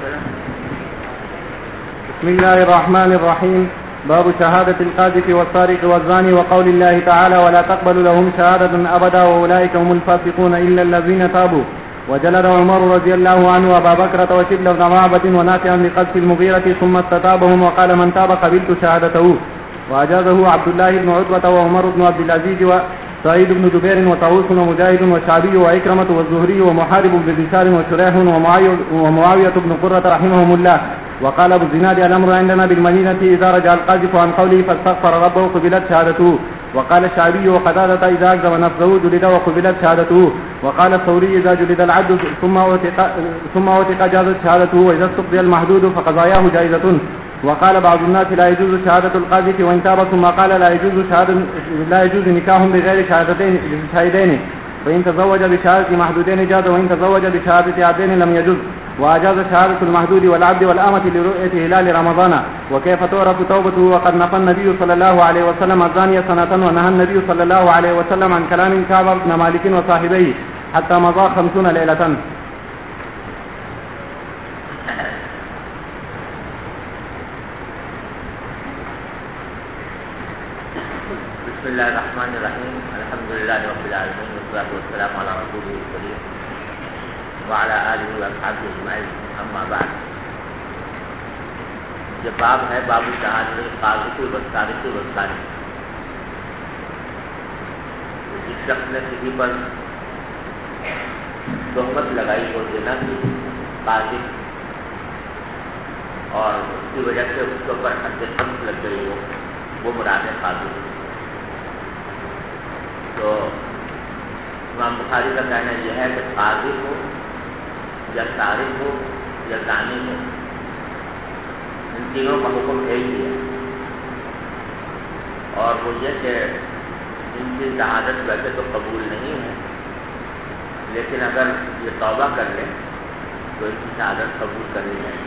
بسم الله الرحمن الرحيم. باب شهادة القاذف والسارق والزاني وقول الله تعالى ولا تقبل لهم شهادة أبدا وأولئك هم الفاسقون إلا الذين تابوا. وجلد عمر رضي الله عنه أبا بكرة وشبل بن معبد ونافعا بقذف المغيرة ثم استتابهم وقال من تاب قبلت شهادته. وأجازه عبد الله بن عتبة وعمر بن عبد العزيز وسعيد بن جبير وطاووس ومجاهد والشعبي وإكرمة والزهري ومحارب بن بشار وشريح ومعاوية بن قرة رحمهم الله. وقال ابو الزناد الامر عندنا بالمدينه اذا رجع القاذف عن قوله فاستغفر ربه قبلت شهادته. وقال الشعبي وقتادة اذا اكذب نفسه جلد وقبلت شهادته. وقال الثوري اذا جلد العبد ثم اوثق جازت شهادته واذا استقضي المحدود فقضاياه جائزة. وقال بعض الناس لا يجوز شهادة القاذف وان تاب ثم قال لا يجوز نكاح بغير شهادتين فإن تزوج بشهادة محدودين جاز وإن تزوج بشهادة عبدين لم يجوز. وأجاز شهادة المحدود والعبد والأمة لرؤية هلال رمضان. وكيف تعرف توبته وقد نفى النبي صلى الله عليه وسلم الزانية سنة ونهى النبي صلى الله عليه وسلم عن كلام كعب بن مالك وصاحبيه حتى مضى 50 ليلة. بسم الله الرحمن الرحيم. الحمد لله رب العالمين والصلاة والسلام على رسوله الكريم وعلى آله وأصحابه أجمعين. أما بعد، یہ باب ہے باب شہادت القاذف والسارق والزانی. جس شخص نے کسی پر تہمت لگائی ہو دینا کی قاذف اور اس کی وجہ سے اس کے اوپر حد قذف لگ گئی ہو، وہ مراد ہے قاذف. تو امام بخاری کا کہنا یہ ہے کہ قاذف ہو یا سارق ہو یا زانی ہو، ان تینوں کا حکم ہے ہی ہے. اور وہ یہ کہ ان کی شہادت ویسے تو قبول نہیں ہے، لیکن اگر یہ توبہ کر لیں تو ان کی شہادت قبول کر لی جائے گی.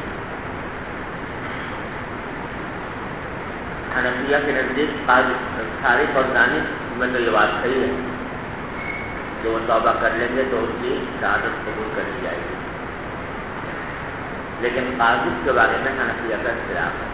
حنفیہ کے نزدیک سارق اور زانی میں تو یہ بات صحیح ہے کہ وہ توبہ کر لیں گے تو ان کی شہادت قبول کر لی جائے گی. لیکن قاذف کے بارے میں حنفیہ کا اختلاف ہے.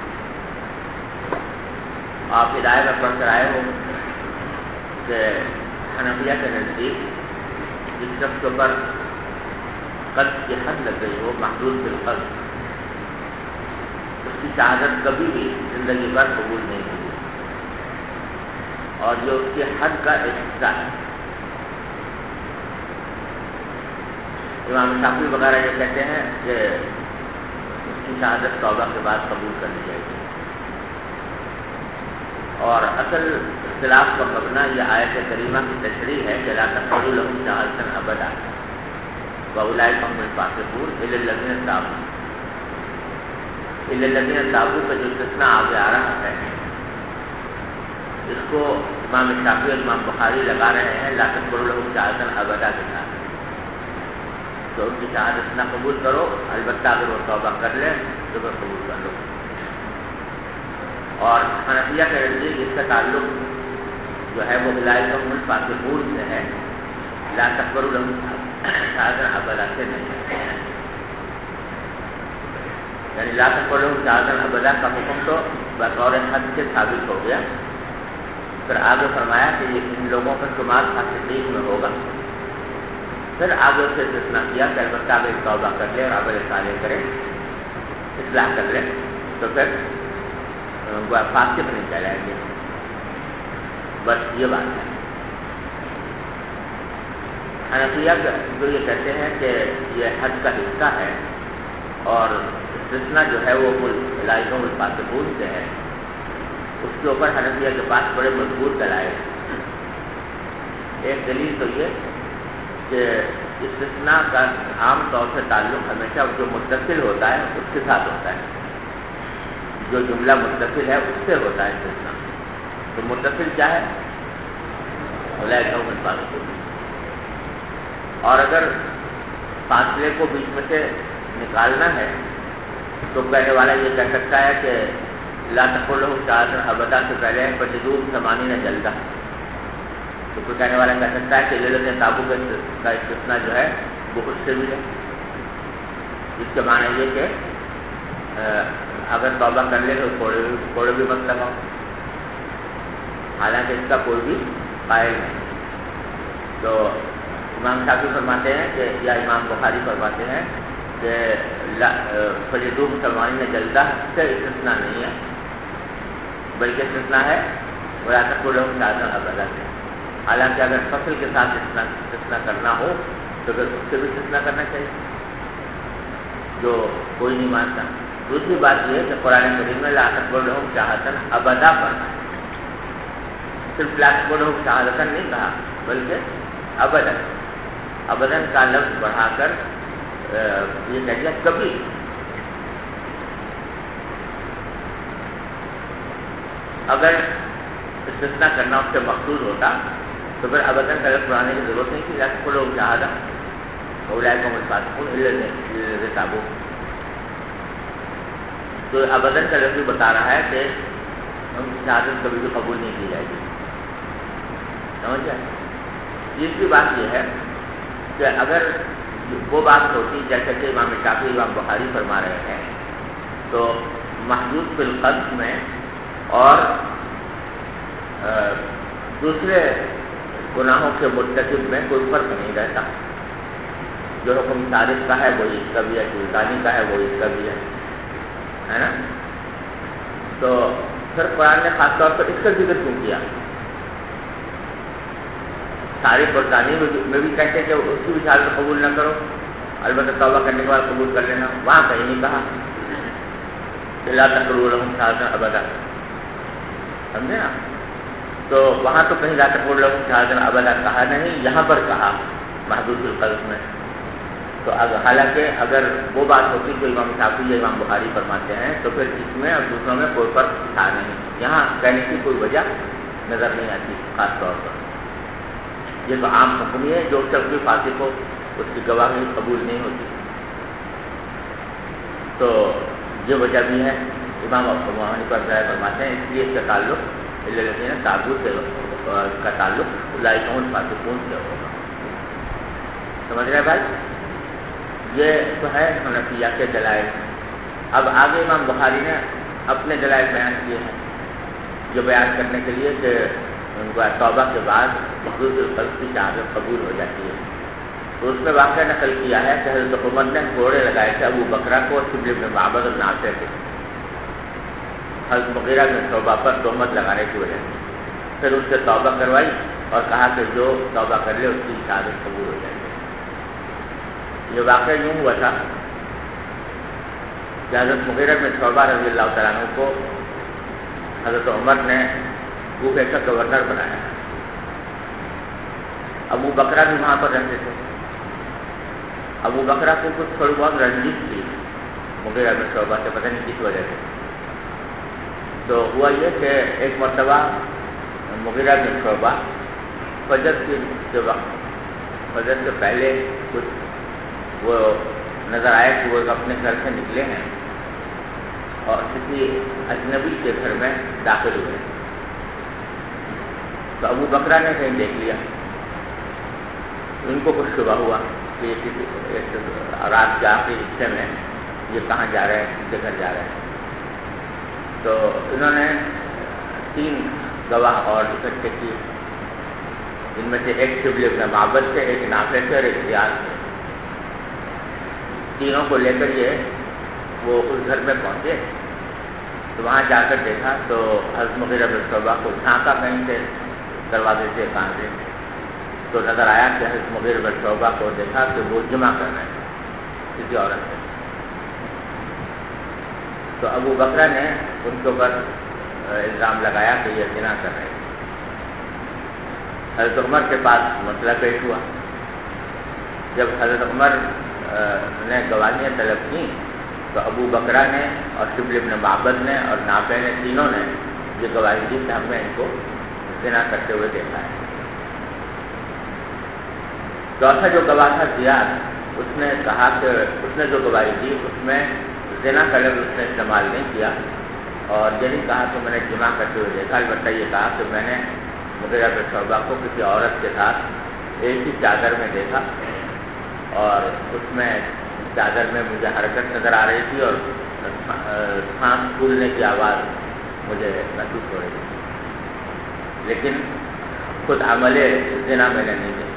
آپ ہدایہ میں پڑھ کر آئے ہو کہ حنفیہ کے نزدیک جس شخص کے اوپر قذف کی حد لگ گئی ہو، محدود بالقذف، اس کی شہادت کبھی بھی زندگی بھر قبول نہیں ہوگی، اور جو اس کی حد کا ایک حصہ ہے. امام شافعی وغیرہ یہ کہتے ہیں کہ اس کی شہادت توبہ کے بعد قبول کر لی جائے گی. اور اصل اختلاف کا مبنی یہ آیت کریمہ کی تشریح ہے کہ لا تقبلوا لهم شهادة أبدا وأولئك هم الفاسقون إلا الذين تابوا. إلا الذين تابوا کا جو استثناء آگے آ رہا ہے، اس کو امام شافعی اور امام بخاری لگا رہے ہیں لا تقبلوا لهم شهادة أبدا کے ساتھ. تو ان کی شہادت نہ قبول کرو، البتہ اگر وہ توبہ کر لیں تو پھر قبول کر لو. اور حنفیہ کے نزدیک اس کا تعلق جو ہے وہ اولئک هم الفاسقون سے ہے، لا تقبلوا لهم شهادة أبدا سے نہیں. یعنی لا تقبلوا لهم شهادة أبدا کا حکم تو بطور حد سے ثابت ہو گیا. پھر آگے فرمایا کہ یہ ان لوگوں کا شمار فاسقین میں ہوگا. پھر آگے سے استثناء کیا کہ البتہ اگر توبہ کر لے اور عمل صالح کرے، اصلاح کر لے تو پھر وہ فاسق نہیں کہلائیں گے. بس یہ بات ہے. حنفیہ جو یہ کہتے ہیں کہ یہ حد کا حصہ ہے اور استثناء جو ہے وہ اولئک هم الفاسقون سے ہے، اس کے اوپر حنفیہ کے پاس بڑے مضبوط دلائل ہیں. ایک دلیل تو یہ کہ استثناء کا عام طور سے تعلق ہمیشہ جو متصل ہوتا ہے اس کے ساتھ ہوتا ہے. جو جملہ متصل ہے اس سے ہوتا ہے استثناء. تو متصل کیا ہے؟ اولئک هم الفاسقون. اور اگر فاصلے کو بیچ میں سے نکالنا ہے تو کہنے والا یہ کہہ سکتا ہے کہ لا تقبلوا لهم شهادة أبدا سے پہلے فجلدوهم 80 جلدہ. تو کوئی کہنے والا کہہ سکتا ہے کہ للذین تابوا کا استثناء جو ہے وہ خود سے بھی ہے. اس کے معنی یہ کہ اگر توبہ کر لے تو کوڑے بھی مت لگاؤ، حالانکہ اس کا کوئی بھی قائل نہیں۔ تو امام شافعی فرماتے ہیں کہ یا امام بخاری فرماتے ہیں کہ فجدو مسلمانی میں جلدہ سے استثناء نہیں ہے، بلکہ استثناء ہے ولا تقولوا شهادة ابدا سے۔ حالانکہ اگر فصل کے ساتھ استثناء کرنا ہو تو پھر اس سے بھی استثناء کرنا چاہیے جو کوئی نہیں مانتا۔ دوسری بات یہ ہے کہ قرآن کریم میں لا تقولوا شهادة ابدا پر صرف لا تقولوا شهادة نہیں کہا بلکہ ابداً کا لفظ بڑھا کر یہ کہہ دیا کبھی۔ اگر استثناء کرنا اس سے مقصود ہوتا تو پھر ابداً کا لفظ بڑھانے کی ضرورت نہیں تھی، لا تقولوا شهادة اولئک هم الفاسقون الا الذين تابوا۔ تو ابداً کا لفظ بتا رہا ہے کہ ان کی شہادت کبھی بھی قبول نہیں کی جائے گی، سمجھا؟ تیسری بات یہ ہے کہ اگر وہ بات ہوتی جیسے کہ امام شافعی امام بخاری فرما رہے ہیں تو محدود فی القذف میں اور دوسرے گناہوں کے مرتکب میں کوئی فرق نہیں رہتا، جو حکم صارف کا ہے وہی اس کا بھی ہے، جو زانی کا ہے وہی اس کا بھی ہے نا۔ تو پھر قرآن نے خاص طور پر اس کا ذکر کیوں کیا؟ صارف اور زانی میں بھی کہتے کہ اس کی بھی شہادت قبول نہ کرو، البتہ توبہ کرنے کے بعد قبول کر لینا، وہاں کہیں نہیں کہا کہ لا تقولوا لهم شهادة ابدا، سمجھے نا؟ تو وہاں تو کہیں لا تقولوا لهم شهادة ابدا کہا نہیں، یہاں پر کہا محدود القذف میں۔ تو حالانکہ اگر وہ بات ہوتی جو امام شافعی یا امام بخاری فرماتے ہیں تو پھر اس میں اور دوسروں میں کوئی فرق تھا نہیں، یہاں کہنے کی کوئی وجہ نظر نہیں آتی خاص طور پر۔ یہ تو عام حکم ہی ہے، جو شخص بھی فاسق ہو اس کی گواہی قبول نہیں ہوتی۔ تو یہ وجہ بھی ہے، امام ابو حنیفہ فرماتے ہیں اس لیے اس کا تعلق الذین تابوا سے کا تعلق اولئک هم الفاسقون سے ہوگا۔ سمجھ رہے بھائی؟ یہ تو ہے حنفیہ کے دلائل۔ اب آگے امام بخاری نے اپنے دلائل بیان کیے ہیں جو بیان کرنے کے لیے کہ توبہ کے بعد محدود القذف کی شہادت قبول ہو جاتی ہے۔ تو اس میں واقعہ نقل کیا ہے کہ حضرت عمر نے گھوڑے لگائے تھے ابو بکرہ کو اور شبل بن معبد اور نافع کو حضرت مغیرہ بن شعبہ پر تہمت لگانے کی وجہ سے، پھر اس سے توبہ کروائی اور کہا کہ جو توبہ کر لے اس کی شہادت قبول ہو جائے گی۔ یہ واقعہ یوں ہوا تھا کہ حضرت مغیرہ بن شعبہ رضی اللہ تعالیٰ عنہ کو حضرت عمر نے کوفہ کا گورنر بنایا۔ ابو بکرہ بھی وہاں پر رہتے تھے۔ ابو بکرہ کو کچھ تھوڑی بہت رنجش تھی مغیرہ بن شعبہ سے، پتہ نہیں کس وجہ سے۔ تو ہوا یہ کہ ایک مرتبہ مغیرہ بن شعبہ فجر کے وقت، فجر سے پہلے کچھ وہ نظر آئے کہ وہ اپنے گھر سے نکلے ہیں اور کسی اجنبی کے گھر میں داخل ہوئے۔ تو ابو بکرہ نے کہیں دیکھ لیا، ان کو کچھ شبہ ہوا کہ یہ کسی رات کے آخری حصے میں یہ کہاں جا رہے ہیں، کس کے گھر جا رہے ہیں۔ تو انہوں نے 3 گواہ اور اکٹھے کیے، جن میں سے ایک شبل بن معبد سے، ایک نافع سے اور ایک زیاد سے۔ تینوں کو لے کر یہ وہ اس گھر میں پہنچے۔ تو وہاں جا کر دیکھا تو حضرت مغیرہ بن شعبہ کو جھانکا کہیں سے دروازے سے کان سے، تو نظر آیا کہ حضرت مغیرہ بن شعبہ کو دیکھا کہ وہ جمع کر رہے ہیں کسی عورت سے۔ تو ابو بکرہ نے ان کے اوپر الزام لگایا کہ یہ زنا کر رہے ہیں۔ حضرت عمر کے پاس مسئلہ پیش ہوا۔ جب حضرت عمر نے گواہیاں طلب کی تو ابو بکرہ نے اور شبل بن معبد نے اور نافع نے، تینوں نے یہ گواہی دی کہ ہم نے ان کو زنا کرتے ہوئے دیکھا ہے۔ چوتھا جو گواہ تھا زیاد، اس نے کہا کہ اس نے جو گواہی دی اس میں زنا کا لفظ اس نے استعمال نہیں کیا اور یہ نہیں کہا کہ میں نے جمع کرتے ہوئے دیکھا، البتہ یہ کہا کہ میں نے مغیرہ بن شعبہ کو کسی عورت کے ساتھ ایک ہی چادر میں دیکھا اور اس میں چادر میں مجھے حرکت نظر آ رہی تھی اور سانس پھولنے کی آواز مجھے محسوس ہو رہی تھی، لیکن خود عمل زنا میں نے نہیں دی۔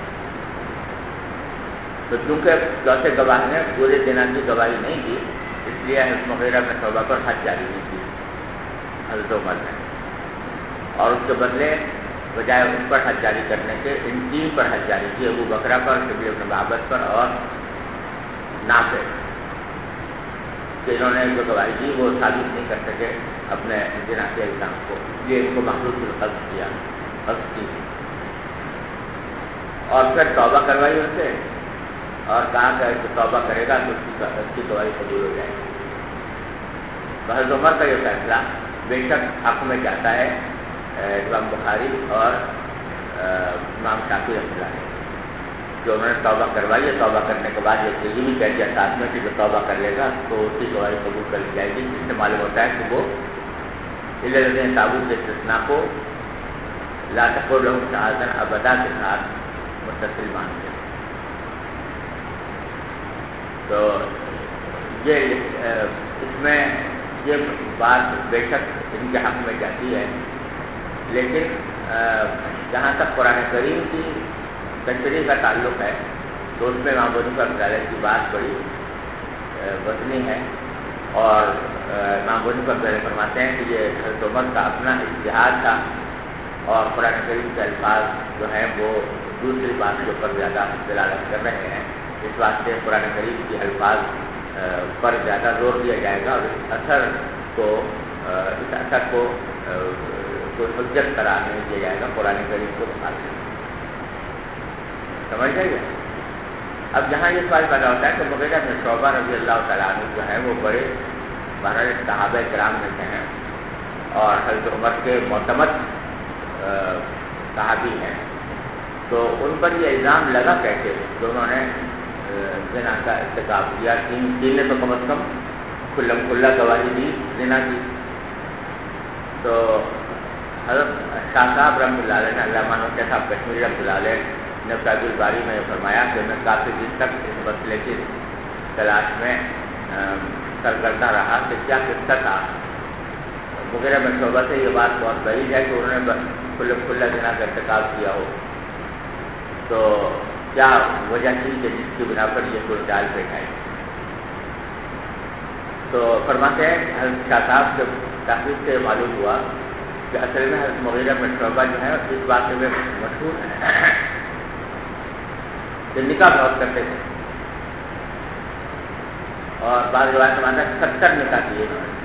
تو چونکہ چوتھے گواہ نے پورے زنا کی گواہی نہیں دی، اس لیے حضرت مغیرہ بن شعبہ پر حد جاری نہیں کی حضرت عمر نے، اور اس کے بدلے بجائے ان پر حد جاری کرنے کے ان تین پر حد جاری کی، ابو بکرہ پر، شبیر بن معبد پر اور نافع، کہ انہوں نے جو گواہی دی وہ ثابت نہیں کر سکے اپنے زنا کے الزام کو، یہ ان کو محدود القذف کیا، قذف کی، اور پھر توبہ کروائی ان سے اور کہا کہ جو توبہ کرے گا تو اس کی گواہی قبول ہو جائے گی۔ حضرت عمر کا یہ فیصلہ بے شک حق میں جاتا ہے امام بخاری اور امام شافعی رحمۃ اللہ علیہ، جو انہوں نے توبہ کروائی ہے، توبہ کرنے کے بعد یہ بھی کہہ دیا ساتھ میں کہ جو توبہ کر لے گا تو اس کی گواہی قبول کر لی جائے گی، جس سے معلوم ہوتا ہے کہ وہ الذین تابوا کے استثناء کو لا تقبل لهم شہادۃ ابدا کے ساتھ متصل مانتے ہیں۔ تو یہ اس میں یہ بات بے شک ان کے حق میں جاتی ہے، لیکن جہاں تک قرآن کریم کی تشریح کا تعلق ہے تو اس میں امام ابو حنیفہ رحمۃ اللہ کی بات بڑی وزنی ہے، اور امام ابو حنیفہ رحمۃ اللہ فرماتے ہیں کہ یہ حضرت عمر کا اپنا اجتہاد تھا، اور قرآن کریم کے الفاظ جو ہیں وہ دوسری بات کے اوپر زیادہ دلالت کر رہے ہیں، اس واسطے قرآن کریم کے الفاظ پر زیادہ زور دیا جائے گا، اور اس اثر کو کوئی حجت قرار نہیں دیا جائے گا قرآن کریم کو مخالف، سمجھ گئے؟ اب یہاں یہ سوال پیدا ہوتا ہے کہ مغیرہ بن شعبہ رضی اللہ تعالیٰ عنہ جو ہے وہ بڑے بہرحال صحابہ کرام میں سے ہیں اور حضرت عمر کے معتمد صحابی ہیں، تو ان پر یہ الزام لگا کیسے کہ انہوں نے زنا کا ارتکاب کیا؟ تین نے تو کم از کم کھلم کھلا گواہی دی زنا کی۔ تو حضرت شاہ صاحب رحمۃ اللہ علیہ نے، علامہ نوشیہ صاحب کشمیری رحمۃ اللہ علیہ نے فیض الباری میں فرمایا کہ میں کافی دن تک اس مسئلے کی تلاش میں سرگردہ رہا کہ کیا قصہ تھا۔ مغیرہ بن شعبہ سے یہ بات بہت بعید ہے کہ انہوں نے کھلم کھلا زنا کا ارتکاب کیا ہو، تو کیا وجہ تھی کہ جس کی بنا پر یہ کوئی چال پیش آئی؟ تو فرماتے ہیں حضرت شاہ صاحب سے تحقیق سے معلوم ہوا کہ اصل میں حضرت مغیرہ بن شعبہ جو ہے اس بات میں مشہور ہے کہ نکاح بہت کرتے تھے، اور بعض روایت میں 70 نکاح کیے انہوں نے،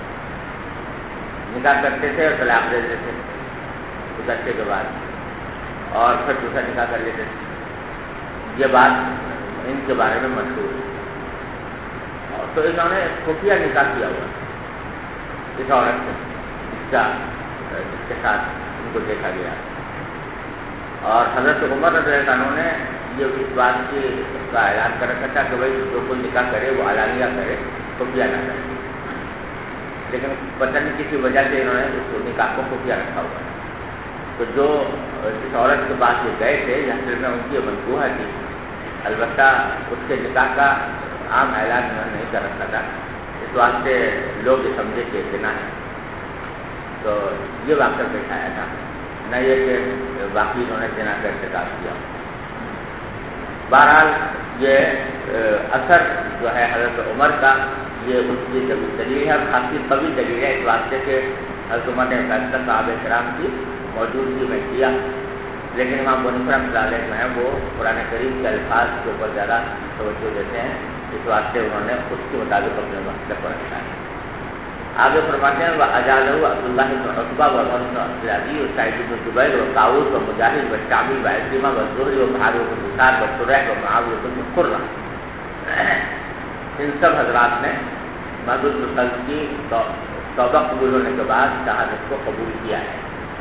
نکاح کرتے تھے اور طلاق دے دیتے تھے کچھ عرصے کے بعد، اور پھر دوسرا نکاح کر لیتے تھے۔ یہ بات ان کے بارے میں مشہور ہے، تو انہوں نے خفیہ نکاح کیا ہوا اس عورت سے جس کے ساتھ ان کو دیکھا گیا، اور حضرت عمر رضی اللہ عنہ نے یہ اس بات کا اعلان کر رکھا تھا کہ بھائی جو کوئی نکاح کرے وہ علانیہ کرے، خفیہ نہ کرے، لیکن پتہ نہیں کسی وجہ سے انہوں نے اس نکاح کو خفیہ رکھا ہوا ہے۔ تو جو اس عورت کے پاس یہ گئے تھے اصل میں ان کی منصوبہ تھی، البتہ اس کے نکاح کا عام اعلان انہوں نے نہیں کر رکھا تھا، اس واسطے لوگ یہ سمجھے کہ زنا ہے، تو یہ واقعہ پیش آیا تھا، نہ یہ کہ باقی انہوں نے زنا کا ارتکاب کیا۔ بہرحال یہ اثر جو ہے حضرت عمر کا یہ اس کی دلیل ہے، اور خاصی قوی دلیل ہے اس واسطے کہ حضرت عمر نے فیصلہ صحابہ کرام کی موجودگی میں کیا، لیکن امام ابو حنیفہ رحمۃ اللہ علیہ ہیں وہ قرآن کریم کے الفاظ کے اوپر زیادہ توجہ دیتے ہیں، اس واسطے انہوں نے اس کے مطابق اپنے مسئلے کو رکھا ہے۔ آگے فرماتے ہیں وَأَجَازَهُ عبد الله بن عتبہ وعمر بن عبد العزیز وسعید بن جبیر وطاؤوس ومجاہد والشعبی وعكرمہ والزہری ومعاویہ بن بشار وشریح ومعاویہ بن قرہ، ان سب حضرات نے محدود القذف کی توبہ قبول ہونے کے بعد شہادت کو قبول کیا ہے۔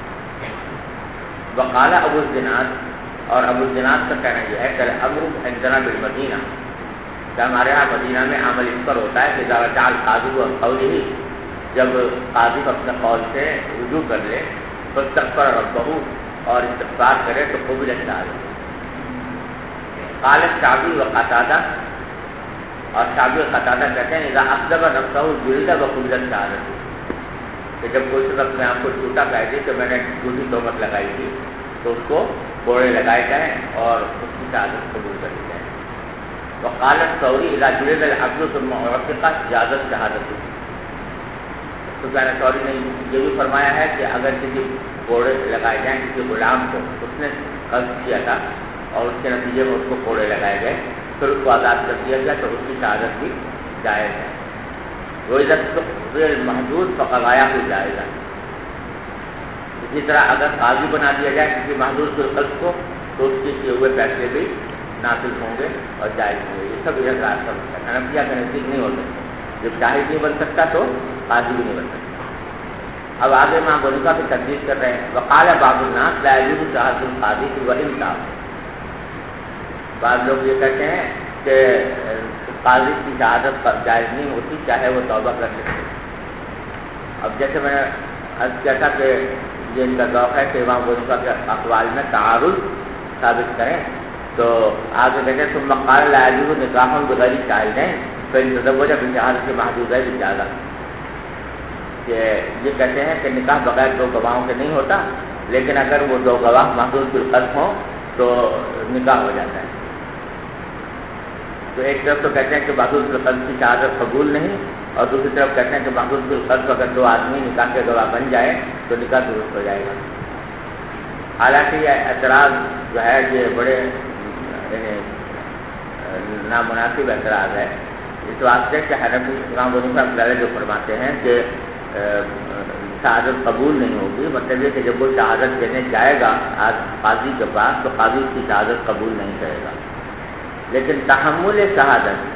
وقال ابو الزناد، اور ابو الزناد کا کہنا یہ ہے کہ امر عندنا بالمدینہ، کہ ہمارے یہاں مدینہ میں عمل اس پر ہوتا ہے کہ اذا رجع القاضی وقوله، جب قاضی اپنے قول سے رجوع کر لے فاستغفر ربہ، اور استغفار کرے تو قبول شہادت۔ قال الشعبی وقتادہ، اور شابی قتادہ کہتے ہیں اذا اصدق نفسہ جلد بقلت شہادت، کہ جب کوئی شخص میں آپ کو جھوٹا کہہ دے کہ میں نے جھوٹی تہمت لگائی تھی تو اس کو کوڑے لگائے جائیں اور اس کی شہادت قبول کر لی جائے۔ وقالت ثوری اذا جلد العبد ثم عتق جازت شہادت، سفیان ثوری نے یہ بھی فرمایا ہے کہ اگر کسی کوڑے لگائے جائیں کسی غلام کو، اس نے قتل کیا تھا اور اس کے نتیجے میں اس کو کوڑے لگائے گئے، پھر اس کو آزاد کر دیا گیا تو اس کی شہادت بھی جائز ہے۔ وہ عزت محدود فقایا کو جائز ہے۔ اسی طرح اگر قاضی بنا دیا جائے کسی محدود القلب کو تو اس کے کیے ہوئے پیسے بھی نافذ ہوں گے اور جائز ہوں گے۔ یہ سب اعتراض کر سکتا ہے، حنفیہ کا نزدیک نہیں ہو سکتا، جب شاہد نہیں بن سکتا تو قاضی بھی نہیں بن سکتا۔ اب آگے امام ابو حنیفہ کی تردید کر رہے ہیں، وقال بعض الناس لا يجوز شهادة القاضی وإن تاب، بعض لوگ یہ کہتے ہیں کہ قاضی کی شہادت جائز نہیں ہوتی چاہے وہ توبہ کر لے۔ اب جیسے میں نے عرض کیا تھا کہ یہ ان کا ذوق ہے کہ امام ابو حنیفہ کے اقوال میں تعارض ثابت کریں، تو آگے کہتے ہیں ثم قال لا يجوز نکاح بغیر شاہدین فإن تزوج بشهادة محدودہ اجازہ، کہ یہ کہتے ہیں کہ نکاح بغیر دو گواہوں کے نہیں ہوتا، لیکن اگر وہ دو گواہ محدود بالقلب ہوں تو نکاح ہو جاتا ہے۔ تو ایک طرف تو کہتے ہیں کہ محدود بالقلب کی شہادت قبول نہیں، اور دوسری طرف کہتے ہیں کہ محدود بالقلب اگر دو آدمی نکاح کے گواہ بن جائے تو نکاح درست ہو جائے گا۔ حالانکہ یہ اعتراض جو ہے یہ بڑے نامناسب اعتراض ہے، اس واسطے کہ حنفی امام ابو حنیفہ جو فرماتے ہیں کہ شہادت قبول نہیں ہوگی، مطلب یہ کہ جب وہ شہادت دینے جائے گا قاضی کے پاس تو قاضی اس کی شہادت قبول نہیں کرے گا، لیکن تحمل شہادت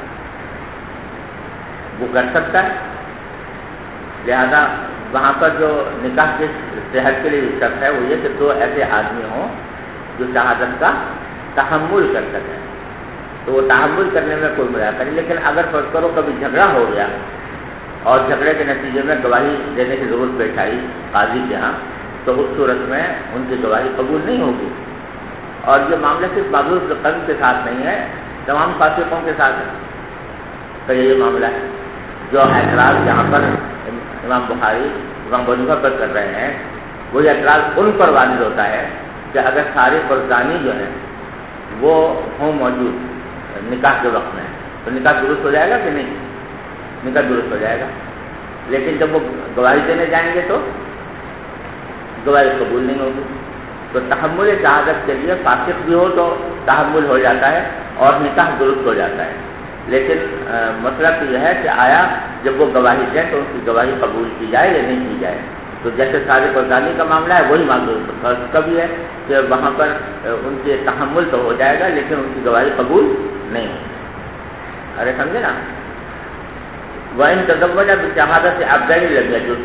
وہ کر سکتا ہے۔ لہذا وہاں پر جو نکاح کی صحت کے لیے شرط ہے وہ یہ کہ دو ایسے آدمی ہوں جو شہادت کا تحمل کر سکیں، تو وہ تحمل کرنے میں کوئی مذاق نہیں۔ لیکن اگر فرض کرو کبھی جھگڑا ہو گیا اور جھگڑے کے نتیجے میں گواہی دینے کی ضرورت پیش آئی قاضی کے ہاں، تو اس صورت میں ان کی گواہی قبول نہیں ہوگی۔ اور یہ معاملہ صرف معذور قلب کے ساتھ نہیں ہے، تمام فاسقوں کے ساتھ تو یہ معاملہ ہے۔ جو اعتراض یہاں پر امام بخاری امام ابو حنیفہ پر کر رہے ہیں وہ اعتراض ان پر وارد ہوتا ہے کہ اگر سارے فرزانی جو ہیں وہ ہوں موجود نکاح کے وقت میں تو نکاح درست ہو جائے گا کہ نہیں؟ نکاح درست ہو جائے گا، لیکن جب وہ گواہی دینے جائیں گے تو گواہی قبول نہیں ہوگی۔ تو تحمل شہادت کے لیے فاسق بھی ہو تو تحمل ہو جاتا ہے اور نکاح درست ہو جاتا ہے، لیکن مسئلہ تو یہ ہے کہ آیا جب وہ گواہی دیں تو ان کی گواہی قبول کی جائے یا نہیں کی جائے۔ تو جیسے سارے فرزانی کا معاملہ ہے وہی معذور کا بھی ہے کہ وہاں پر ان کے تحمل تو ہو جائے گا لیکن ان کی گواہی قبول نہیں ہوگی۔ ارے سمجھے نا؟ وَإِن تَزَوَّجَ بِشَهَادَةِ عَبْدَيْنِ لَمْ يَجُزْ،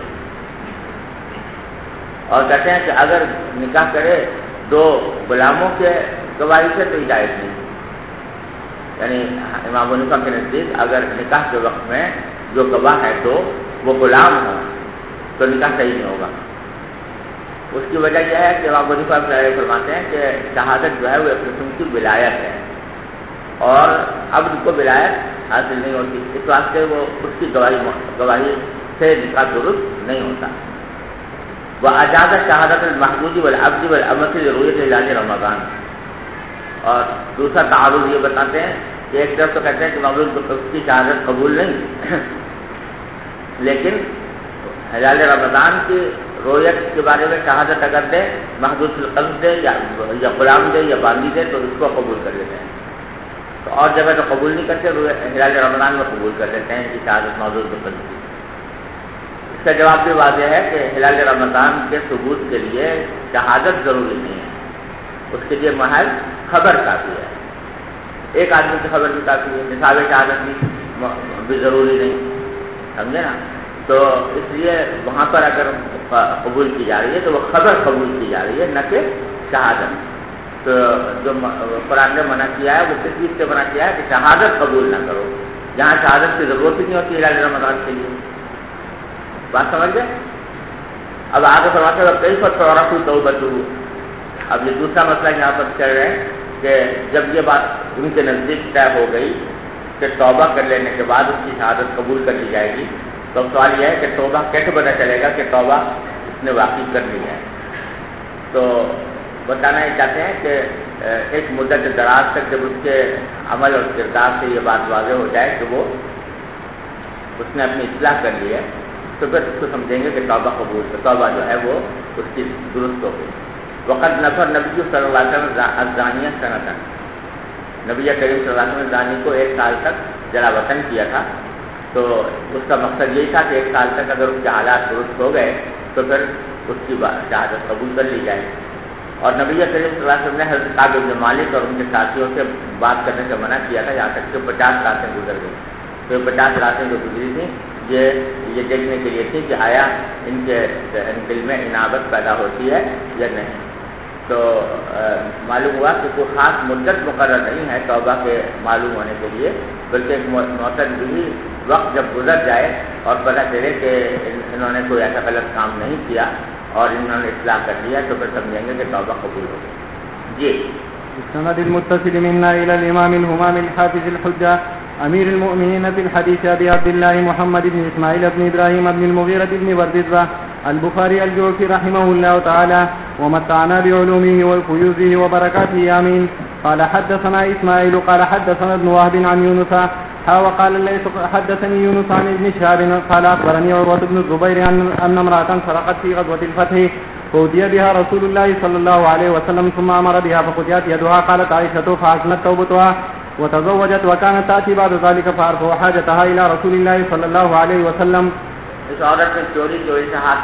اور کہتے ہیں کہ اگر نکاح کرے دو غلاموں کے گواہی سے تو جائز نہیں، یعنی امام ابو حنیفہ کے نزدیک اگر نکاح کے وقت میں جو گواہ ہے تو وہ غلام ہوں تو نکاح صحیح نہیں ہوگا۔ اس کی وجہ یہ ہے کہ امام ابو حنیفہ فرماتے ہیں کہ شہادت جو ہے وہ ایک قسم کی ولایت ہے اور عبد کو ولایت حاصل نہیں ہوتی، اس واسطے وہ اس کی گواہی سے نکاح درست نہیں ہوتا۔ وہ اجازت شہادت المحدود والعبد والامۃ لرؤیۃ ہلال رمضان، اور دوسرا تعارض یہ بتاتے ہیں کہ ایک طرف تو کہتے ہیں کہ مولود کی شہادت قبول نہیں لیکن ہلال رمضان کی رویت کے بارے میں شہادت اگر دے محدود القلب دے یا غلام دے یا باندی دے تو اس کو قبول کر لیتے ہیں، تو اور جگہ تو قبول نہیں کرتے، ہلال رمضان میں قبول کر لیتے ہیں کہ شہادت محدود القلب کی۔ اس کا جواب بھی واضح ہے کہ ہلال رمضان کے ثبوت کے لیے شہادت ضروری نہیں ہے، اس کے لیے محض خبر کافی ہے، ایک آدمی کی خبر بھی کافی ہے، نصاب شہادت بھی ضروری نہیں، سمجھے نا؟ تو اس لیے وہاں پر اگر قبول کی جا رہی ہے تو وہ خبر قبول کی جا رہی ہے نہ کہ شہادت۔ تو جو قرآن نے منع کیا ہے وہ کس چیز سے منع کیا ہے کہ شہادت قبول نہ کرو، جہاں شہادت کی ضرورت ہی نہیں ہوتی ہلال رمضان کے لیے۔ بات سمجھ گئے؟ اب آگے فرماتے ہیں کئی فتح توبۃ، اب یہ دوسرا مسئلہ یہاں پر چل رہے ہیں کہ جب یہ بات ان کے نزدیک طے ہو گئی کہ توبہ کر لینے کے بعد اس کی شہادت قبول کر لی جائے گی. تو سوال یہ ہے کہ توبہ کیسے پتہ چلے گا کہ توبہ اس نے واقعی کر لی ہے؟ تو بتانا یہ چاہتے ہیں کہ ایک مدت دراز تک جب اس کے عمل اور کردار سے یہ بات واضح ہو جائے کہ وہ اس نے اپنی اصلاح کر لی ہے تو پھر اس کو سمجھیں گے کہ توبہ قبول ہے، توبہ جو ہے وہ اس کی درست ہو گئی. وقت نفر نبی صلی اللہ علیہ وسلم ازانیہ سنتن، نبی کریم صلی اللہ علیہ وسلم زانی کو 1 سال تک جلا وطن کیا تھا. تو اس کا مقصد یہی تھا کہ 1 سال تک اگر اس کے حالات درست ہو گئے تو پھر اس کی شہادت قبول کر لی جائے. اور نبی کریم صلی اللہ علیہ وسلم نے حضرت کعب بن مالک اور ان کے ساتھیوں سے بات کرنے سے منع کیا تھا یہاں تک کہ 50 راتیں گزر گئی. تو 50 راتیں جو گزری تھیں یہ دیکھنے کے لیے تھی کہ آیا ان کے دل میں انابت پیدا ہوتی ہے یا نہیں. تو معلوم ہوا کہ کوئی خاص مدت مقرر نہیں ہے توبہ کے معلوم ہونے کے لیے، بلکہ ایک معتدلی وقت جب گزر جائے اور پتہ چلے کہ انہوں نے کوئی ایسا غلط کام نہیں کیا اور انہوں نے اصلاح کر لیا تو پھر سمجھیں گے کہ توبہ قبول ہو گئی. جی السند المتصل منا الى الامام الهمام الحافظ الحجة امير المؤمنين في الحديث ابي عبد الله محمد بن اسماعيل بن ابراهيم بن المغيرة بن بردزبة البخاري الجوفي رحمه الله تعالى ومتعنا بعلومه وفيوزه وبركاته امين. قال حدثنا اسماعيل قال حدثنا ابن وهب عن يونس وقال ليس حدثني يونس عن ابن شهاب قال اخبرني عروة بن الزبير ان امرأة سرقت في غزوة الفتح فأتي بها رسول الله صلى الله عليه وسلم ثم امر بها فقطعت يدها. قالت عائشة فحسنت توبتها وتزوجت وكانت تأتي بعد ذلك فأرفع حاجتها إلى رسول الله صلى الله عليه وسلم. اس عورت نے چوری سے ہاتھ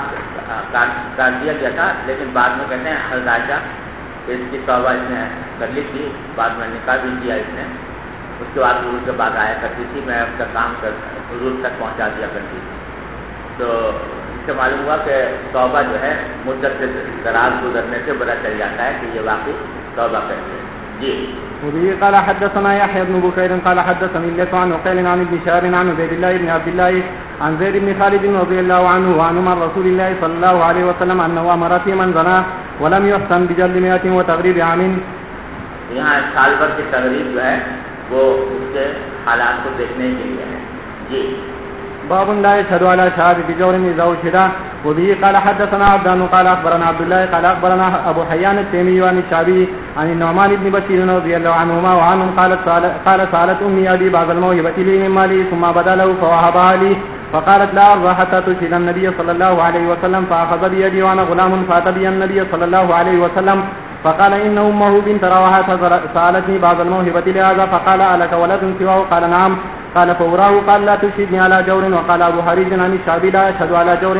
کاٹ دیا گیا تھا، لیکن بعد میں کہتے ہیں حضرت عائشہ اس کی توبہ اس نے کر لی تھی، بعد میں نکاح بھی کیا اس نے. اس کے بعد حضور کے بعد آیا کرتی تھی، میں اس کا کام حضور تک پہنچا دیا کرتی تھی. تو اس سے معلوم ہوا کہ توبہ جو ہے مدت سے دراز گزرنے سے پتہ چل جاتا ہے کہ یہ واقعی توبہ کرتی ہے. جی وبه قال حدثنا يحيى بن بكير قال حدثني الليث عن عقيل عن ابن شهاب عن عبيد الله بن عبد الله عن زيد بن خالد رضي الله عنه وعن رسول الله صلى الله عليه وسلم انه امر في من زنا ولم يحسن بجلد 100 وتغريب عام. یہاں سال بھر کی تغریب جو ہے وہ اس کے حالات کو دیکھنے کے لیے ہے. جی باب لا يشهد على شهادة جور إذا أشهد. وبه قال حدثنا عبدان قال أخبرنا عبد الله قال أخبرنا أبو حيان التيمي عن الشعبي عن النعمان بن بشير رضي الله عنهما وعنهم قال سألت أمي أبي بعض الموهبة لي من مالي ثم بدا له فوهبها لي فقالت لا أرضى حتى تشهد النبي صلى الله عليه وسلم فأخذ بيدي وأنا غلام فأتى بي النبي صلى الله عليه وسلم فقال إن أمه بنت رواحة سألتني بعض الموهبة لهذا فقال ألك ولد سواه قال نعم قال فوراه قال لا تشهدني على جور. وقال أبو حريز عن الشعبي لا أشهد على جور.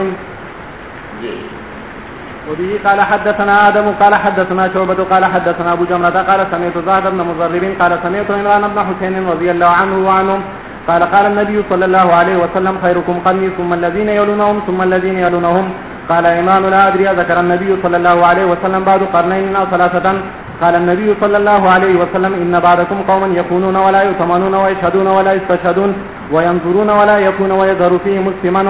وبه قال حدثنا آدم قال حدثنا شعبة قال حدثنا أبو جمرة قال سمعت زهد بن مضرب قال سمعت عمران بن حسين رضي الله عنه وعنهم قال قال النبي صلى الله عليه وسلم خيركم قرني ثم الذين يلونهم ثم الذين يلونهم. قال عمران لا أدري ذكر النبي صلى الله عليه وسلم بعد قرنين أو 3. قال النبي صلى الله عليه وسلم إن بعدكم قوما يخونون ولا يؤتمنون ويشهدون ولا يستشهدون وينظرون ولا يكون ويظهر فيهم الثمن.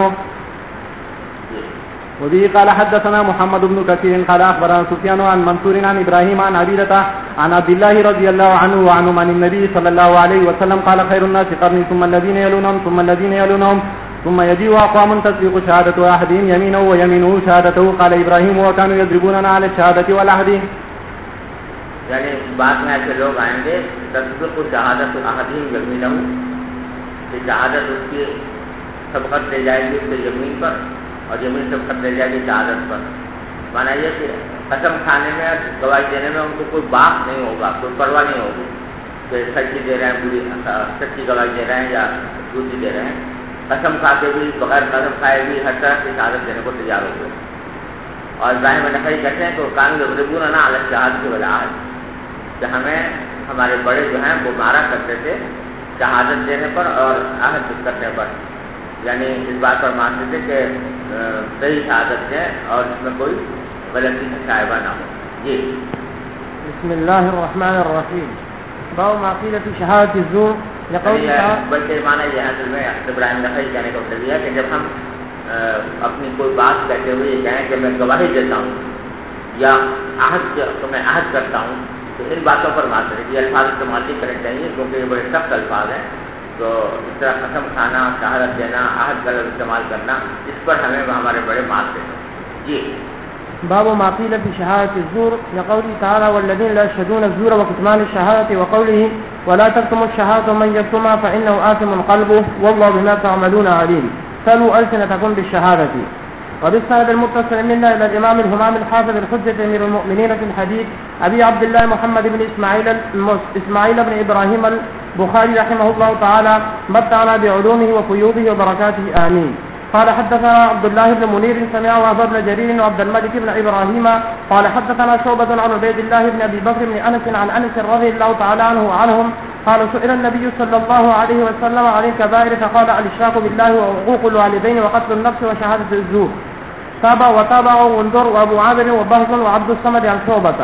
وبه قال حدثنا محمد بن كثير قال أخبرنا سفيان عن منصور عن إبراهيم عن عبيدة عن عبد الله رضي الله عنه وعنه عن النبي صلى الله عليه وسلم قال خير الناس قرني ثم الذين يلونهم ثم الذين يلونهم ثم يجيء أقوام تصديق شهادة أحدهم يمينه ويمينه شهادته. قال إبراهيم وكانوا يضربوننا على الشهادة والعهد. یعنی بعد میں ایسے لوگ آئیں گے تصدیق شہادت احدہم یمینہ کہ شہادت اس کی سبقت لے جائے گی اس کے یمین پر اور یمین سبقت لے جائے گی شہادت پر. مانا یہ کہ قسم کھانے میں گواہی دینے میں ان کو کوئی باک نہیں ہوگا، کوئی پرواہ نہیں ہوگی کہ سچی دے رہے ہیں بری سچی گواہی دے رہے ہیں یا جھوٹی دے رہے ہیں. قسم کھا کے بھی بغیر قسم کھائے بھی ہر طرح کی شہادت دینے کو تیار ہو گئے. اور ابراہیم نخعی کہتے ہیں کہ وہ کانو یضربوننا علی الشہادۃ والعہد کہ ہمیں ہمارے بڑے جو ہیں وہ مارا کرتے تھے شہادت دینے پر اور عہد کرنے پر. یعنی اس بات پر مانتے تھے کہ صحیح شہادت ہے اور اس میں کوئی غلطی شائبہ نہ ہو. جی بسم اللہ الرحمن الرحیم. باب ما قیل فی شہادۃ الزور لقول بلکہ مانا یہ اصل میں ابراہیم نخعی کہنے کا مطلب یہ ہے کہ جب ہم اپنی کوئی بات کہتے ہوئے یہ کہیں کہ میں گواہی دیتا ہوں یا عہد تو میں عہد کرتا ہوں تو ان باتوں پر بات کریں. یہ الفاظ استعمال نہیں کرنے چاہیے کیونکہ یہ بڑے سخت الفاظ ہیں تو اس طرح قسم کھانا، شہادت دینا، عہد کا لفظ استعمال کرنا، اس پر ہمیں ہمارے بڑے مارتے ہیں. جی باب ما قيل في شهادة الزور لقوله تعالى والذين لا يشهدون الزور وكتمان الشهادة وقوله ولا تكتموا الشهادة ومن يكتمها فإنه آثم قلبه والله بما تعملون عليم سلوا ألسنتكم بالشهادة. وبالسند المتصل منا إلى الإمام الهمام الحافظ الحجة أمير المؤمنين في الحديث أبي عبد الله محمد بن إسماعيل بن إبراهيم البخاري رحمه الله تعالى متعنا بعلومه وفيوضه وبركاته آمين. قال حدثنا عبد الله بن منير سمع وهب بن جرير وعبد الملك بن إبراهيم قال حدثنا شعبة عن عبيد الله بن أبي بكر بن أنس عن أنس رضي الله تعالى عنه وعنهم قال سئل النبي صلى الله عليه وسلم عن الكبائر فقال الإشراك بالله وعقوق الوالدين وقتل النفس وشهادة الزور. تابع وانظر وأبو عامر وبهز وعبد الصمد عن شعبة.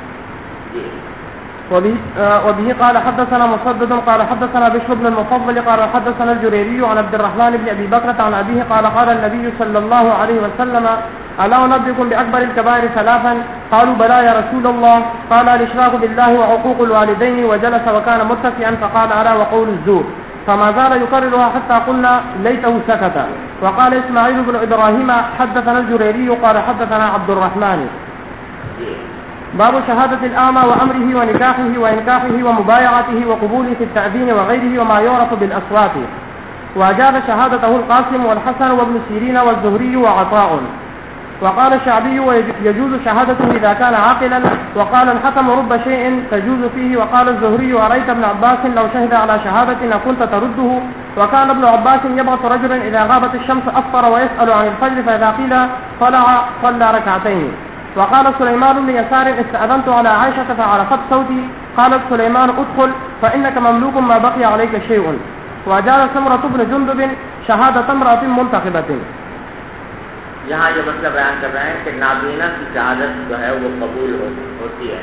وبه قال حدثنا مسدد قال حدثنا بشر بن المفضل قال حدثنا الجريري عن عبد الرحمن بن أبي بكرة عن أبيه قال النبي صلى الله عليه وسلم ألا أنبئكم بأكبر الكبائر ثلاثا قالوا بلى يا رسول الله قال الإشراك بالله وعقوق الوالدين وجلس وكان متكئا فقال ألا وقول الزور فما زال يكررها حتى قلنا ليته سكت. وقال إسماعيل بن إبراهيم حدثنا الجريري قال حدثنا عبد الرحمن. باب شهادة الأعمى وأمره ونكاحه وإنكاحه ومبايعته وقبوله في التأذين وغيره وما يعرف بالأصوات. وأجاب شهادته القاسم والحسن وابن سيرين والزهري وعطاء. وقال الشعبي يجوز شهادته إذا كان عاقلا. وقال الحكم رب شيء تجوز فيه. وقال الزهري أرأيت ابن عباس لو شهد على شهادة كنت ترده. وكان ابن عباس يبعث رجلا إذا غابت الشمس أفطر ويسأل عن الفجر فإذا قيل طلع صلى ركعتين. وقال سليمان بن يسار استأذنت على عائشة فعرفت صوتي قالت سليمان ادخل فإنك مملوك ما بقي عليك شيء. وجاء سمرة بن جندب شهادة امرأة منتخبة. یہاں یہ مسئلہ بیان کر رہے ہیں کہ نابینا کی شہادت جو ہے وہ قبول ہوتی ہے.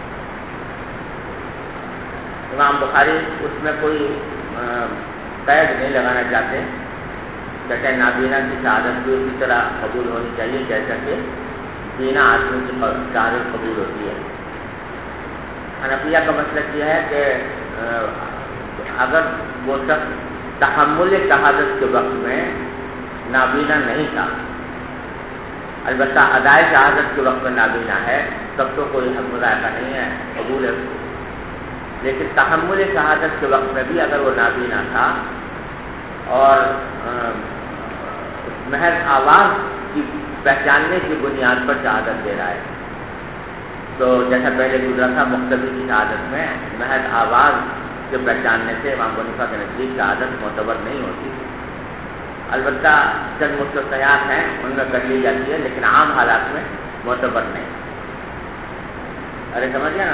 امام بخاری اس میں کوئی قید نہیں لگانا چاہتے، کہتے ہیں نابینا کی شہادت بھی اسی طرح قبول ہونی چاہیے جیسا کہ بینا آدمی کی شہادت قبول ہوتی ہے. حنفیہ کا مسئلہ یہ ہے کہ اگر وہ شخص تحمل شہادت کے وقت میں نابینا نہیں تھا، البتہ ادائے شہادت کے وقت میں نابینا ہے، تب تو کوئی حق مذائقہ نہیں ہے، قبول ہے. لیکن تحمل شہادت کے وقت میں بھی اگر وہ نابینا تھا اور محض آواز کی پہچاننے کی بنیاد پر شہادت دے رہا ہے، تو جیسا پہلے گزرا تھا مقتدی کی شہادت میں محض آواز کے پہچاننے سے امام حنیفہ کے نزدیک شہادت معتبر نہیں ہوتی. البتہ چند مستثنیات ہیں، ان میں کر لی جاتی ہے، لیکن عام حالات میں معتبر نہیں. ارے سمجھ گیا نا،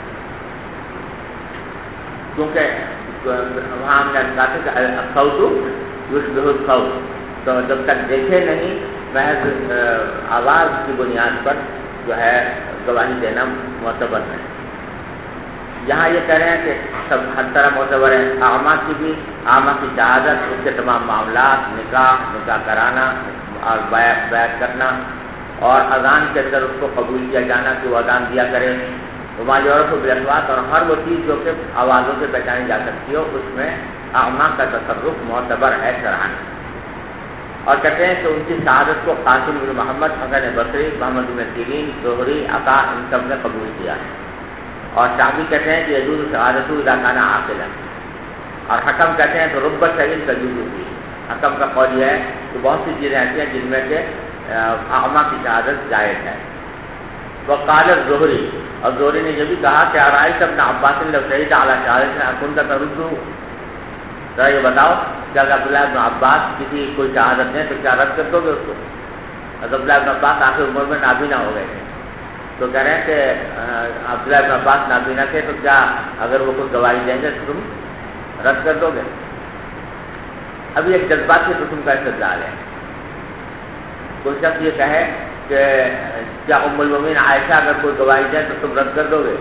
کیونکہ وہاں ہم نے کہا تھا کہ الصوت یشبہ الصوت، تو جب تک دیکھے نہیں محض آواز کی بنیاد پر جو ہے گواہی دینا معتبر ہے. یہاں یہ کہہ رہے ہیں کہ سب ہر طرح معتبر ہے. اعمیٰ کی بھی، اعمیٰ کی شہادت، اس کے تمام معاملات، نکاح کرانا اور بیعت کرنا اور اذان کے اندر اس کو قبول کیا جانا کہ وہ اذان دیا کرے، وما یعرف بالاصوات، اور ہر وہ چیز جو کہ آوازوں سے پہچانی جا سکتی ہو اس میں اعمیٰ کا تصرف معتبر ہے شرعاً. اور کہتے ہیں کہ ان کی شہادت کو قاسم بن محمد، حسن بصری، محمد بن سیرین، زہری، عطا ان سب نے قبول کیا ہے. اور شعبی کہتے ہیں کہ یجوز شہادت اذا کان عاقلا، اور حکم کہتے ہیں تو رب شیء تجوز فی. حکم کا قول یہ ہے کہ بہت سی چیزیں ایسی ہیں جن میں کہ اعمیٰ کی شہادت جائز ہے. وقال الزہری، اور زہری نے یہ بھی کہا کہ ارأیت ابن عباس لو شہد علی شہادت کنت تردہ، ذرا یہ بتاؤ کہ اگر عبداللہ ابن عباس کسی کوئی شہادت دیں تو کیا رد کر دو گے اس کو؟ عبداللہ ابن عباس آخر عمر میں نابینا ہو گئے تھے، تو کہہ رہے ہیں کہ عبداللہ ابن عباس نابینا تھے تو کیا اگر وہ کوئی گواہی دیں گے تو تم رد کر دو گے؟ ابھی ایک جذباتی قسم کا استدلال ہے. کوئی شخص یہ کہے کہ کیا ام المومنین عائشہ اگر کوئی گواہی دے تو تم رد کر دو گے؟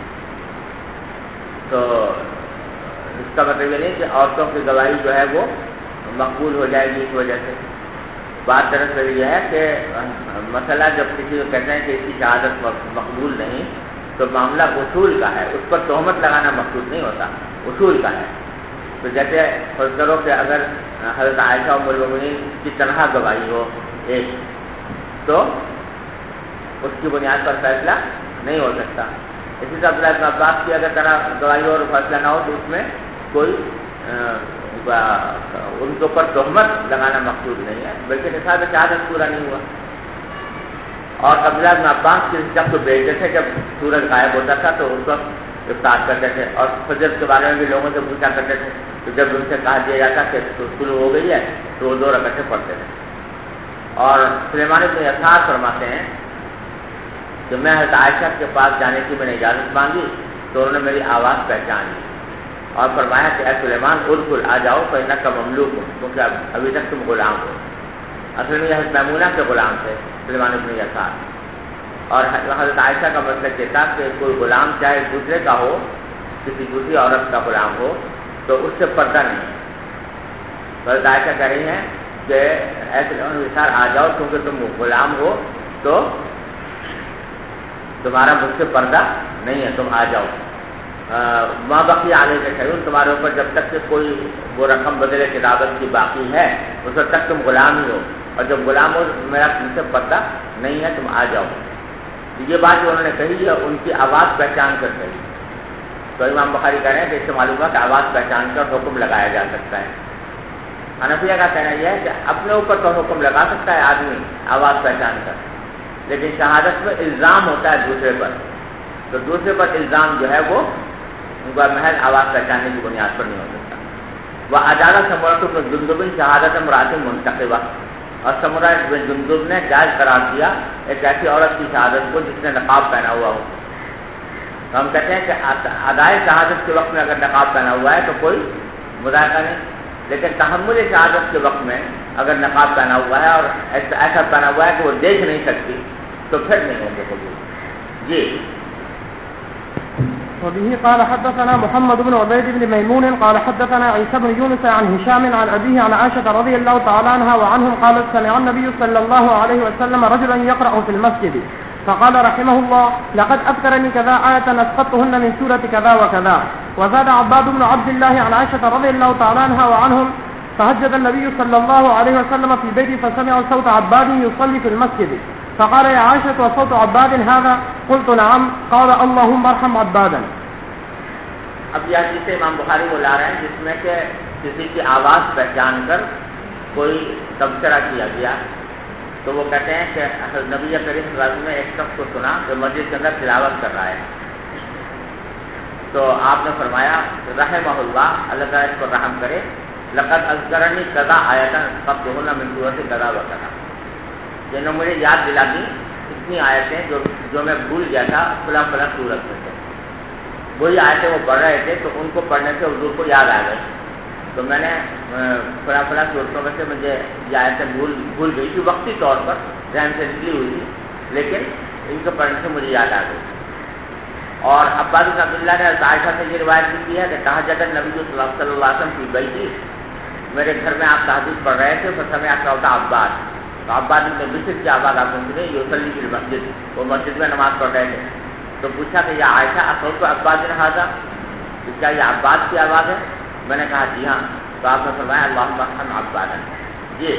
تو اس کا مطلب یہ نہیں کہ عورتوں کی گواہی جو ہے وہ مقبول ہو جائے گی اس وجہ سے. بات دراصل یہ ہے کہ مسئلہ جب کسی کو کہتے ہیں کہ اس کی شہادت مقبول نہیں تو معاملہ اصول کا ہے، اس پر تہمت لگانا مقصود نہیں ہوتا، اصول کا ہے. تو جیسے فرض کرو کہ اگر حضرت عائشہ ام المؤمنین کی تنہا گواہی ہو ایک، تو اس کی بنیاد پر فیصلہ نہیں ہو سکتا. اسی طرح عبداللہ بن عباس کی اگر تنہا گواہی ہو اور فیصلہ نہ ہو تو اس میں کوئی ان کے اوپر تہمت لگانا مقصود نہیں ہے، بلکہ نصاب شہادت پورا نہیں ہوا. اور عبداللہ بن عباس کے جب تو بیٹھتے تھے، جب سورج غائب ہوتا تھا تو اس وقت افطار کرتے تھے، اور فجر کے بارے میں بھی لوگوں سے پوچھا کرتے تھے. تو جب ان سے کہا دیا جاتا کہ شروع ہو گئی ہے تو وہ 2 رکعتیں پڑھتے تھے. اور سلیمان بن یسار فرماتے ہیں کہ میں حضرت عائشہ کے پاس جانے کی میں نے اجازت مانگی تو انہوں نے میری آواز پہچان لی اور فرمایا کہ اے سلیمان ادخل، آ جاؤ، فإنک مملوک، کیونکہ ابھی تک تم غلام ہو. اصل میں حضرت میمونہ کے غلام تھے سلیمان بن یسار، اور حضرت عائشہ کا مطلب یہ تھا کہ کوئی غلام چاہے دوسرے کا ہو، کسی دوسری عورت کا غلام ہو، تو اس سے پردہ نہیں. تو حضرت عائشہ کہہ رہی ہیں کہ اے سلیمان بن یسار آ جاؤ، کیونکہ تم غلام ہو تو تمہارا مجھ سے پردہ نہیں ہے، تم آ جاؤ. ماں باقی آنے کے خیون، تمہارے اوپر جب تک کہ کوئی وہ رقم بدلے کتابت کی باقی ہے اس وقت تک تم غلام ہی ہو، اور جب غلام ہو میرا تم سے پردہ نہیں ہے، تم آ جاؤ. یہ بات جو انہوں نے کہی ہے ان کی آواز پہچان کر کہی. تو امام بخاری کہہ رہے ہیں کہ اس سے معلوم ہوا کہ آواز پہچان کر حکم لگایا جا سکتا ہے. حنفیہ کا کہنا یہ ہے کہ اپنے اوپر تو حکم لگا سکتا ہے آدمی آواز پہچان کر، لیکن شہادت میں الزام ہوتا ہے دوسرے پر، تو دوسرے پر الزام جو ہے وہ محض آواز پہچاننے کی بنیاد پر نہیں ہو سکتا. وہ عدالت سمرت کو جندب شہادت مراد منتخبہ، اور سمرہ بن جندب نے جائز قرار دیا ایک ایسی عورت کی شہادت کو جس نے نقاب پہنا ہوا ہو. تو ہم کہتے ہیں کہ ادائے شہادت کے وقت میں اگر نقاب پہنا ہوا ہے تو کوئی مذائقہ نہیں، لیکن تحمل شہادت کے وقت میں اگر نقاب پہنا ہوا ہے اور ایسا پہنا ہوا ہے کہ وہ دیکھ نہیں سکتی تو پھر نہیں ہوں گے قبول. جی. وبه قال حدثنا محمد بن عبيد بن ميمون قال حدثنا عيسى بن يونس عن هشام عن أبيه عن عائشة رضي الله تعالى عنها وعنهم قالت سمع النبي صلى الله عليه وسلم رجلا يقرأ في المسجد فقال رحمه الله لقد أذكرني كذا آية أسقطتهن من سورة كذا وكذا. وزاد عباد بن عبد الله عن عائشة رضي الله تعالى عنها وعنهم فهجد النبي صلى الله عليه وسلم في بيته فسمع صوت عباد يصلي في المسجد فقال يا عائشة وصوت عباد هذا؟ قلت نعم. قال اللهم ارحم عبادا. اب یہ حدیث امام بخاری کو لا رہے ہیں جس میں کہ کسی کی آواز پہچان کر کوئی تبصرہ کیا گیا. تو وہ کہتے ہیں کہ نبی کریم صلی اللہ علیہ وسلم نے ایک شخص کو سنا کہ مسجد کے اندر تلاوت کر رہا ہے. تو آپ نے فرمایا رحمہ اللہ، اللہ تعالیٰ اس پر رحم کرے، لقد اذکرنی کذا آیتاً اسقطتہن من سورۃ کذا وکذا، جنہوں نے مجھے یاد دلا دی اتنی آیتیں جو میں بھول گیا تھا فلاں فلاں سورت میں سے. وہی آیتیں وہ پڑھ رہے تھے تو ان کو پڑھنے سے حضور کو یاد آ گئی. تو میں نے فلاں فلاں صورتوں میں سے مجھے یہ آیتیں بھول گئی تھی، وقتی طور پر ذہن سے نکلی ہوئی تھی، لیکن ان کو پڑھنے سے مجھے یاد آ گئی. اور عباد بن عبداللہ نے عائشہ سے یہ روایت بھی کی ہے کہ تہجد النبی صلی اللہ علیہ وسلم کی بیٹی، میرے گھر میں آپ تہجد پڑھ رہے تھے، پھر میں آتا ہوتا عباد، تو عباد بن بشر کی آواز آپ نے سنی، یصلی فی المسجد، وہ مسجد میں نماز پڑھ رہے تھے. تو پوچھا کہ یہ عائشہ اصوت عباد هذا، کیا یہ عباد کی آواز ہے؟ میں نے کہا جی ہاں. تو آپ نے فرمایا اللهم ارحم عبادا. جی.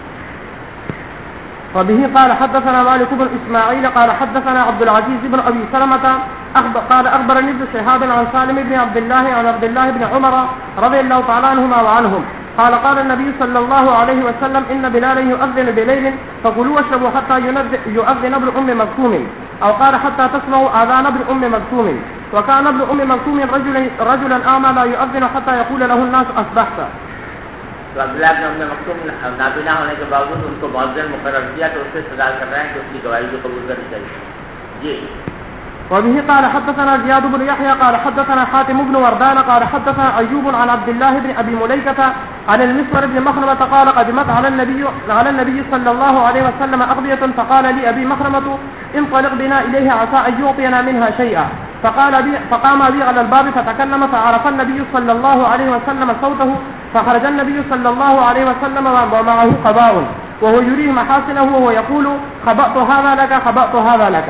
وبه قال حدثنا مالك بن إسماعيل قال حدثنا عبد العزيز بن أبي سلمة قال أخبرني ابن شهاب عن سالم بن عبد الله عن عبد الله بن عمر رضي الله تعالى عنهما وعنهم قال قال النبي صلى الله عليه وسلم إن بلالا يؤذن بليل فكلوا واشربوا حتى يؤذن ابن أم مكتوم، أو قال حتى تسمعوا آذان ابن أم مكتوم. وكان ابن أم مكتوم رجلا أعمى لا يؤذن حتى يقول له الناس أصبحت. تو عبداللہ بن ام مکتوم نابینا ہونے کے باوجود ان کو مؤذن مقرر کیا تو اس سے استدلال کر رہے ہیں کہ اس کی گواہی کو قبول کرنی چاہیے. جی. وبه قال حدثنا زياد بن يحيى قال حدثنا حاتم بن وردان قال حدثنا أيوب عن عبد الله بن أبي مليكة عن المسور بن مخرمة قال قدمت على النبي صلى الله عليه وسلم أغبية فقال لي أبي مخرمة انطلق بنا إليه عسى أن يعطينا منها شيئا. فقام بي على الباب فتكلم فعرف النبي صلى الله عليه وسلم صوته فخرج النبي صلى الله عليه وسلم ومعه قباء وهو يريه محاسنه وهو يقول خبأت هذا لك خبأت هذا لك.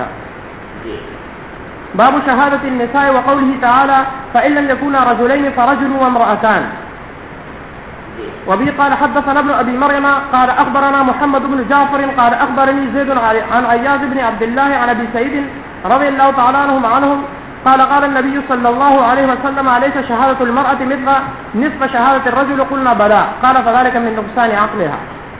باب شهادة النساء وقوله تعالى فإن لم يكونا رجلين فرجل وامرأتان. وبه قال حدثنا ابن أبي مريم قال أخبرنا محمد بن جعفر قال أخبرني زيد عن عياض بن عبد الله عن أبي سعيد رضي الله تعالى عنهم قال قال النبي صلى الله عليه وسلم أليس شهادة المرأة مثل نصف شهادة الرجل؟ قلنا بلى قال فذلك من نقصان عقلها.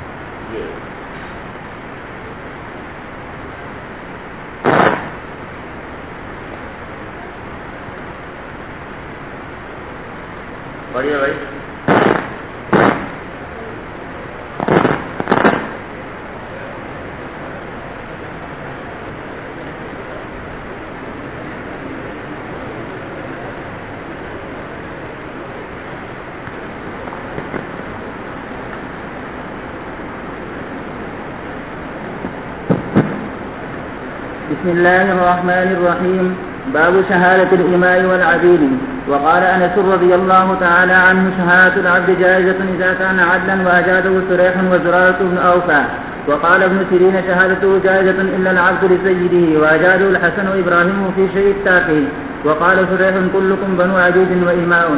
بڑھیا بھائی بسم الله الرحمن الرحيم. باب شهادة الإماء والعبيد. وقال أنس رضي الله تعالى عنه شهادة العبد جائزة إذا كان عدلا وأجاده سريح وزرارة بن أوفى. وقال ابن سيرين شهادته جائزة إلا العبد لسيده وأجاده الحسن وإبراهيم في شيء التاقي. وقال سريح كلكم بنو عبيد وإماء.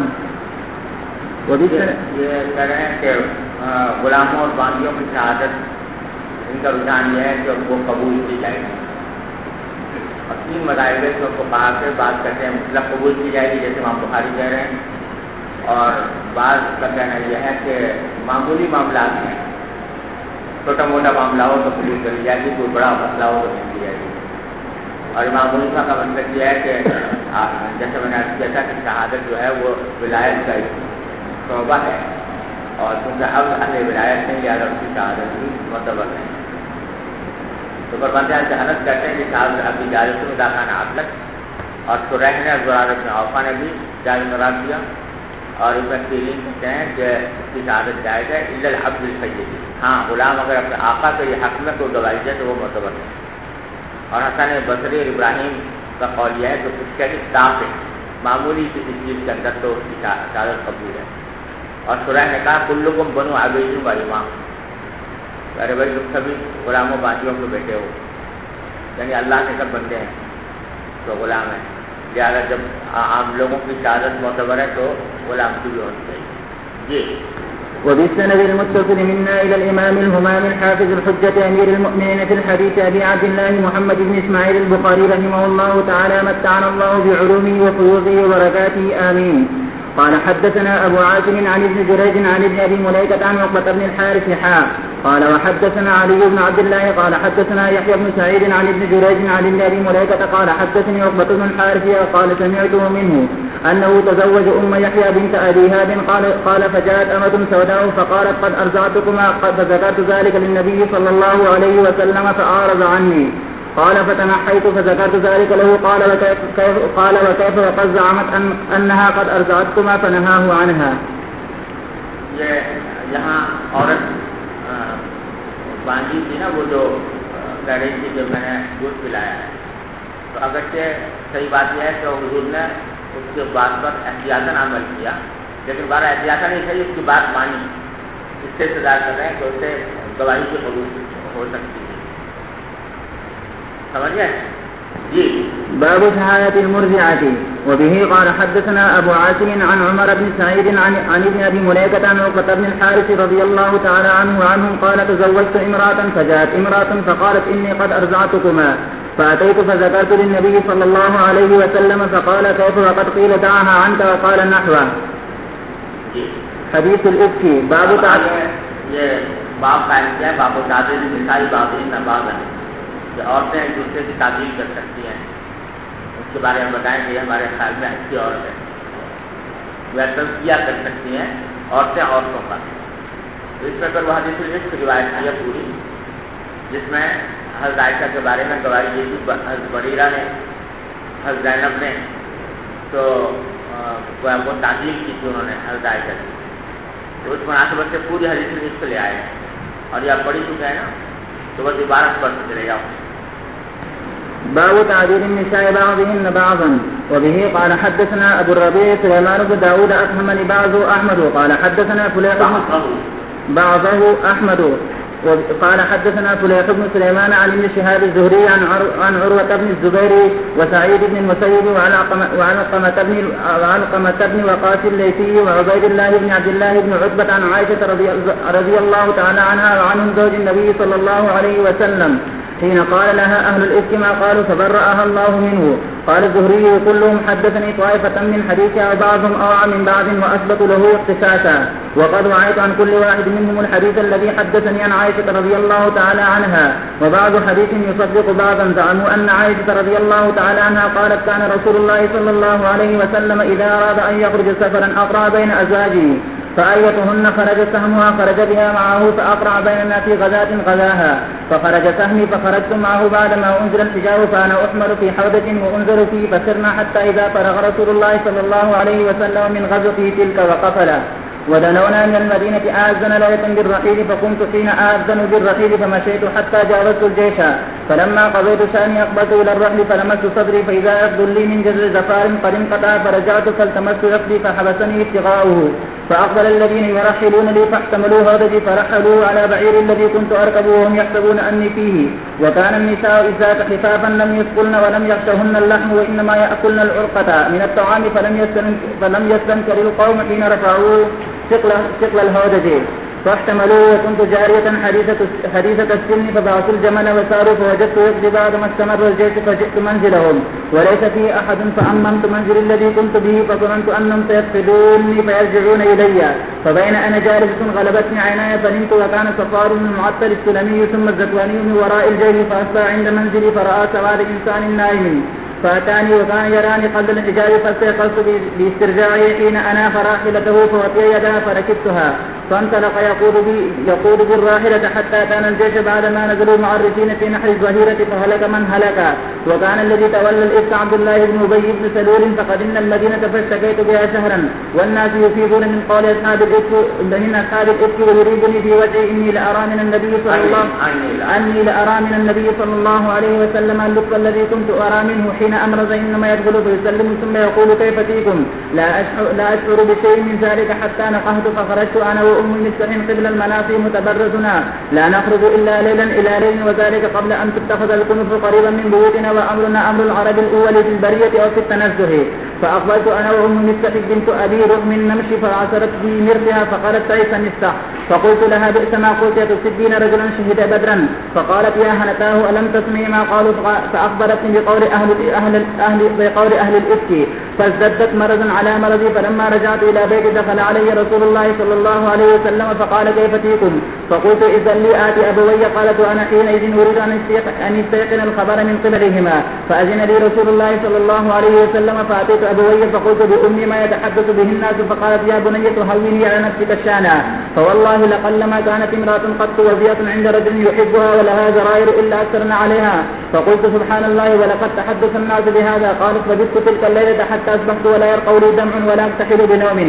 یہ کہہ رہے ہیں کہ غلاموں اور باندیوں کی شہادت ان کا رجحان یہ ہے کہ وہ قبول کی جائے گی. اور 3 مذاہب کو کہا کے بات کرتے ہیں مطلب قبول کی جائے گی جیسے امام بخاری کہہ رہے ہیں, اور بعض کا کہنا یہ ہے کہ معمولی معاملات ہیں, چھوٹا موٹا معاملہ ہو تو قبول کری جائے گی, کوئی بڑا مسئلہ ہو تو نہیں کی جائے گی. اور امام حنیفہ کا مطلب یہ ہے کہ جیسے میں نے عرض کیا تھا کہ شہادت جو ہے وہ ولایت کا شعبہ ہے, اور کیونکہ اب اہل ولایت نہیں لہٰذا اس کی شہادت بھی معتبر ہے. تو فرماتے ہیں جہالت کہتے ہیں کہ شہادت ابھی جائز میں داخانہ عقلت, اور سریح نے زرارت بن عوفہ نے بھی جائز قرار دیا, اور ابن سیرین کہتے ہیں کہ اس کی شہادت جائز ہے الا العبد السید. ہاں غلام اگر اپنے آقا کے یہ حق میں کوئی گواہی دے تو وہ معتبر ہے. اور حسن بصری اور ابراہیم کا قول یہ ہے کہ اس کے صاف ہے معمولی کسی چیز کے اندر تو اس کی شہادت قبول ہے. اور سریح نے کہا کلکم بنو عبید و امام, ارے بھائی تم سبھی غلاموں باندیوں کے بیٹے ہو, یعنی اللہ کے سب بندے ہیں تو غلام ہیں, لہٰذا جب عام لوگوں کی شہادت معتبر ہے تو غلام کی بھی ہونی چاہیے. جی وبالسند المتصل منا إلى الإمام الهمام الحافظ الحجة أمير المؤمنين في الحديث أبي عبد الله محمد بن إسماعيل البخاري رحمه الله تعالى متعنا الله بعلومه وفيوضه وبركاته آمين. قال حدثنا أبو عاصم عن ابن جريج عن ابن أبي مليكة عن عقبة بن الحارث قال وحدثنا علي بن عبد الله قال حدثنا يحيى بن سعيد عن ابن جريج عن ابن أبي مليكة قال حدثني عقبة بن الحارث قال سمعته منه أنه تزوج يحيى بنت أبي هاد قال فجاءت أمة سوداء فقالت قد أرزعتكما فذكرت ذلك للنبي صلى الله عليه وسلم فأعرض عني قال فتنحيت فذكرت ذلك له قال وكيف وقد زعمت أنها قد أرزعتكما فنهاه عنها. یہاں عورت باندھی تھی نا, وہ جو کہہ رہی تھی کہ میں نے دودھ پلایا ہے, تو اگرچہ صحیح بات یہ ہے کہ حضور نے اس کے بات پر احتیاطاً عمل کیا, لیکن بارہ احتیاطاً نہیں صحیح اس کی بات مانی, اس سے انتظار کر رہے ہیں کہ اس سے گواہی کی قبول ہو سکتی ہے. سمجھے جی. باب شهادة المرجعة. وبه قال حدثنا أبو عاصم عن عمر بن سعيد عن ابن أبي مليكة عن عقبة بن الحارث رضي الله تعالى عنه وعنهم قال تزوجت امرأة فجاءت امرأة فقالت إني قد أرزعتكما فأتيت فذكرت للنبي صلى الله عليه وسلم فقال كيف وقد قيل دعها عنك وقال نحوه. حديث الإفك. باب یہ باب قائم کیا ہے, باب تعدیل مثال بعضین بعضا, کہ عورتیں ایک دوسرے کی تعدیل کر سکتی ہیں, اس کے بارے میں بتائیں کہ یہ ہمارے خیال میں اچھی عورت ہے, وہ تزکیہ کر سکتی ہیں عورتیں عورتوں کا. تو اس میں وہ حدیث العشق روایت کی ہے پوری, جس میں حضرت عائشہ کے بارے میں گواہی دی تھی حضرت بریرہ نے, حضرت زینب نے, تو وہ تعدیل کی تھی انہوں نے حضرت عائشہ کی. تو اس مناسبت سے پوری حدیث العشق لے آئے ہیں, اور یہ آپ پڑھی چکے ہیں نا, تو بس عبارت پر چلے جاؤ. باب تعديل النساء بعضهن بعضا. وبه قال حدثنا أبو الربيع سليمان بن داود أفهمني بعضه أحمد قال حدثنا فليح بعضه أحمد قال حدثنا فليح بن سليمان عن ابن شهاب الزهري عن عروة بن الزبير وسعيد بن المسيب وعلقمة بن وقاص الليثي وعبيد الله بن عبد الله بن عتبة عن عائشة رضي الله تعالى عنها وعنهم زوج النبي صلى الله عليه وسلم حين قال لها أهل الإفك ما قالوا فبرأها الله منه. قال الزهري كلهم حدثني طائفة من حديثها وبعضهم أوعى من بعض وأثبت له اختصاصا وقد وعيت عن كل واحد منهم الحديث الذي حدثني عن عائشة رضي الله تعالى عنها وبعض حديث يصدق بعضا. زعموا أن عائشة رضي الله تعالى عنها قالت كان رسول الله صلى الله عليه وسلم إذا أراد أن يخرج سفرا أقرأ بين أزواجه فأيتهن خرج سهمها خرج بها معه فأقرأ بيننا في غزاة غزاها فخرج سهمي فخرجت معه بعدما أنزل الحجاب فأنا أحمل في حوضة وأنزل فيه فسرنا حتى إذا فرغ رسول الله صلى الله عليه وسلم من غزوته تلك وقفل ودنونا من المدينة آذن ليلة بالرحيل فقمت حين آذن بالرحيل فمشيت حتى جاوزت الجيش فلما قضيت شأني أقبلت إلى الرحل فلمست صدري فإذا يفض لي من جزر زفار قد انقطع فرجعت فالتمست يفضي فحبسني ابتغاؤه فأقبل الذين يرحلون لي فاحتملوا هودجي فرحلوا على بعير الذي كنت أركب وهم يحسبون أني فيه وكان النساء إذا خفافا لم يثقلن ولم يخشهن اللحم وإنما يأكلن العرقة من الطعام فلم يستنكر القوم حين رفعوا ثقل الهودج فاحتملوا وكنت جارية حديثة السن فبعثوا الجمل وساروا فوجدت يقضي بعد ما استمر الجيش فجئت منزلهم وليس فيه أحد فأممت منزل الذي كنت به فظننت أنهم سيفقدوني فيرجعون إلي فبين أنا جالس غلبتني عيناي فنمت وكان صفار من المعطل السلمي ثم الزكواني من وراء الجيش فأصبح عند منزلي فرأى سواد إنسان نائم فأتاني وكان يراني قبل الحجاب فاستيقظت باسترجاعه حين أناخ راحلته فوطي يدها فركبتها فانطلق يقود بالراحلة حتى أتانا الجيش بعدما نزلوا معرفين في نحر الظهيرة فهلك من هلك وكان الذي تولى الإفك عبد الله بن أبي بن سلول فقدمنا المدينة فاشتكيت بها شهرا والناس يفيضون من قول أصحاب الإفك ويريدني في وجهي إني لأرى من النبي صلى الله عليه وسلم اللطف الذي كنت أرى منه حين أمرز إنما يدخل فيسلم ثم يقول كيف فيكم لا أشعر بشيء من ذلك حتى نقهت فخرجت أنا وأم مستح قبل المناصي متبرزنا لا نخرج إلا ليلا إلى ليل وذلك قبل أن تتخذ الكنف قريبا من بيوتنا وأمرنا أمر العرب الأول في البرية أو في التنزه فأقبلت أنا وأم مستح بنت أبي رغم نمشي فعثرت في مرتها فقالت تعيس مستح فقلت لها بئس ما قلت تصدين رجلا شهد بدرا فقالت يا هنتاه ألم تسمعي ما قالوا فأخبرتني بقول أهل الإفك فازددت مرضا على مرضي فلما رجعت إلى بيت دخل علي رسول الله صلى الله عليه وسلم فقال كيف فيكم فقلت إذن لي آتي أبوي قالت وأنا حينئذ أريد أن يستيقن الخبر من قبلهما فأذن لي رسول الله صلى الله عليه وسلم فأتيت أبوي فقلت بأمي ما يتحدث به الناس فقالت يا بني هوني على نفسك الشانا فوالله لقلما كانت امرأة قط وزية عند رجل يحبها ولها زرائر إلا أكثرن عليها فقلت سبحان الله ولقد تحدث الناس بهذا قالت فبت تلك الليلة حتى أصبحت ولا يرقى لي دمع ولا أكتحل بنوم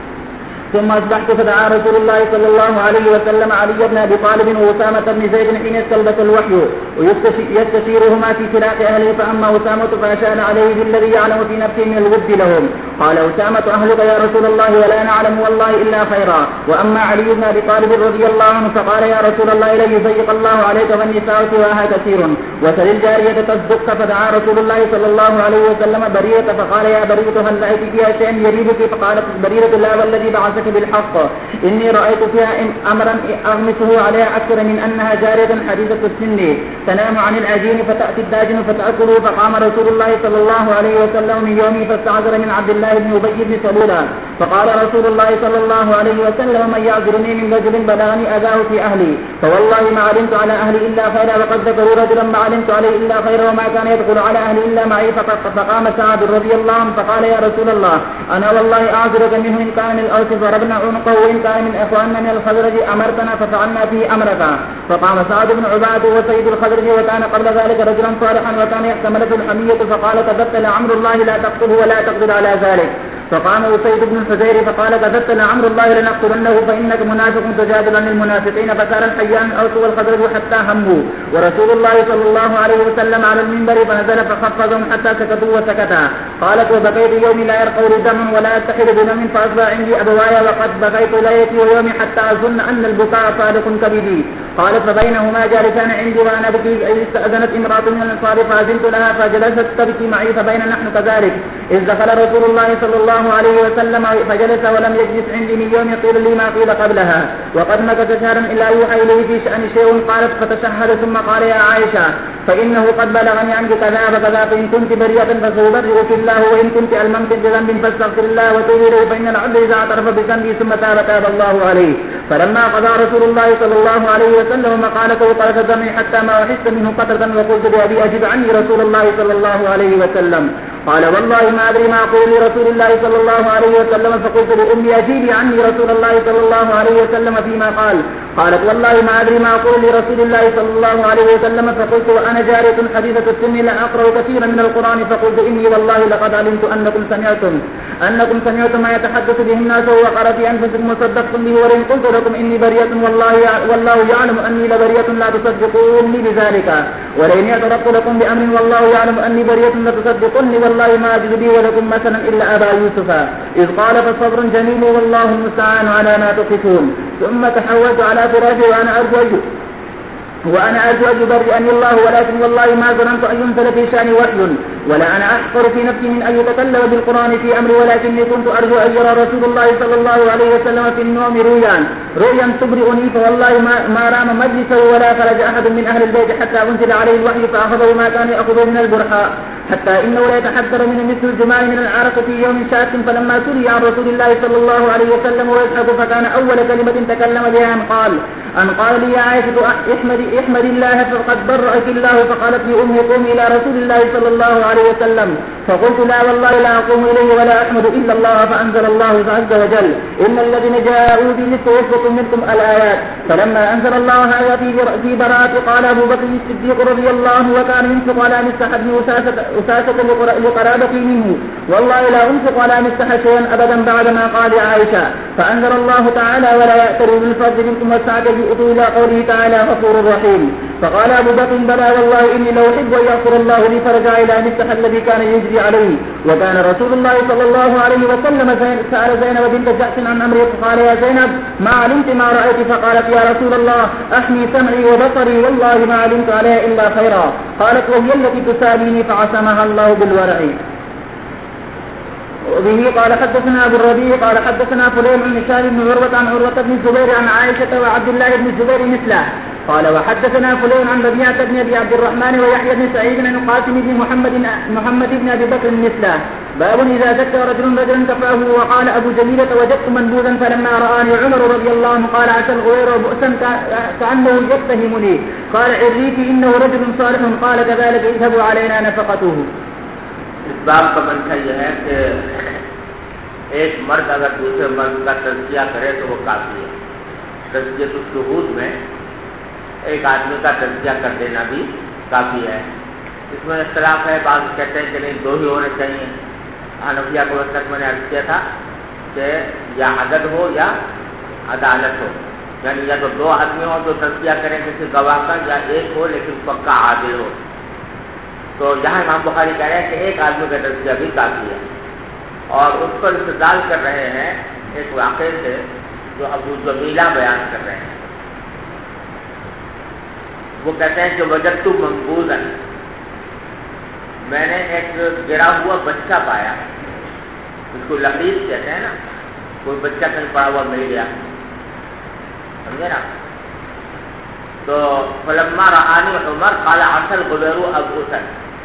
ثم أصبحت فدعا رسول الله صلى الله عليه وسلم علي بن أبي طالب وأسامة بن زيد حين استلبس الوحي ويستشيرهما في فراق أهله فأما أسامة فأشار عليه بالذي يعلم في نفسه من الود لهم قال أسامة أهلك يا رسول الله ولا نعلم والله إلا خيرا وأما علي بن أبي طالب رضي الله عنه فقال يا رسول الله لن يضيق الله عليك والنساء سواها كثير وسل الجارية تصدقك فدعا رسول الله صلى الله عليه وسلم بريرة فقال يا بريرة هل رأيت فيها شيئا يريبك فقالت بريرة لا والذي بعثك بالحق إني رأيت فيها أمرا أغمسه عليها أكثر من أنها جارية حديثة السن تنام عن العجين فتأتي الداجن فتأكله فقام رسول الله صلى الله عليه وسلم من يومه فاستعذر من عبد الله بن أبي بن سلول فقال رسول الله صلى الله عليه وسلم من يعذرني من رجل بلغني أذاه في أهلي فوالله ما علمت على أهلي إلا خيرا وقد ذكروا رجلا ما علمت عليه إلا خيرا وما كان يدخل على أهلي إلا معي فقام سعد رضي الله عنه فقال يا رسول الله أنا والله أعذرك منه إن كان من الأوس ضربنا عنقه وإن كان من إخواننا من الخزرج أمرتنا ففعلنا فيه أمرك فقام سعد بن عبادة وسيد الخزرج وكان قبل ذلك رجلا صالحا وكان يحتمله الحمية فقال كذبت لعمر الله لا تقتله ولا تقدر على ذلك فقام أسيد بن الحزير فقال كذبت لعمر الله لنقتلنه فإنك منافق تجادل عن المنافقين فسار الحيان الأوس والخزرج حتى هموا ورسول الله صلى الله عليه وسلم على المنبر فنزل فخفضهم حتى سكتوا وسكتا قالت وبقيت يومي لا يرقوا لي دم ولا أتحل بدم فأصبح عندي أبوايا وقد بقيت ليلتي ويومي حتى أظن أن البكاء صادق كبدي قالت فبينهما جالسان عندي وأنا أبكي إذ استأذنت امرأة من الأنصار فأذنت لها فجلست تبكي معي فبين نحن كذلك إذ دخل رسول الله صلى الله عليه وسلم فجلس ولم يجلس عندي من يوم قيل لي ما قيل قبلها وقد مكث شهرا إلا يوحى إليه في شأن شيء. قالت فتشهد ثم قال يا عائشة فإنه قد بلغني عنك كذا فكذا فإن كنت بريئة فسيبرئك الله وإن كنت ألممت بذنب فاستغفر الله وتوب إليه فإن العبد إذا اعترف بذنبه ثم تاب الله عليه. فلما قضى رسول الله صلى الله عليه وسلم مقالته قالت دمي حتى ما أحس منه قطرة وقلت بأبي أجب عني رسول الله صلى الله عليه وسلم. قال والله ما أدري ما أقول لرسول الله صلى الله عليه وسلم فقلت لأمي أجيبي عني رسول الله صلى الله عليه وسلم فيما قال. قالت والله ما أدري ما أقول لرسول الله صلى الله عليه وسلم فقلت وأنا جارية حديثة السن لا أقرأ كثيرا من القرآن فقلت إني والله لقد علمت أنكم سمعتم ما يتحدث به الناس وقرأ في أنفسكم وصدقتم به وإن قلت لكم إني بريئة والله يعلم أني لبريئة لا تصدقوني بذلك ولئن اعترفت لكم بأمر والله يعلم أني بريئة لا تصدقوني والله ما أجد بي ولكم مثلا إلا أبا يوسف إذ قال فصبر جميل والله المستعان على ما تصفون. ثم تحولت على فراشي وأنا أرجو أن يبرئني الله ولكن والله ما ظننت أن ينزل في شأني وحي ولا أنا أحقر في نفسي من أن يتكلم بالقرآن في أمري ولكني كنت أرجو أن يرى رسول الله صلى الله عليه وسلم في النوم رؤيا تبرئني فوالله ما رام مجلسه ولا خرج أحد من أهل البيت حتى أنزل عليه الوحي فأخذه ما كان يأخذه من البرحاء حتى إنه لا يتحذر من مثل الجماع من العرق في يوم شاك. فلما سئل عن رسول الله صلى الله عليه وسلم ويضحك فكان أول كلمة تكلم بها أن قال لي يا عائشة احمد الله فقد برأك الله. فقالت لي أمي قومي إلى رسول الله صلى الله عليه وسلم فقلت لا والله لا أقوم إليه ولا أحمد إلا الله. فأنزل الله عز وجل إن الذين جاءوا بمثل وصفة منكم الآيات. فلما أنزل الله هذا في براءة قال أبو بكر الصديق رضي الله عنه وكان ينفق على مسح بن أساسة لقرابتي منه والله لا أنفق على مسح شيئا أبدا بعدما قال عائشة. فأنزل الله تعالى ولا يأتروا بالفضل منكم والسعة يؤتوا إلى قوله تعالى غفور رحيم. فقال أبو بكر بلى والله إني لو أحب أن يغفر الله لي فرجع إلى مسح الذي كان يجري عليه. وكان رسول الله صلى الله عليه وسلم سأل زينب بنت جحش عن أمره فقال يا زينب ما علمت ما رأيت. فقالت يا رسول الله أحمي سمعي وبصري والله ما علمت عليها إلا خيرا. قالت وهي التي تساليني فعصمها الله بالورع. وبه قال حدثنا أبو الربيع قال حدثنا فلان بن هشام بن عروة عن عروة بن الزبير عن عائشة وعبد الله بن الزبير مثله. قال وحدثنا فلان عن ربيعة بن أبي عبد الرحمن ويحيى بن سعيد عن قاسم بن محمد بن أبي بكر مثله. باب إذا زكى رجلا كفاه. وقال أبو جميلة وجدت منبوذا فلما رآني عمر رضي الله عنه قال عسى الغير بؤسا كأنه يتهمني قال عريتي إنه رجل صالح قال كذلك اذهبوا علينا نفقته. اس باب کا منشا یہ ہے کہ ایک مرد اگر دوسرے مرد کا تزکیہ کرے تو وہ کافی ہے. تزکیہ الشہود میں ایک آدمی کا تزکیہ کر دینا بھی کافی ہے. اس میں اختلاف ہے. بعض کہتے ہیں کہ نہیں دو ہی ہونے چاہیے. حنفیہ کو وقت میں نے عرض کیا تھا کہ یا عدد ہو یا عدالت ہو, یعنی یا تو دو آدمی ہو جو تزکیہ کریں کسی گواہ کا, یا ایک ہو لیکن پکا عادل ہو. تو یہاں امام بخاری کہہ رہے ہیں کہ ایک آدمی کا تزکیہ بھی کافی ہے, اور اس پر استدلال کر رہے ہیں ایک واقعے سے جو ابو جمیلہ بیان کر رہے ہیں. وہ کہتے ہیں کہ وجدت منبوذا, میں نے ایک گرا ہوا بچہ پایا, اس کو لقیط کہتے ہیں نا, کوئی بچہ کہیں پڑا ہوا مل گیا, سمجھے نا. تو فلما رآنی عمر قال عسى الغبیر ابؤسا.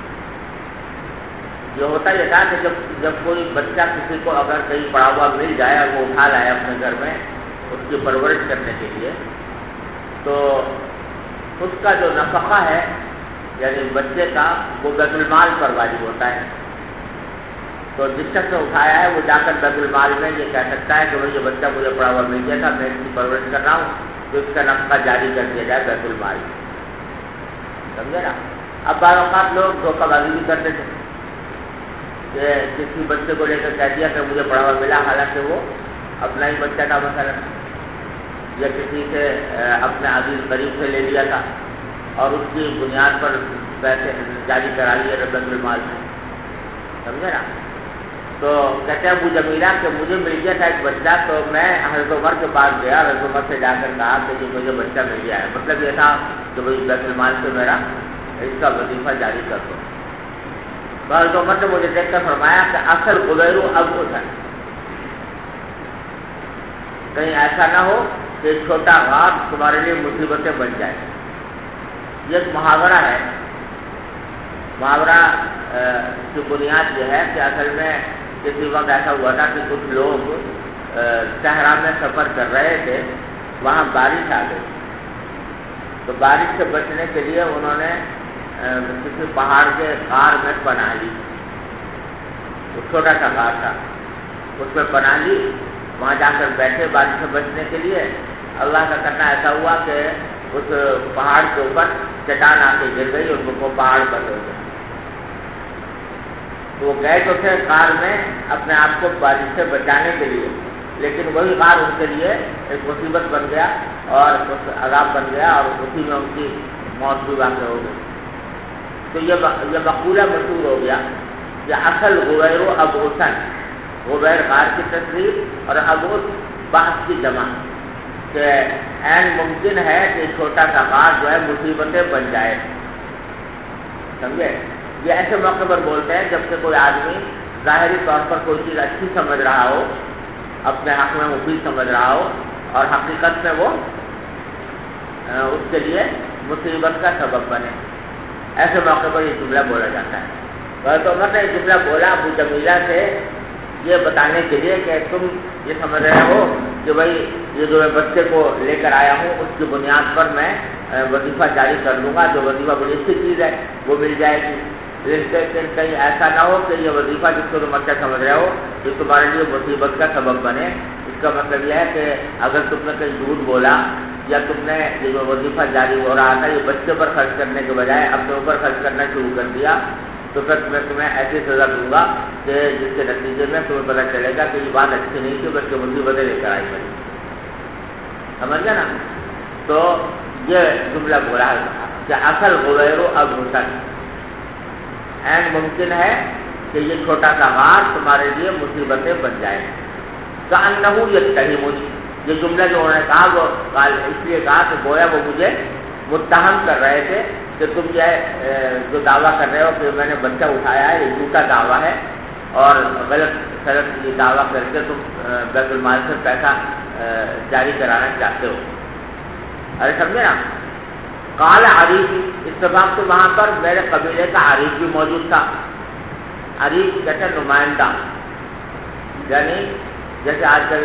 یہ ہوتا یہ تھا کہ جب کوئی بچہ کسی کو اگر کہیں پڑا ہوا مل جائے اور وہ اٹھا لائے اپنے گھر میں اس کی پرورش کرنے کے لیے, تو اس کا جو نفقہ ہے یعنی بچے کا وہ بیت المال پر واجب ہوتا ہے. تو جس شخص نے اٹھایا ہے وہ جا کر بیت المال میں یہ کہہ سکتا ہے کہ بھائی یہ بچہ مجھے پڑا ہوا مل گیا تھا, میں اس کی پرورش کر رہا ہوں, تو اس کا نفقہ جاری کر دیا جائے بیت المال میں. سمجھے نا. اب بعض اوقات لوگ دھوکہ بازی بھی کرتے تھے کہ کسی بچے کو لے کر کہہ دیا کہ مجھے پڑا ہوا ملا, حالانکہ وہ اپنا ہی بچہ تھا مثلا, یا کسی سے اپنے عزیز قریب سے لے لیا تھا اور اس کی بنیاد پر پیسے جاری کرا لیے بیت المال میں. سمجھے نا. تو کہتے ہیں ابو جمیلہ کہ مجھے مل گیا تھا ایک بچہ، تو میں حضرت عمر کے پاس گیا، حضرت عمر سے جا کر کہا کہ مجھے بچہ مل گیا ہے، مطلب یہ تھا کہ بھائی بیت المال سے میرا اس کا وظیفہ جاری کر دو۔ تو حضرت عمر نے مجھے دیکھ کر فرمایا کہ اصل غبیر اب ہے، کہیں ایسا نہ ہو کہ چھوٹا غار تمہارے لیے مصیبتیں بن جائے۔ یہ ایک محاورہ ہے، محاورہ کی بنیاد یہ ہے کہ اصل میں کسی وقت ایسا ہوا تھا کہ کچھ لوگ صحرا میں سفر کر رہے تھے، وہاں بارش آ گئی، تو بارش سے بچنے کے لیے انہوں نے کسی پہاڑ کے غار میں پناہ لی، چھوٹا سا غار تھا، اس میں پناہ لی، وہاں جا کر بیٹھے بارش سے بچنے کے لیے۔ اللہ کا کرنا ایسا ہوا کہ اس پہاڑ کے اوپر چٹان آ کے گر گئی اور وہ پہاڑ بند ہو گیا۔ تو وہ گئے تو تھے غار میں اپنے آپ کو بارش سے بچانے کے لیے، لیکن وہی غار ان کے لیے ایک مصیبت بن گیا اور عذاب بن گیا، اور اسی میں ان کی موت بھی واقع ہو گئی۔ تو یہ مقولہ مشہور ہو گیا کہ اصل غبیر و ابوسن، غبیر غار کی تصویر اور ابوس بحث کی جمع، کہ عین ممکن ہے کہ چھوٹا سا غار جو ہے مصیبتیں بن جائے، سمجھے؟ یہ ایسے موقع پر بولتے ہیں جب کہ کوئی آدمی ظاہری طور پر کوئی چیز اچھی سمجھ رہا ہو، اپنے حق میں مفید سمجھ رہا ہو، اور حقیقت میں وہ اس کے لیے مصیبت کا سبب بنے، ایسے موقع پر یہ جملہ بولا جاتا ہے۔ تو عمر نے یہ جملہ بولا ابو جمیلہ سے یہ بتانے کے لیے کہ تم یہ سمجھ رہے ہو کہ بھائی یہ جو میں بچے کو لے کر آیا ہوں اس کی بنیاد پر میں وظیفہ جاری کر لوں گا، جو وظیفہ بڑی اچھی چیز ہے وہ مل جائے گی، لیکن کہیں ایسا نہ ہو کہ یہ وظیفہ جس کو تم اچھا سمجھ رہے ہو جو تمہارے لیے مصیبت کا سبب بنے۔ اس کا مطلب یہ ہے کہ اگر تم نے کہیں جھوٹ بولا یا تم نے یہ جو وظیفہ جاری ہو رہا تھا یہ بچے پر خرچ کرنے کے بجائے اپنے اوپر خرچ کرنا شروع کر دیا، تو پھر میں تمہیں ایسی سزا دوں گا کہ جس کے نتیجے میں تمہیں پتہ چلے گا کہ یہ بات اچھی نہیں تھی بلکہ مصیبتیں لے کر آئی بنی، سمجھ گیا نا؟ تو یہ جملہ بولا کہ اصل غبیر اب حسن، عین ممکن ہے کہ یہ چھوٹا سا غار تمہارے لیے مصیبتیں بن جائے۔ کأنہ یتہمنی، یہ جملہ جو انہوں نے کہا وہ اس لیے کہا کہ گویا وہ مجھے متہم کر رہے تھے کہ تم یہ جو دعویٰ کر رہے ہو کہ میں نے بچہ اٹھایا ہے یہ جھوٹا دعویٰ ہے، اور غلط یہ دعویٰ کر کے تم بیت المال سے پیسہ جاری کرانا چاہتے ہو۔ ارے سمجھے نا؟ قال عریف، اتفاق سے وہاں پر میرے قبیلے کا عریف بھی موجود تھا۔ عریف کہتے ہیں نمائندہ، یعنی جیسے آج کل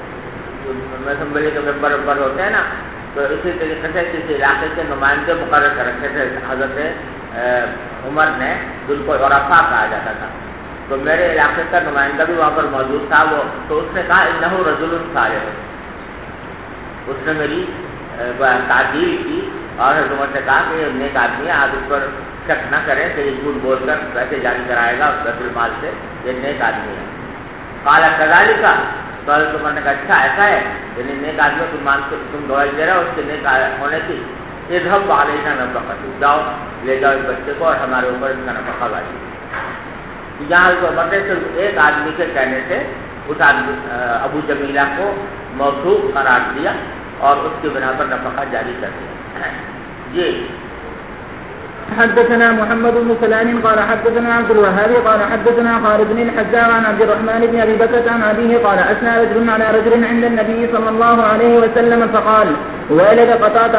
اسمبلی کے ممبر ہوتے ہیں نا، تو اسی طریقے سے کسی علاقے کے نمائندے مقرر کر رکھے تھے حضرت عمر نے، جن کو عرفاء کہا جاتا تھا، تو میرے علاقے کا نمائندہ بھی وہاں پر موجود تھا۔ وہ تو اس نے کہا انہ رجل صالح، اس نے میری تعدیل کی اور حضرت عمر سے کہا کہ یہ نیک آدمی ہے، آپ اس پر شک نہ کریں کہ یہ جھوٹ بول کر پیسے جاری کرائے گا بیت المال سے، یہ نیک آدمی ہے۔ قال کذالک، تو حضرت عمر نے کہا اچھا ایسا ہے، یعنی نیک آدمی تم گواہی دے رہے ہو اس کے نیک ہونے کی، اذهب علینا نفقۃ، جاؤ لے جاؤ اس بچے کو اور ہمارے اوپر اس کا نفقہ واجب۔ یہاں حضرت عمر نے صرف ایک آدمی کے کہنے سے اس آدمی ابو جمیلہ کو موثوق قرار دیا اور اس کی بنا پر نفقہ جاری کر دیا۔ جی حدثنا محمد بن سلام قال حدثنا عبد الوهاب قال حدثنا خالد بن الحذاء عن عبد الرحمن بن ابي بكر عن ابيه قال اثنى رجل على رجل عند النبي صلى الله عليه وسلم فقال ويلك قطعت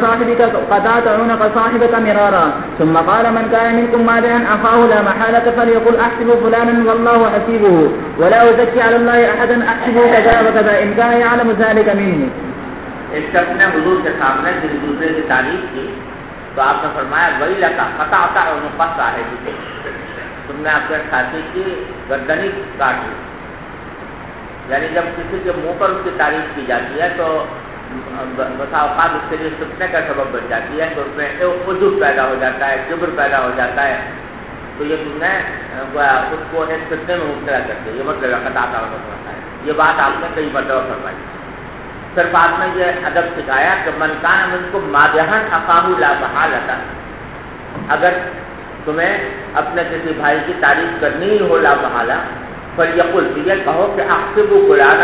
عنق صاحبك مرارا، ثم قال من كان منكم مادعا اخاه لا محاله فليقل احسب فلانا والله حسيبه ولا ازكي على الله احدا احسبه كذا وكذا ان كان يعلم ذلك مني۔ ایک شخص نے حضور کے سامنے کسی دوسرے کی تعریف کی تو آپ نے فرمایا وہی لگا قطعت عنق صاحبک، تم نے اپنے ساتھی کی گردنی کاٹ لی۔ یعنی جب کسی کے منہ پر اس کی تعریف کی جاتی ہے تو بسا اوقات اس کے لیے فتنے کا سبب بن جاتی ہے، تو اس میں عجب پیدا ہو جاتا ہے، کبر پیدا ہو جاتا ہے، تو یہ تم نے اس کو ایک فتنے میں مبتلا کر دیا، یہ مطلب قطعت عنق ہوتا ہے۔ یہ بات آپ نے کئی مرتبہ فرمائی۔ پھر بعد میں یہ ادب سکھایا کہ من کان منکم مادحا اخاہ لا محالۃ، اگر تمہیں اپنے کسی بھائی کی تعریف کرنی ہی ہو لا محالہ، فلیقل یہ کہو کہ احسب فلانا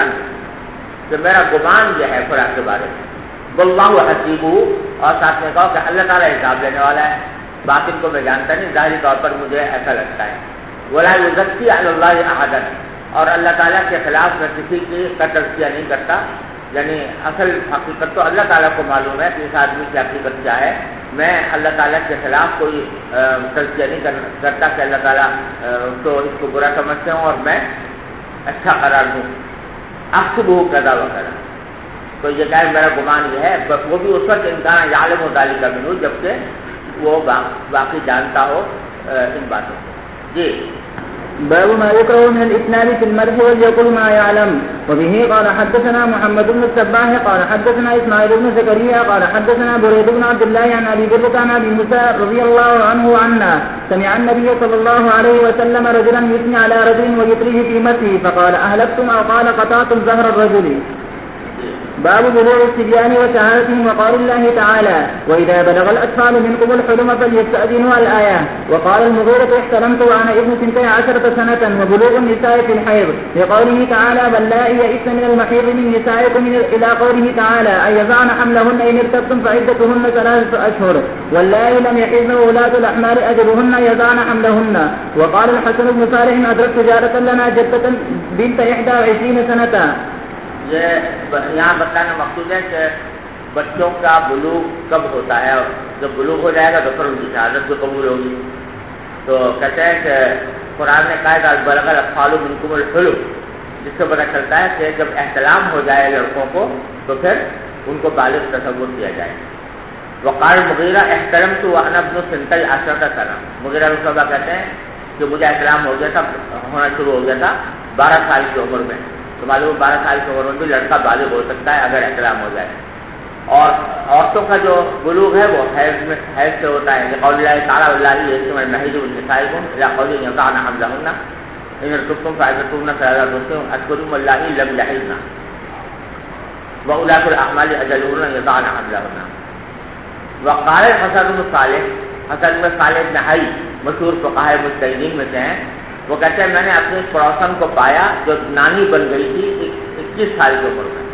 کہ میرا گمان یہ ہے فلاں کے بارے میں، واللہ حسیبہ اور ساتھ میں کہو کہ اللہ تعالیٰ حساب لینے والا ہے، باطن کو میں جانتا نہیں، ظاہری طور پر مجھے ایسا لگتا ہے۔ ولا یزکی علی اللہ احدا اور اللہ تعالیٰ کے خلاف میں کسی کی کا تزکیہ نہیں کرتا، یعنی اصل حقیقت تو اللہ تعالیٰ کو معلوم ہے کہ اس آدمی کی حقیقت کیا ہے، میں اللہ تعالیٰ کے خلاف کوئی تزکیہ نہیں کرتا کہ اللہ تعالیٰ تو اس کو برا سمجھتے ہوں اور میں اچھا قرار دوں، احسبہ کذا وکذا۔ تو یہ کہ میرا گمان یہ ہے، وہ بھی اس وقت انسان یعلم ذلک منہ جبکہ وہ باقی جانتا ہو ان باتوں کو۔ جی باب ما يكره من الإسناد في المدح وليقل ما يعلم. وبه قال حدثنا محمد بن الصباح قال حدثنا إسماعيل بن زكريا قال حدثنا بريد بن عبد الله عن أبي بردة عن أبي موسى رضي الله عنه عنا سمع النبي صلى الله عليه وسلم رجلا يثني على رجل ويطريه في مدحه فقال أهلكتم أو قال قطعتم ظهر الرجل. باب بلوغ الصبيان وشهادتهم وقال الله تعالى وإذا بلغ الأطفال منكم الحلم فليستأذنوا الآية. وقال المغيرة احتلمت وأنا ابن 12 سنة وبلوغ النساء في الحيض لقوله تعالى واللائي يئسن من المحيض من نسائكم إلى قوله تعالى أن يضعن حملهن إن ارتبتم فعدتهن 3 أشهر واللائي لم يحضن وولاة الأحمال أجلهن يضعن حملهن. وقال الحسن بن صالح أدركت جارة لنا جدة بنت 21 سنة. یہ یہاں بتانا مقصود ہے کہ بچوں کا بلوغ کب ہوتا ہے، جب بلوغ ہو جائے گا تو پھر ان کی شہادت بھی قبول ہوگی۔ تو کہتے ہیں کہ قرآن نے کہا بلغ الاطفال منکم الحلم، جس سے پتہ چلتا ہے کہ جب احتلام ہو جائے لڑکوں کو تو پھر ان کو بالغ تصور کیا جائے۔ وقال مغیرہ احتلمت وانا ابن 12 سنہ، مغیرہ بن شعبہ کہتے ہیں کہ مجھے احتلام ہو گیا تھا، ہونا شروع ہو گیا تھا 12 سال کی عمر میں۔ تو معلوم 12 سال کی عمر میں بھی لڑکا بالغ ہو سکتا ہے اگر احتلام ہو جائے۔ اور عورتوں کا جو بلوغ ہے وہ حیض سے ہوتا ہے، قول اللہ تعالیٰ واللائي يئسن من المحيض من نسائكم إلى قوله يضعن حملهن إن ارتبتم فعدتهن 3 أشهر واللائي لم يحضن وأولاة الأحمال أجلهن يضعن حملهن. وقال الحسن بن صالح، حسن بن صالح بن حي مشہور فقہاء مجتہدین میں سے ہیں، وہ کہتے ہیں میں نے اپنی پڑوسن کو پایا جو نانی بن گئی تھی 21 سال کی عمر میں،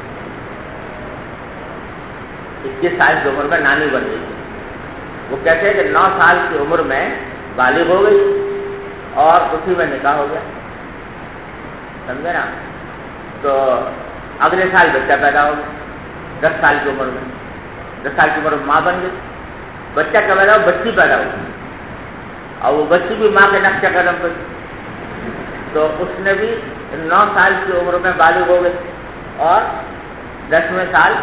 21 سال کی عمر میں نانی بن گئی تھی۔ وہ کہتے ہیں کہ 9 سال کی عمر میں بالغ ہو گئی اور اسی میں نکاح ہو گیا، سمجھے نا؟ تو اگلے سال بچہ پیدا ہو گیا 10 سال کی عمر میں، 10 سال کی عمر میں ماں بن گئی، بچہ کا پیدا ہو، بچی پیدا ہو گئی اور وہ بچی بھی ماں کے نقش قدم پہ، تو اس نے بھی 9 سال کی عمر میں بالغ ہو گئی اور 10ویں سال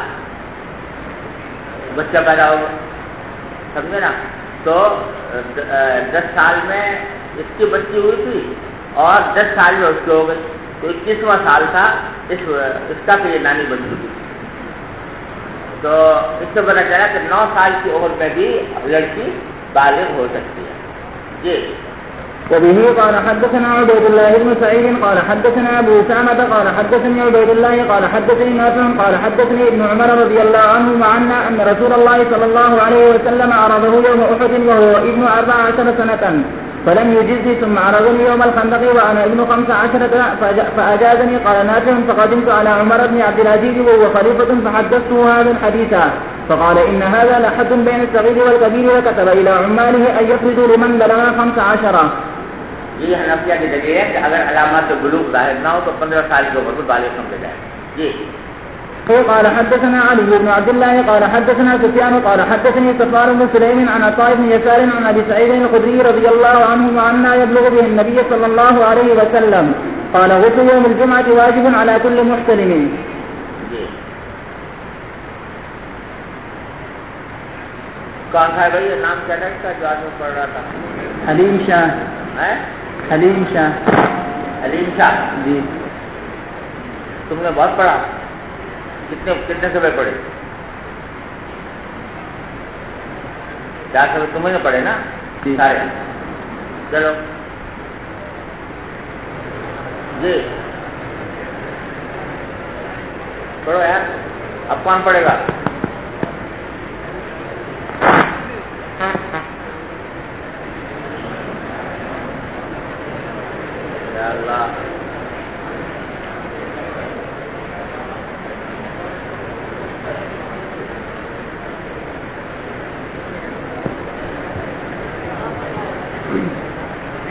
بچہ پیدا ہو گیا، سمجھے نا؟ تو 10 سال میں اس کی بچی ہوئی تھی اور 10 سال میں اس کی ہو گئی، تو 21واں سال تھا اس کا کہ یہ نانی بن چکی تھی۔ تو اس سے پتہ چلا کہ 9 سال کی عمر میں بھی لڑکی بالغ ہو سکتی ہے۔ جی وبه قال حدثنا عبيد الله بن سعيد قال حدثنا ابو اسامه قال حدثني عبيد الله قال حدثني نافع قال حدثني ابن عمر رضي الله عنهما عنا ان رسول الله صلى الله عليه وسلم عرضه يوم احد وهو ابن 14 سنه فلم يجزني ثم عرضني يوم الخندق وانا ابن 15 فاجازني. قال نافع فقدمت على عمر بن عبد العزيز وهو خليفه فحدثته هذا الحديث فقال ان هذا لحد بين الصغير والكبير وكتب الى عماله ان يفرضوا لمن بلغ 15. یہ حنفیہ کی دلیل ہے کہ اگر علامات بلوغ ظاہر نہ ہو تو 15 سال کی عمر میں بالغ سمجھا جائے۔ جی قال حدثنا علي بن عبد الله قال حدثنا سفيان قال حدثني صفوان بن سليم عن عطاء بن يسار عن ابي سعيد الخدري رضي الله عنه عنا يبلغ به النبي صلى الله عليه وسلم قال غسل يوم الجمعة واجب على كل محتلم. کون تھا بھائی یہ نام کیا تھا اس کا جو آدمی پڑھ رہا تھا؟ حلیم شاہ. حلیم شاہ. حلیم شاہ جی. تم نے بہت پڑھا، کتنے صفحے پڑھے؟ 4 صفحے تمہیں نے پڑھے نا سارے؟ چلو جی پڑھو یار، اب کون پڑھے گا؟ اللہ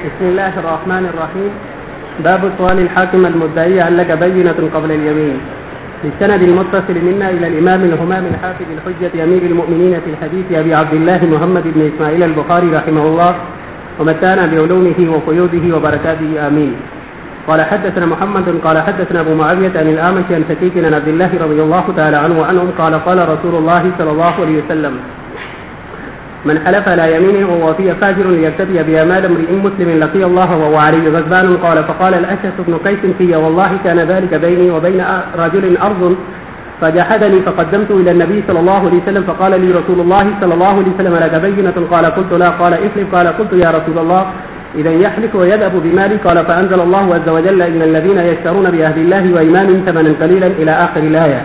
بسم الله الرحمن الرحيم. باب سؤال الحاكم المدعي هل لك بينة قبل اليمين. بالسند المتصل منا إلى الإمام الهمام الحافظ الحجة أمير المؤمنين في الحديث أبي عبد الله محمد بن إسماعيل البخاري رحمه الله ومتعنا بعلومه وقيوده وبركاته آمين. قال حدثنا محمد قال حدثنا أبو معاوية عن الأعمش عن شقيق عن عبد الله رضي الله تعالى عنه وعنهم قال قال رسول الله صلى الله عليه وسلم من حلف على يمينه وهو فيه فاجر ليبتدي بها مال امرئ مسلم لقي الله وهو عليه غضبان قال فقال الأشعث بن قيس في والله كان ذلك بيني وبين رجل أرض فجحدني فقدمت إلى النبي صلى الله عليه وسلم فقال لي رسول الله صلى الله عليه وسلم لك بينة قال قلت لا قال احلف قال قلت يا رسول الله إذا يحلف ويذهب بمالي قال فأنزل الله عز وجل إن الذين يشترون بعهد الله وإيمانهم ثمنا قليلا إلى آخر الآية.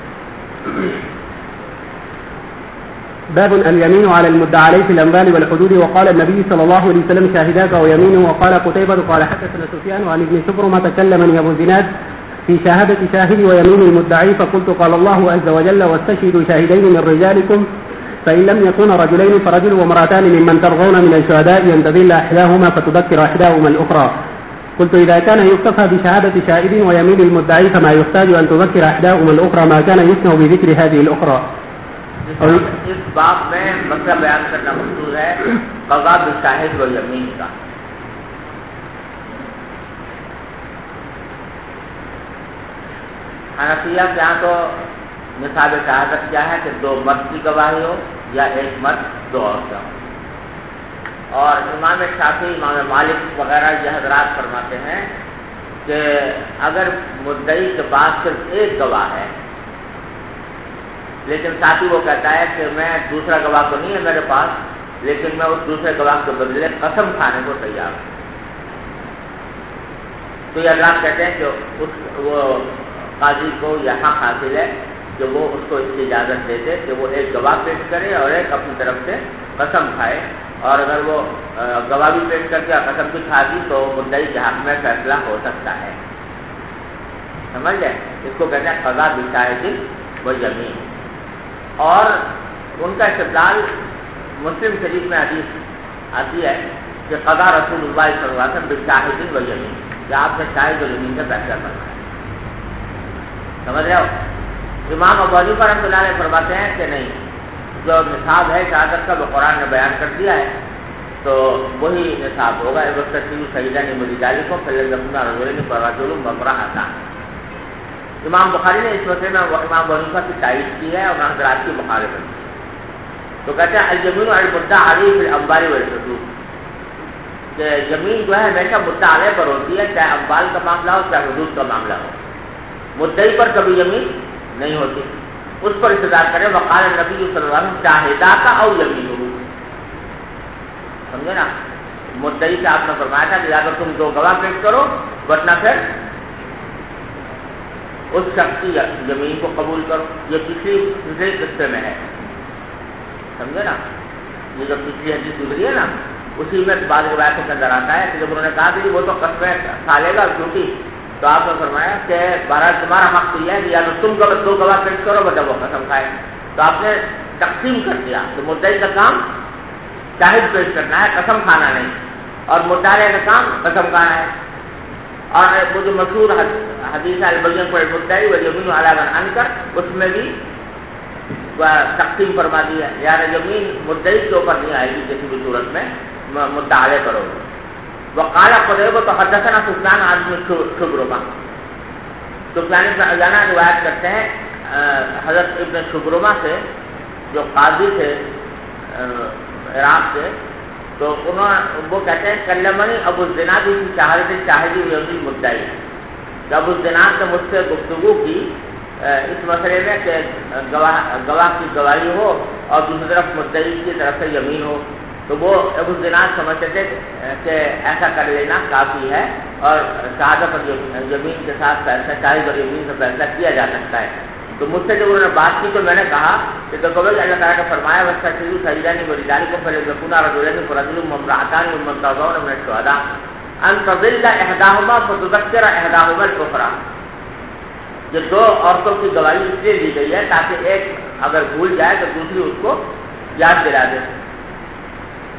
باب اليمين على المدعى عليه في الأموال والحدود. وقال النبي صلى الله عليه وسلم شاهداك ويمينه. وقال قتيبة قال حدثنا سفيان وعن ابن شبرمة تكلمني أبو الزناد في شهادة شاهد ويمين المدعي فقلت قال الله عز وجل واستشهدوا شاهدين من رجالكم فإن لم يكون رجلين فرجل وامرأتان ممن ترضون من الشهداء أن تضل إحداهما فتذكر إحداهما الأخرى. قلت إذا كان يكتفى بشهادة شاهد ويمين المدعي فما يحتاج أن تذكر إحداهما الأخرى ما كان يسمع بذكر هذه الأخرى. اس باب میں مسئلہ بیان کرنا مقصود ہے قضاء بالشاہد و یمین کا. حنفیہ کے یہاں تو نصاب شہادت کیا ہے کہ 2 مرد کی گواہی ہو یا 1 مرد 2 عورتیں ہوں. اور امام شافعی امام مالک وغیرہ یہ حضرات فرماتے ہیں کہ اگر مدعی کے پاس صرف 1 گواہ ہے لیکن ساتھی وہ کہتا ہے کہ میں دوسرا گواہ تو نہیں ہے میرے پاس لیکن میں اس دوسرے گواہ کے بدلے قسم کھانے کو تیار ہوں, تو یہ حضرات کہتے ہیں کہ وہ قاضی کو یہ حق حاصل ہے کہ وہ اس کو اس کی اجازت دے دے کہ وہ 1 گواہ پیش کرے اور 1 اپنی طرف سے قسم کھائے, اور اگر وہ گواہ بھی پیش کر کے قسم بھی کھا دی تو مدعی کے حق میں فیصلہ ہو سکتا ہے. سمجھ گئے؟ اس کو کہتے ہیں قضاء بالشاہد و یمین. اور ان کا استدلال مسلم شریف میں حدیث آتی ہے کہ قضا رسول اللہ صلی اللہ علیہ وسلم بالشاہد و یمین, کہ آپ نے شاہد و یمین سے فیصلہ کرنا ہے. سمجھ رہے ہو؟ امام ابو حنیفہ رحمۃ اللہ علیہ فرماتے ہیں کہ نہیں, جو نصاب ہے شہادت کا وہ قرآن نے بیان کر دیا ہے تو وہی نصاب ہوگا. امام بخاری نے اس مسئلے میں امام ابو حنیفہ کی تائید کی ہے اور حضرات کی مخالفت کی. تو کہتے ہیں الیمین علی المدعی علیہ فی الاموال والحدود, کہ یمین جو ہے ہمیشہ مدعی علیہ پر ہوتی ہے چاہے اموال کا معاملہ ہو چاہے حدود کا معاملہ ہو. مدعی پر کبھی یمین نہیں ہوتی, اس پر انتظار کریں. وقال نبی صلی اللہ علیہ وسلم شاہدہ کا او یمین ہو, سمجھے نا. مدعی سے آپ نے فرمایا تھا کہ اگر تم 2 گواہ پیش کرو ورنہ پھر اس شخص کی زمین کو قبول کرو. یہ پچھلی قصے میں ہے, سمجھے نا. یہ جو پچھلی حدیث گزری ہے نا اسی میں بعض روایتوں کے اندر آتا ہے کہ جب انہوں نے کہا کہ وہ تو قسمیں کھا لے گا کیونکہ, تو آپ نے فرمایا کہ بہرحال تمہارا حق تو یہ ہے کہ یا تو تم 2 گواہ پیش کرو بتا وہ قسم کھائے. تو آپ نے تقسیم کر دیا کہ مدعی کا کام شاہد پیش کرنا ہے, قسم کھانا نہیں, اور مدعی کا کام قسم کھانا ہے. اور وہ جو مشہور حدیث البین پر مدعی و یمین علی من انکر, اس میں بھی تقسیم فرما دی ہے, یعنی زمین مدعی کے اوپر نہیں آئے گی کسی بھی صورت میں, مدعی پر ہوگی. وقال قتیبہ تو حدثنا سفیان عن شبرمہ. سفیان بن عیینہ روایت کرتے ہیں حضرت ابن شبرمہ سے جو قاضی تھے عراق سے, تو وہ کہتے ہیں کلمنی ابو الزناد کی شہادت شاہدی یمین مدعی, کہ ابو الزناد نے مجھ سے گفتگو کی اس مسئلے میں کہ گواہ کی گواہی ہو اور دوسری طرف مدعی کی طرف سے یمین ہو. تو وہ ابو الزناد سمجھتے تھے کہ ایسا کر لینا کافی ہے اور شہادت اور یمین کے ساتھ فیصلہ شاہد اور یمین سے فیصلہ کیا جا سکتا ہے. تو مجھ سے جب انہوں نے بات کی تو میں نے کہا کہ تو کبھی اللہ تعالیٰ نے فرمایا وسطی سجدانی وریدانی کو پہلے یکونا رجلین فرجل ممرأتان ممن ترضون من الشهداء ان تضل احداهما فتذکر احداهما الاخرى. یہ 2 عورتوں کی گواہی اس لیے دی گئی ہے تاکہ ایک اگر بھول جائے تو دوسری اس کو یاد دلا دے.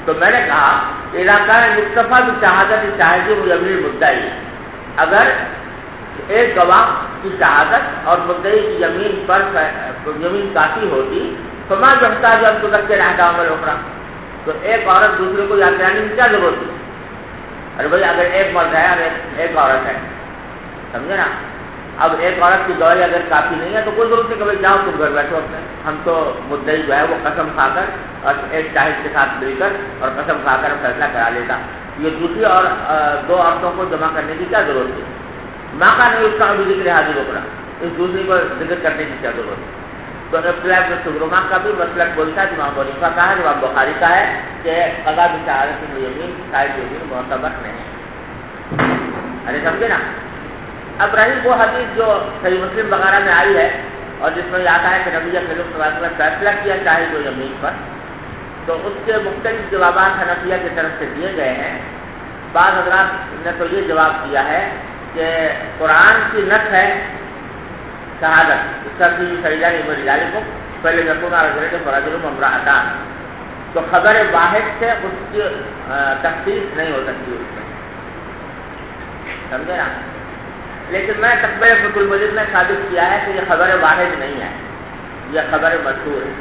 تو میں نے کہا کہ علاقہ مصطفیٰ کی شہادت شاہدی و یمین مدعی، اگر ایک گواہ کی شہادت اور مدعی کی یمین پر یمین کافی ہوتی تو ماں جمتا جو ہم تک کے رہتا عمل اخرا، تو ایک عورت دوسرے کو یاد کرانے کی کیا ضرورت تھی؟ ارے بھائی اگر ایک مرد ہے اور ایک عورت ہے، سمجھے نا، اب ایک عورت کی گواہی اگر کافی نہیں ہے تو کوئی ضرورت نہیں کہ بھائی جاؤ تم گھر بیٹھو اپنے، ہم تو مدعی جو ہے وہ قسم کھا کر اور ایک شاہد کے ساتھ مل کر اور قسم کھا کر فیصلہ کرا لیتا، یہ دوسری اور دو عورتوں کو جمع کرنے کی کیا ضرورت تھی؟ موقع نہیں اس کا ابھی ذکر حاضر ہوگا، اس دوسری کو ذکر کرنے کی کیا ضرورت ہے؟ تو ابتلاء شبرما کا بھی مسلک بولتا ہے، امام حنیفہ کا ہے، امام بخاری کا ہے کہ قضا بشہادت الیمین شاہد یمین معتبر نہیں، ارے سمجھے نا۔ اب رہی وہ حدیث جو صحیح مسلم وغیرہ میں آئی ہے اور جس میں آتا ہے کہ نبی کریم صلی اللہ علیہ وسلم نے فیصلہ کیا شاہد و یمین پر، تو اس کے مختلف جوابات حنفیہ کی طرف سے دیے گئے ہیں۔ بعض حضرات نے تو یہ جواب دیا ہے کہ قرآن کی نص ہے شہادت، اس کا بھی سیدان عمر جاری کو پہلے یقونا رجل فرجل امرأتان، تو خبر واحد سے اس کی تخصیص نہیں ہو سکتی اس میں، سمجھے نا۔ لیکن میں تقبیر فقہ المجید نے ثابت کیا ہے کہ یہ خبر واحد نہیں ہے، یہ خبر مشہور ہے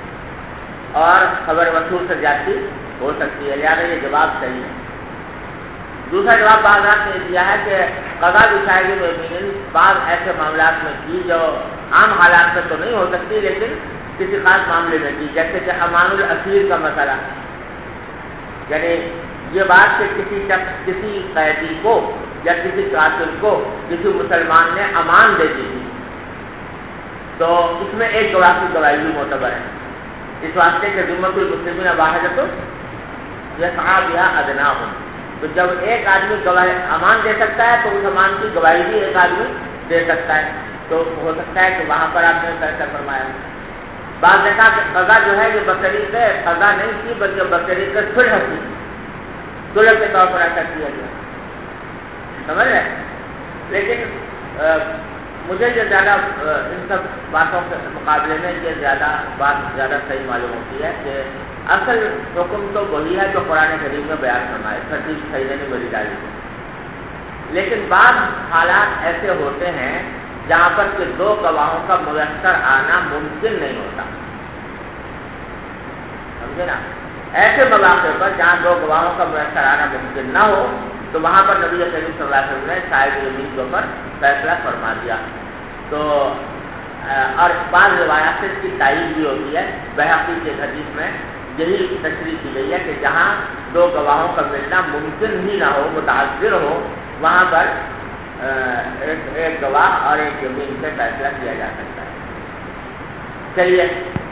اور خبر مشہور سے زیادتی ہو سکتی ہے، لہٰذا یہ جواب صحیح ہے۔ دوسرا جواب بعض نے دیا ہے کہ قضا بشاہد یمین بعض ایسے معاملات میں کی جو عام حالات میں تو نہیں ہو سکتی لیکن کسی خاص معاملے میں کی، جیسے کہ امان الاسیر کا مسئلہ، یعنی یہ بات کہ کسی شخص کسی قیدی کو یا کسی قاتل کو کسی مسلمان نے امان دے دی تو اس میں ایک گواہ کی گواہی بھی معتبر ہے، اس واسطے کہ ذمۃ المسلمین واحدۃ یسعی بہا ادناہم، تو جب ایک آدمی گواہ امان دے سکتا ہے تو اس امان کی گواہی بھی ایک آدمی دے سکتا ہے، تو ہو سکتا ہے کہ وہاں پر آپ نے فیصلہ فرمایا۔ بعض نے کہا کہ قضا جو ہے یہ بطریق قضا نہیں تھی بلکہ بطریق صلح تھی، صلح کے طور پر ایسا کیا گیا، سمجھ رہے؟ لیکن مجھے یہ زیادہ ان سب باتوں کے مقابلے میں یہ بات زیادہ صحیح معلوم ہوتی ہے کہ اصل حکم تو وہی ہے جو قرآن کریم میں بیان فرمائے، ترتیب صحیح نہیں بری ڈالی، لیکن بعض حالات ایسے ہوتے ہیں جہاں پر کہ دو گواہوں کا میسر آنا ممکن نہیں ہوتا، سمجھے نا۔ ایسے مواقع پر جہاں دو گواہوں کا میسر آنا ممکن نہ ہو تو وہاں پر نبی کریم صلی اللہ علیہ وسلم نے شاہد یمین کے اوپر فیصلہ فرما دیا، تو اور بعض روایات سے اس کی تائید بھی ہوتی ہے۔ بہقی کے حدیث میں یہی تشریح کی گئی ہے کہ جہاں دو گواہوں کا ملنا ممکن ہی نہ ہو، متعذر ہو، وہاں پر ایک گواہ اور ایک یمین سے فیصلہ کیا جا سکتا ہے۔ چلیے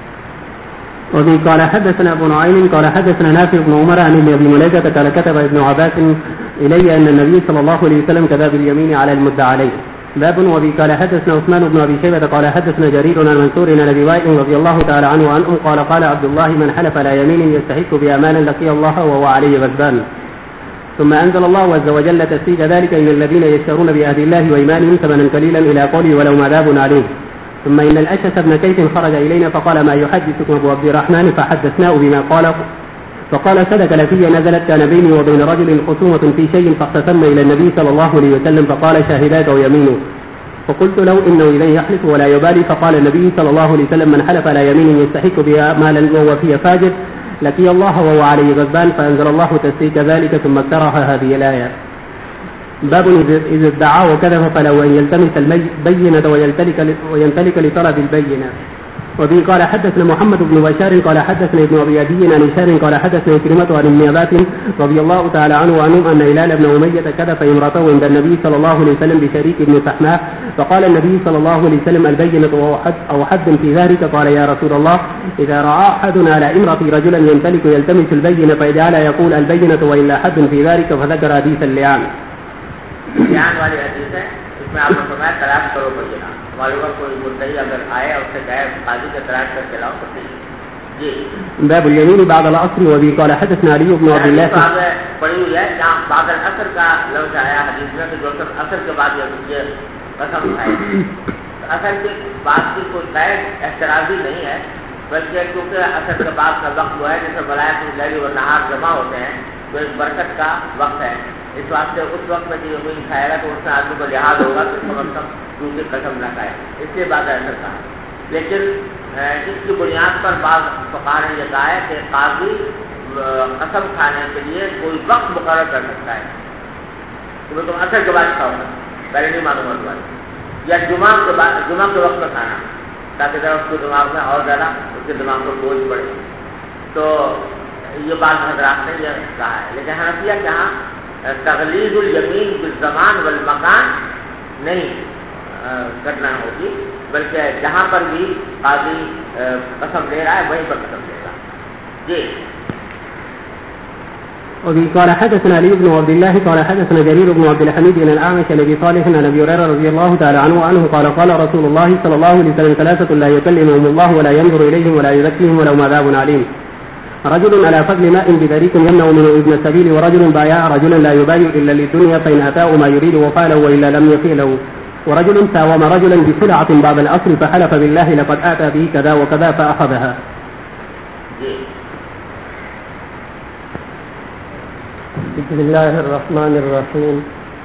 وبه قال حدثنا ابو نعيم قال حدثنا نافع بن عمر عن ابي مليكة قال كتب ابن عباس الي ان النبي صلى الله عليه وسلم كتب باليمين على المدعى عليه. باب. وبه قال حدثنا عثمان بن ابي شيبة قال حدثنا جرير عن منصور عن ابي وائل رضي الله تعالى عنه وعنهم قال قال عبد الله من حلف على يمين يستحق بها مالا لقي الله وهو عليه غضبان. ثم انزل الله عز وجل تسديد ذلك ان الذين يشترون بعهد الله وايمانهم ثمنا قليلا الى قوله ولهم عذاب عليم. ثم إن الأشعث بن كيس خرج إلينا فقال ما يحدثكم أبو عبد الرحمن فحدثناه بما قال فقال صدق لفي نزلت كان بيني وبين رجل خصومة في شيء فاختصمنا إلى النبي صلى الله عليه وسلم فقال شاهداك ويمينه فقلت له إنه إليه يحلف ولا يبالي فقال النبي صلى الله عليه وسلم من حلف على يمين يستحق بها مالا وهو فيه فاجر لقي الله وهو عليه غضبان فأنزل الله تسديد ذلك ثم اقترح هذه الآية. باب إذا ادعى وكذب فله أن يلتمس البينة ويمتلك لطلب البينة. وبه قال حدثنا محمد بن بشار قال حدثنا ابن أبي عدي عن هشام قال حدثنا كلمة عن ابن عباس رضي الله تعالى عنه وعنهم أن هلال بن أمية كذب امرأته عند النبي صلى الله عليه وسلم بشريك بن سحماء فقال النبي صلى الله عليه وسلم البينة أو حد في ذلك قال يا رسول الله إذا رأى أحدنا على امرأة رجلا يلتمس البينة فإذا يقول البينة وإلا حد في ذلك فذكر حديث اللعان. بیان والی حدیث ہے، اس میں آپ نے فرمایا تلاش کرو بینہ، معلوم کوئی مدعی اگر آئے اور سے کہے قاضی کا تلاش کر کے لاؤ تو صحیح۔ جی باب الیمین بعد العصر. وبه قال حدثنا علی بن عبد الله پڑھی ہوئی ہے جہاں بعد العصر کا لفظ آیا حدیث میں کہ جو عصر کے بعد یہ قسم کھائے، اصل کی بات کی کوئی قید اعتراضی نہیں ہے، بلکہ کیونکہ اثر کے بعد کا وقت وہ ہے جیسے ملائک لیل و نہار جمع ہوتے ہیں تو ایک برکت کا وقت ہے، اس واسطے اس وقت میں جو یمین کھائے گا تو اس میں آدمی کو لحاظ ہوگا کہ کم از کم دوسری قسم نہ کھائے، اس لیے بعد اثر کہا۔ لیکن اس کی بنیاد پر بعض فقہا نے یہ کہا ہے کہ قاضی قسم کھانے کے لیے کوئی وقت مقرر کر سکتا ہے، تمہیں تم اثر کے بعد کھاؤ گا، پہلے نہیں معلوم ہوتا، یا جمعہ کے وقت میں کھانا، تاکہ ذرا اس کے دماغ میں اور زیادہ اس کے دماغ پر بوجھ پڑے۔ تو یہ بعض حضرات نے یہ کہا ہے، لیکن حنفیہ کے یہاں تغلیظ الیمین بالزمان والمکان نہیں کرنا ہوگی، بلکہ جہاں پر بھی قاضی قسم لے رہا ہے وہیں پر قسم لے گا۔ جی وبه قال حدثنا علي بن عبد الله قال حدثنا جرير بن عبد الحميد بن الأعمش عن أبي صالح عن أبي هريرة رضي الله تعالى عنه قال قال رسول الله صلى الله عليه وسلم ثلاثة لا يكلمهم الله ولا ينظر إليهم ولا يزكيهم ولهم عذاب عليم، رجل على فضل ماء بذريك يمنع منه ابن السبيل، ورجل بايع رجلا لا يبايع إلا للدنيا فإن أتاه ما يريد وفاله وإلا لم يفي له، ورجل ساوم رجلا بسلعة بعد الأصل فحلف بالله لقد آتى به كذا وكذا فأخذها۔ بسم الله الرحمن الرحيم.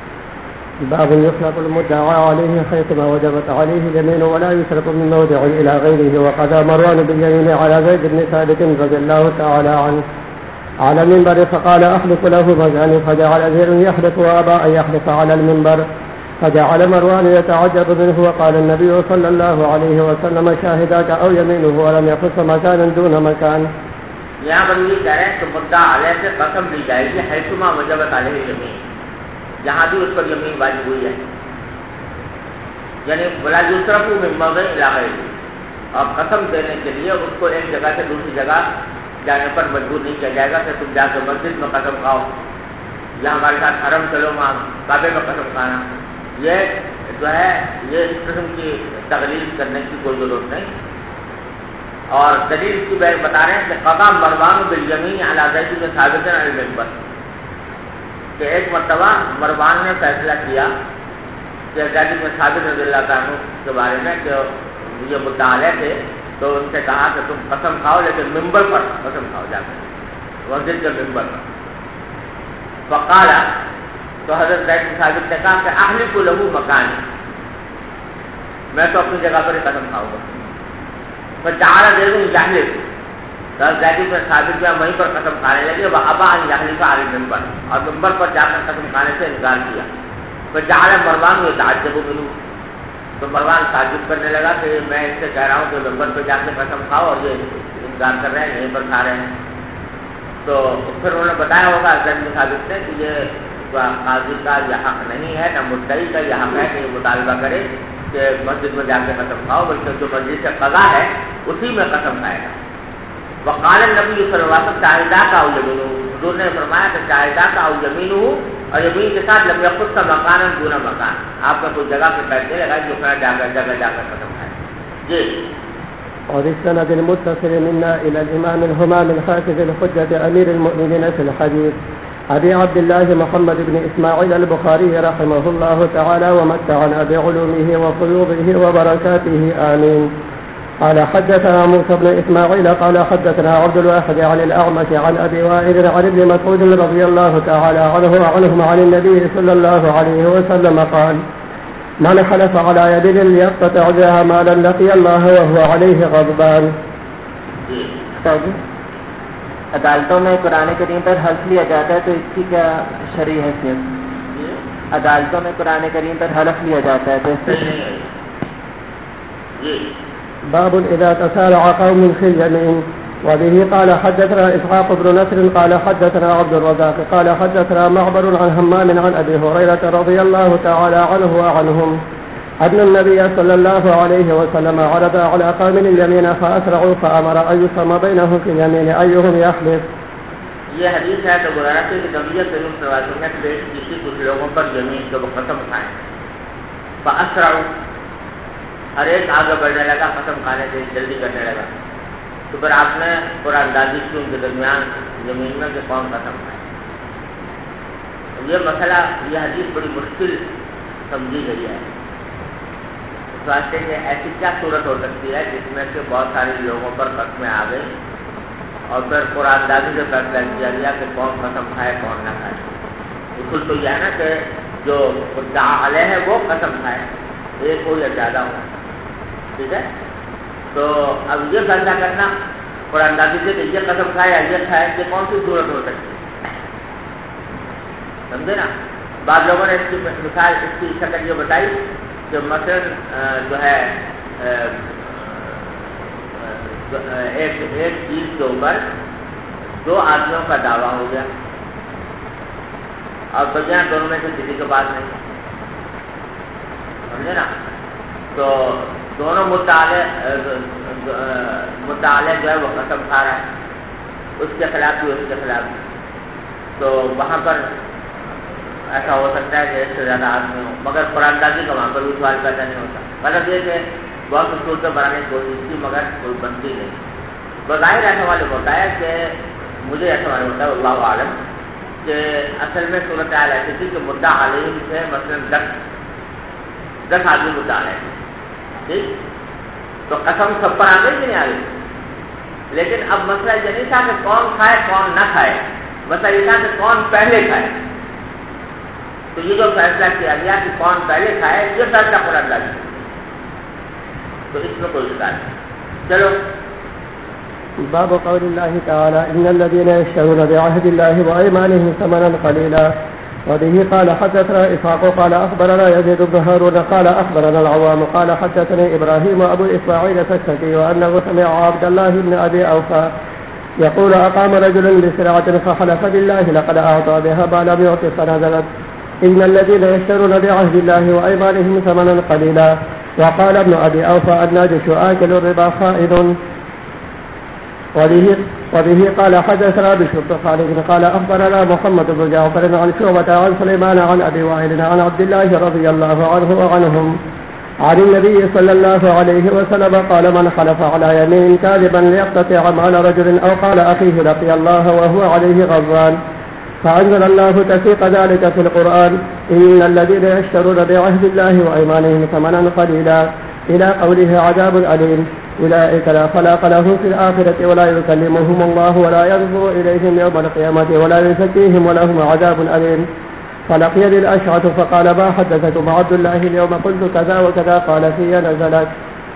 باب يطلق المدعى عليه حيثما وجبت عليه اليمين ولا يشرك من موضع إلى غيره. وقضى مروان باليمين على زيد بن ثابت رضي الله تعالى عنه على المنبر فقال أحلف له مكان، فجعل زيد يحلف وأبى أن يحلف على المنبر، فجعل مروان يتعجب منه، وقال النبي صلى الله عليه وسلم شاهداك أو يمينه، ولم يخص مكانا دون مكان۔ یہاں پر یہ کہہ رہے ہیں کہ مدعا علیہ سے قسم لی جائے گی حیثما وجبت علیہ یمین، جہاں بھی اس پر یمین واجب ہوئی ہے، یعنی ولا یصرف من موضع الی غیرہ، اور قسم دینے کے لیے اس کو ایک جگہ سے دوسری جگہ جانے پر مجبور نہیں کیا جائے گا کہ تم جا کے مسجد میں قسم کھاؤ یا ہمارے ساتھ حرم چلو وہاں کعبے میں قسم کھانا، یہ جو ہے یہ اس قسم کی تغلیظ کرنے کی کوئی ضرورت نہیں۔ اور دلیل کی بتا رہے ہیں کہ قضا مروان بالیمین علی زید بن ثابت علی المنبر، کہ ایک مرتبہ مروان نے فیصلہ کیا کہ زید بن ثابت رضی اللہ عنہ کے بارے میں کہ یہ مدعا علیہ تھے، تو ان سے کہا کہ تم قسم کھاؤ لیکن ممبر پر قسم کھاؤ جا کر، مسجد کے ممبر پر۔ فقال، تو حضرت زید بن ثابت نے کہا کہ احلف له مکان، میں تو اپنی جگہ پر ہی قسم کھاؤں گا۔ فجعل زید یحلف، زید بن ثابت جو وہیں پر قسم کھانے لگے، وہ ابا ان یحلف علی المنبر، اور منبر پر جا کر قسم کھانے سے انکار کیا۔ فجعل مروان یتعجب منه، تو مروان تعجب کرنے لگا کہ میں اس سے کہہ رہا ہوں کہ منبر پہ جا کے قسم کھاؤ اور یہ انکار کر رہے ہیں، یہیں پر کھا رہے ہیں۔ تو پھر انہوں نے بتایا ہوگا زید بن ثابت نے کہ یہ قاضی کا یہ حق نہیں ہے، نہ مدعی کا یہ حق ہے کہ یہ مطالبہ کرے کہ مسجد میں جا کے قسم کھاؤ، بلکہ جو مسجد سے قضا ہے اسی میں قسم کھائے گا۔ وقال النبی صلی اللہ علیہ وسلم شاہدہ کا او یمینہ، حضور نے فرمایا کہ شاہدہ کا او یمینہ، اور یمین کے ساتھ لم یخص مکانا دون مکان، آپ کا کوئی جگہ پہ بیٹھ نہیں لگا جو جگہ جا کر قسم کھائے۔ جی وبالسند المتصل منا إلى الإمام الهمام الحافظ الحجة أمير المؤمنين في الحديث أبي عبد الله محمد بن إسماعيل البخاري رحمه الله تعالى ومتعنا بعلومه وفيوضه وبركاته آمين. قال حدثنا موسى بن إسماعيل قال حدثنا عبد الواحد عن الأعمش عن أبي وائل عن ابن مسعود رضي الله تعالى عنه وعنهم عن النبي صلى الله عليه وسلم قال: من حلف على يد ليقطع بها مالا لقي الله وهو عليه غضبان. عدالتوں میں قرآن کریم پر حلف لیا جاتا ہے تو اس کی کیا شرعی حیثیت؟ عدالتوں میں قرآن کریم پر حلف لیا جاتا ہے تو اس باب اذا تسارع قوم في اليمين. وبه قال حدثنا اسحاق بن نصر قال حدثنا عبد الرزاق قال حدثنا معبر عن همام عن ابي هريره رضي الله تعالى عنه وعنهم ان النبي صلى الله عليه وسلم عرض على قوم اليمين فاسرعوا فامر ان يسمى بينهم في اليمين ايهم يحلف. یہ حدیث ہے تو گزارا کہ نبی صلی اللہ علیہ وسلم نے کسی کچھ لوگوں پر زمین کو قسم کھائے، فاسرعوا، ہر ایک آگے بڑھنے لگا، قسم کھانے سے جلدی کرنے لگا، تو پھر آپ نے قرآن دازی کی ان کے درمیان زمین میں کہ کون قسم کھائے۔ یہ مسئلہ، یہ حدیث بڑی مشکل سمجھی گئی ہے، واسطے کہ ایسی کیا صورت ہو سکتی ہے جس میں سے بہت سارے لوگوں پر قسمیں آ گئی اور پھر قرآن دازی سے فیصلہ کیا گیا کہ کون قسم کھائے کون نہ کھائے. اصول تو یہ ہے نا کہ جو مدعا علیہ ہے وہ قسم کھائے، ایک ہو یا زیادہ ہو. ٹھیک ہے، تو اب یہ فیصلہ کرنا قرآن دازی سے کہ یہ قسم کھائے یا یہ کھائے کہ کون سی صورت ہو سکتی ہے. سمجھے نا؟ بعض لوگوں نے اس کی مثال اس کی شکل یہ بتائی کہ مثلاً جو ہے ایک چیز کے اوپر دو آدمیوں کا دعویٰ ہو گیا اور بجائے دونوں میں سے کسی کے پاس نہیں. سمجھے نا؟ تو دونوں متعلق جو ہے وہ قسم کھا رہا ہے، اس کے خلاف بھی اس کے خلاف بھی. تو وہاں پر ایسا ہو سکتا ہے کہ ایک سے زیادہ آدمی ہو، مگر قرآن دازی کا وہاں پر بھی سوال پیدا نہیں ہوتا. مطلب یہ کہ بہت صورتیں بنانے کی کوشش کی مگر کوئی بنتی نہیں. بظاہر ایسا معلوم ہوتا ہے کہ مجھے ایسا معلوم ہوتا ہے اللہ عالم کہ اصل میں صورتحال ایسی تھی کہ مدعا علیہ سے مثلاً 10 آدمی مدعا علیہ تھے. ٹھیک، تو قسم سب پر آ گئی کہ نہیں آ گئی؟ لیکن اب مسئلہ یہ نہیں تھا کہ کون کھائے کون نہ کھائے، مسئلہ یہ تھا کہ کون پہلے کھائے. تو یہ جو فیصلہ کیا گیا کہ کون پہلے کھائے یہ فیصلہ قرآن دازی، تو اس میں کوئی شکایت نہیں. چلو باب قول الله تعالى إن الذين يشترون بعهد الله وأيمانهم ثمنا قليلا. وبه قال حدثنا إسحاق قال أخبرنا يزيد بن هارون قال أخبرنا العوام قال حدثني إبراهيم أبو إسماعيل السكتي وأنه سمع عبد الله بن أبي أوفى يقول أقام رجل بسلعة فحلف بالله لقد أعطى بها ما لم يعط فنزلت إن الذين يشترون بعهد الله وأيمانهم ثمنا قليلا. وقال ابن أبي أوفى الناجش آكل الربا خائن. وبه قال حدثنا بشر بن خالد قال أخبرنا محمد بن جعفر عن شعبة عن سليمان عن أبي وائل عن عبد الله رضي الله عنه وعنهم عن النبي صلى الله عليه وسلم قال من حلف على يمين كاذبا ليقتطع مال رجل أو قال أخيه لقي الله وهو عليه غضبان فأنزل الله تفسير ذلك في القرآن إن الذين يشترون بعهد الله وأيمانهم ثمنا قليلا إلى قوله عذاب أليم أولئك لا خلاق لهم في الآخرة ولا يكلمهم الله ولا ينظر إليهم يوم القيامة ولا يزكيهم ولهم عذاب أليم. فلقيني الأشعث فقال ما حدثكم عبد الله اليوم قلت كذا وكذا قال في نزلت.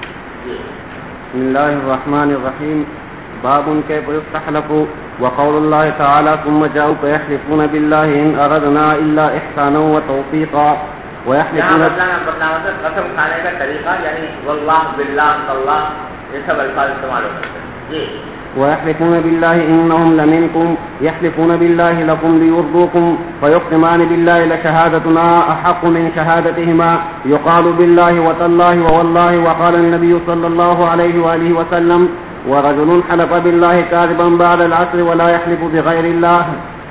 بسم الله الرحمن الرحيم. باب كيف يستحلف وقول الله تعالى ثم جاءوا فيحلفون بالله إن أردنا إلا إحسانا وتوفيقا ويحلفون قسم کھانے کا طریقہ یعنی واللہ باللہ اللہ یہ سب الفاظ استعمال ہوتے ہیں. جی ويحلفون بالله إنهم لمنكم يحلفون بالله لكم ليرضوكم فيقسمان بالله لشهادتنا أحق من شهادتهما يقال بالله وتالله ووالله. وقال النبي صلى الله عليه وآله وسلم ورجل حلف بالله كاذبا بعد العصر ولا يحلف بغير الله.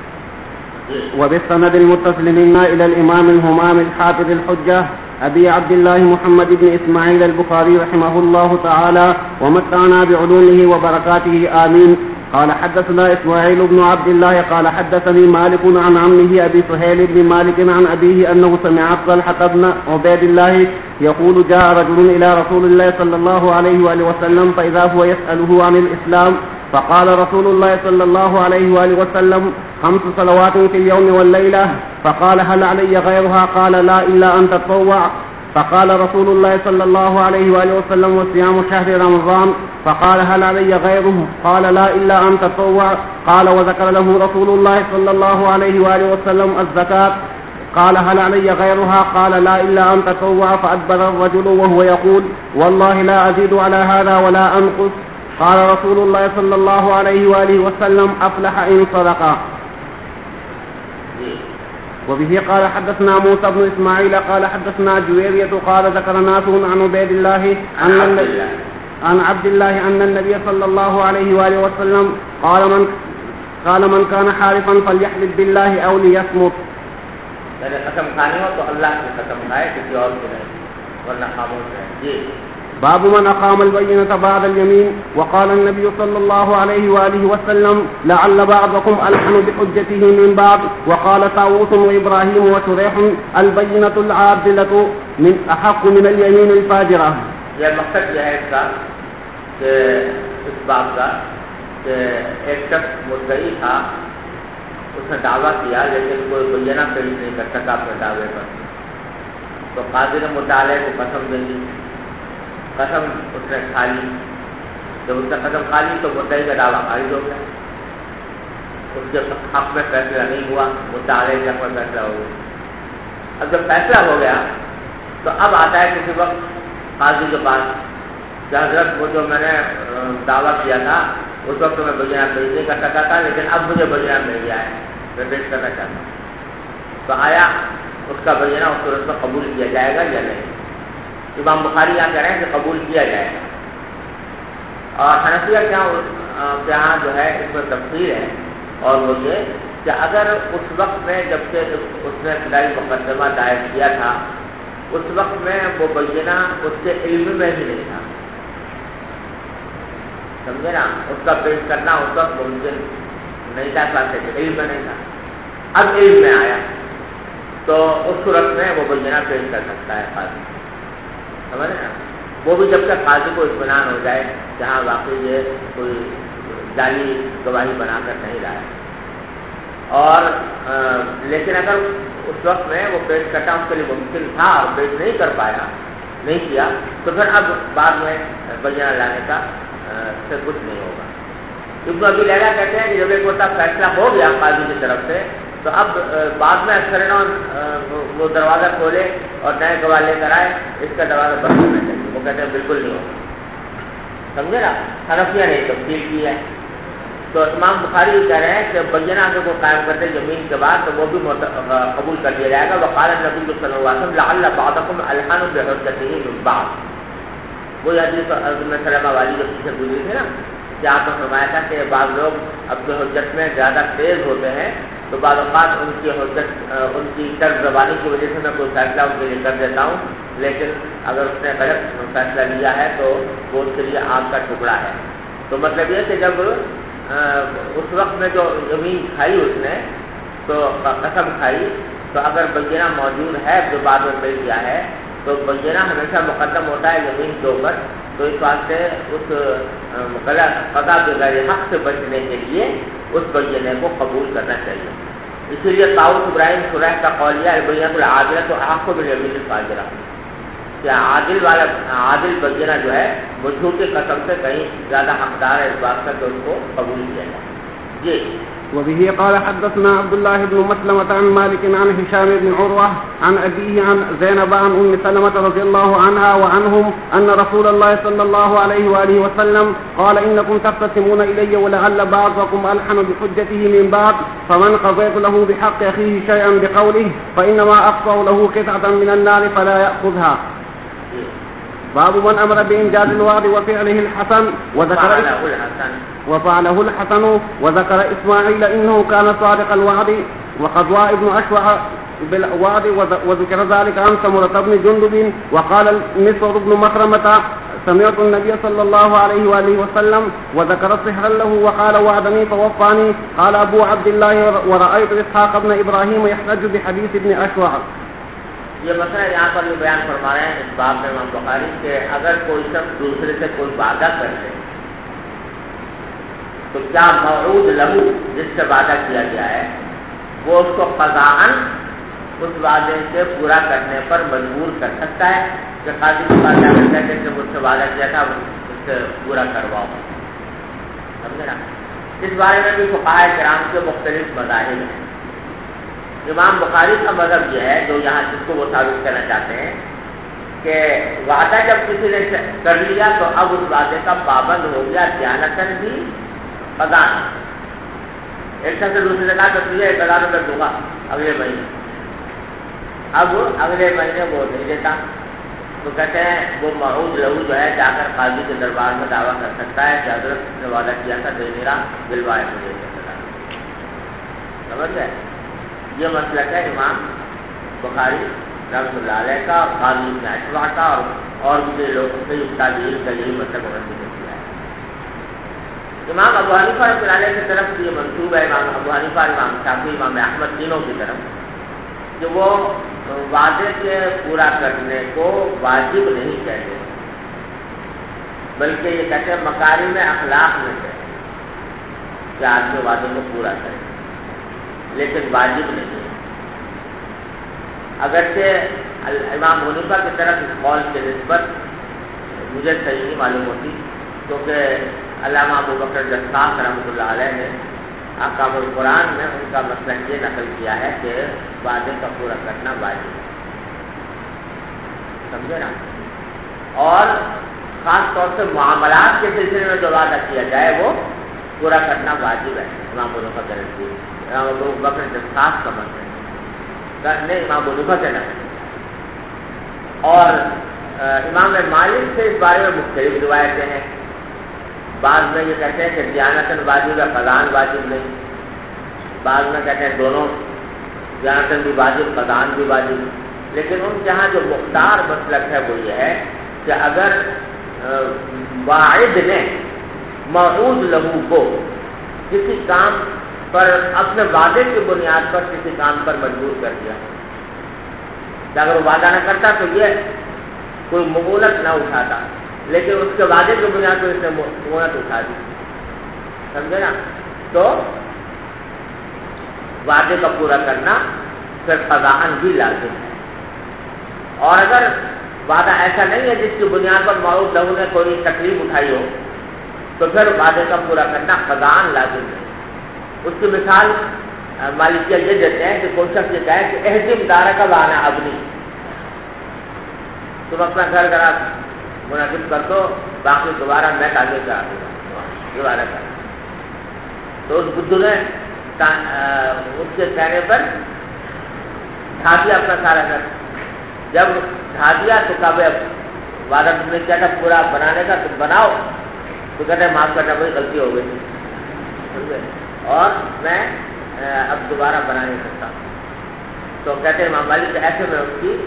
وبالسند المتصل منا إلى الإمام الهمام الحافظ الحجة أبي عبد الله محمد بن إسماعيل البخاري رحمه الله تعالى ومتعنا بعلومه وبركاته آمين. قال حدثنا إسماعيل بن عبد الله قال حدثني مالك عن عمه أبي سهيل بن مالك عن أبيه أنه سمع طلحة بن عبيد الله يقول جاء رجل إلى رسول الله صلى الله عليه وآله وسلم فإذا هو يسأله عن الإسلام فقال رسول الله صلى الله عليه وآله وسلم 5 صلوات في اليوم والليلة. فقال هل علي غيرها؟ قال لا إلا أن تتطوع. فقال رسول الله صلى الله عليه وآله وسلم وصيام شهر رمضان. فقال هل علي غيره؟ قال لا إلا أن تتطوع. قال وذكر له رسول الله صلى الله عليه وآله وسلم الزكاة. قال هل علي غيرها؟ قال لا إلا أن تتطوع. فأدبر الرجل وهو يقول والله لا أزيد على هذا ولا أنقص. قال رسول الله صلى الله عليه وآله وسلم أفلح إن صدقا. وبه قال حدثنا موسى بن إسماعيل قال حدثنا جويرية قال ذكر ناس عن عبيد الله عن عبد الله أن النبي صلى الله عليه وآله وسلم قال من كان حالفا فليحلف بالله أو ليصمت. یعنی قسم کھانی ہو تو اللہ کی قسم کھائے کسی اور کی نہیں ورنہ خاموش رہے. جی باب من أقام البينة بعد اليمين. وقال النبي صلى الله عليه وآله وسلم لعل بعضكم ألحن بحجته من بعض. وقال طاووس وإبراهيم وشريح البينة العادلة أحق من اليمين الفاجرة. یہ مقصد یہ ہے اس کا کہ اس بات کا کہ ایک شخص مدعی تھا، اس نے دعویٰ کیا لیکن کوئی بینہ پیش نہیں کر سکا اپنے دعوے پر، تو قاضی نے مطالعے کو قسم دے دی، قسم اس نے کھا لی، جب اس نے قسم کھا لی تو مدعی کا دعویٰ خارج ہو گیا، اس کے حق میں فیصلہ نہیں ہوا، مطالعے کے حق میں فیصلہ ہو گیا۔ اب جب فیصلہ ہو گیا تو اب آتا ہے کسی وقت قاضی کے پاس کہ حضرت وہ جو میں نے دعویٰ کیا تھا اس وقت میں بینہ پیش نہیں کر سکا تھا، لیکن اب مجھے بینہ مل گیا ہے، میں پیش کرنا چاہتا ہوں۔ تو آیا اس کا بینہ اس صورت میں قبول کیا جائے گا یا نہیں؟ امام بخاری یہاں کہہ رہے ہیں کہ قبول کیا جائے گا، اور حنفیہ کے یہاں جو ہے اس میں تفصیل ہے، اور وہ یہ کہ اگر اس وقت میں جبکہ اس نے ابتدائی مقدمہ دائر کیا تھا اس وقت میں وہ بینہ اس کے علم میں ہی نہیں تھا، سمجھے نا، اس کا پیش کرنا اس وقت ممکن نہیں تھا، علم میں نہیں تھا، اب علم میں آیا تو اس صورت میں وہ بینہ پیش کر سکتا ہے قاضی، سمجھ نا، وہ بھی جب تک قاضی کو اطمینان ہو جائے جہاں واقعی یہ کوئی جعلی گواہی بنا کر نہیں رہا ہے، اور لیکن اگر اس وقت میں وہ پیش کرنا اس کے لیے ممکن تھا اور پیش نہیں کر پایا، نہیں کیا، تو پھر اب بعد میں بینہ لانے کا سے کچھ نہیں ہوگا۔ ابن ابی لیلہ کہتے ہیں کہ جب ایک وقت فیصلہ ہو گیا قاضی کی طرف سے تو اب بعد میں اکثر وہ دروازہ کھولے اور نئے گواہ لے کر آئے، اس کا دروازہ بند ہونا چاہیے، وہ کہتے ہیں بالکل نہیں ہوگا، سمجھے نا، حنفیہ نے تفصیل کی ہے۔ تو امام بخاری کہہ رہے ہیں کہ بینہ اگر کو قائم کرتے زمین کے بعد تو وہ بھی قبول کر لیا جائے گا۔ وقال النبی صلی اللہ علیہ وسلم لعل بعضکم الحن بحجتہ من بعض، وہ حدیث سلمہ والی جو پیچھے گزری تھی نا کہ آپ نے فرمایا تھا کہ بعض لوگ اپنی حجت میں زیادہ تیز ہوتے ہیں، تو بعض اوقات ان کی حجت ان کی طرز زبانی کی وجہ سے میں کوئی فیصلہ ان کے لیے کر دیتا ہوں، لیکن اگر اس نے غلط فیصلہ لیا ہے تو وہ اس کے لیے آگ کا ٹکڑا ہے۔ تو مطلب یہ کہ جب اس وقت میں جو زمین کھائی اس نے تو قسم کھائی، تو اگر بینہ موجود ہے جو بعد میں مل گیا ہے تو بینہ ہمیشہ مقدم ہوتا ہے زمین کے اوپر، تو اس واسطے اس غلط قضا کے غیر حق سے بچنے کے لیے اس بینہ کو قبول کرنا چاہیے۔ اسی لیے طاؤس ابراہیم شریح کا قولیہ البینۃ العادلۃ احق بالیمین الفاجرہ، کہ عادل بینہ جو ہے وہ جھوٹی قسم سے کہیں زیادہ حقدار ہے اس بات کا کہ اس کو قبول کیا جائے۔ جی وبه قال حدثنا عبد الله بن مسلمة عن مالك عن هشام بن عروة عن أبيه عن زينب عن أم سلمة رضي الله عنها وعنهم أن رسول الله صلى الله عليه وآله وسلم قال إنكم تختصمون إلي ولعل بعضكم ألحن بحجته من بعض، فمن قضيت له بحق أخيه شيئا بقوله فإنما أقطع له قطعة من النار فلا يأخذها. باب من أمر بإنجاز الوعد وفعله الحسن وفعله الحسن وذكر إسماعيل إنه كان صادق الوعد وقضى ابن أشوع بالوعد وذكر ذلك عن سمرة بن جندب. وقال مسعر بن مخرمة سمعت النبي صلى الله عليه وآله وسلم وذكر السحر له وقال وعدني فوفاني. قال أبو عبد الله ورأيت إسحاق بن إبراهيم يحتج بحديث ابن أشوع. یہ مسئلہ یہاں پر بھی بیان فرما رہے ہیں اس باب میں امام بخاری کہ اگر کوئی شخص دوسرے سے کوئی وعدہ کر لے تو کیا موعود لہو جس سے وعدہ کیا گیا ہے وہ اس کو قضاءً اس وعدے سے پورا کرنے پر مجبور کر سکتا ہے کہ قاضی کے پاس جا کر کہتے ہیں کہ مجھ سے وعدہ کیا تھا اس سے پورا کرواؤ، سمجھے نا۔ اس بارے میں بھی فقہاء کرام کے مختلف مذاہب ہیں۔ امام بخاری کا مذہب یہ ہے جو یہاں جس کو وہ ثابت کرنا چاہتے ہیں کہ وعدہ جب کسی نے کر لیا تو اب اس وعدے کا پابند ہو گیا دیانتاً بھی قضاءً۔ ایک شخص سے دوسرے نے کہا کہ تجھے 1000 روپے دوں گا اگلے مہینے، اب اگلے مہینے وہ نہیں دیتا تو کہتے ہیں وہ موعود لہو جو ہے جا کر قاضی کے دربار میں دعویٰ کر سکتا ہے کہ حضرت نے وعدہ کیا تھا دے میرا دلوائے مجھے، سمجھ گئے؟ یہ مسئلہ ہے امام بخاری رحمۃ اللہ علیہ کا، قاضی ابن اشوع کا اور بھی لوگوں سے تابعین کا یہی مطلب منسوخ کیا ہے۔ امام ابو حنیفہ رحمۃ اللہ علیہ کی طرف یہ منسوب ہے، امام ابو حنیفہ، امام شافعی، امام احمد تینوں کی طرف کہ وہ وعدے کے پورا کرنے کو واجب نہیں کہتے، بلکہ یہ کہتے ہیں مکارم اخلاق میں سے کہ آدمی وعدے کو پورا کرے، لیکن واجب نہیں ہے۔ اگرچہ امام حنیفہ کی طرف اس قول کی نسبت مجھے صحیح نہیں معلوم ہوتی، کیونکہ علامہ ابو بکر جساس رحمۃ اللہ علیہ نے احکام القرآن میں ان کا مسلک یہ نقل کیا ہے کہ وعدے کا پورا کرنا واجب ہے، سمجھے نا؟ اور خاص طور سے معاملات کے سلسلے میں جو وعدہ کیا جائے وہ پورا کرنا واجب ہے۔ امام حنیفہ کا نزدیک امام ابو بکر جساس کا مسئلہ نے امام حنیفہ کے نقل، اور امام مالک سے اس بارے میں مختلف روایتیں ہیں۔ بعض میں یہ کہتے ہیں کہ دیانتاً واجب ہے، قضاءً واجب نہیں، بعض میں کہتے ہیں دونوں، دیانتاً بھی واجب، قضاءً بھی واجب۔ لیکن ان کے یہاں جو مختار مسلک ہے وہ یہ ہے کہ اگر واعد نے موعود لہو کو کسی کام پر اپنے وعدے کی بنیاد پر کسی کام پر مجبور کر دیا، کہ اگر وہ وعدہ نہ کرتا تو یہ کوئی مہلت نہ اٹھاتا، لیکن اس کے وعدے کی بنیاد پر اس نے مہلت اٹھا دی، سمجھے نا؟ تو وعدے کا پورا کرنا پھر قضاءً بھی لازم ہے۔ اور اگر وعدہ ایسا نہیں ہے جس کی بنیاد پر موعود لہو نے کوئی تکلیف اٹھائی ہو تو پھر وعدے کا پورا کرنا قضاءً لازم ہے۔ اس کی مثال مالکیہ یہ دیتے ہیں کہ کوئی شخص یہ کہے کہ اہدم دارہ کا وانا ابنی، تم اپنا گھر منعقد کر دو، باقی دوبارہ میں تعمیر کرا دوں گا، دوبارہ کر۔ تو اس بدھو نے اس کے کہنے پر ڈھا دیا اپنا سارا گھر۔ جب ڈھا دیا تو کہا بھائی وعدہ تم نے کیا تھا پورا بنانے کا، تم بناؤ۔ تو کہتے ہیں معاف کرنا، بھائی غلطی ہو گئی اور میں اب دوبارہ بنا نہیں سکتا۔ تو کہتے ہیں امام مالک ایسے میں اس کی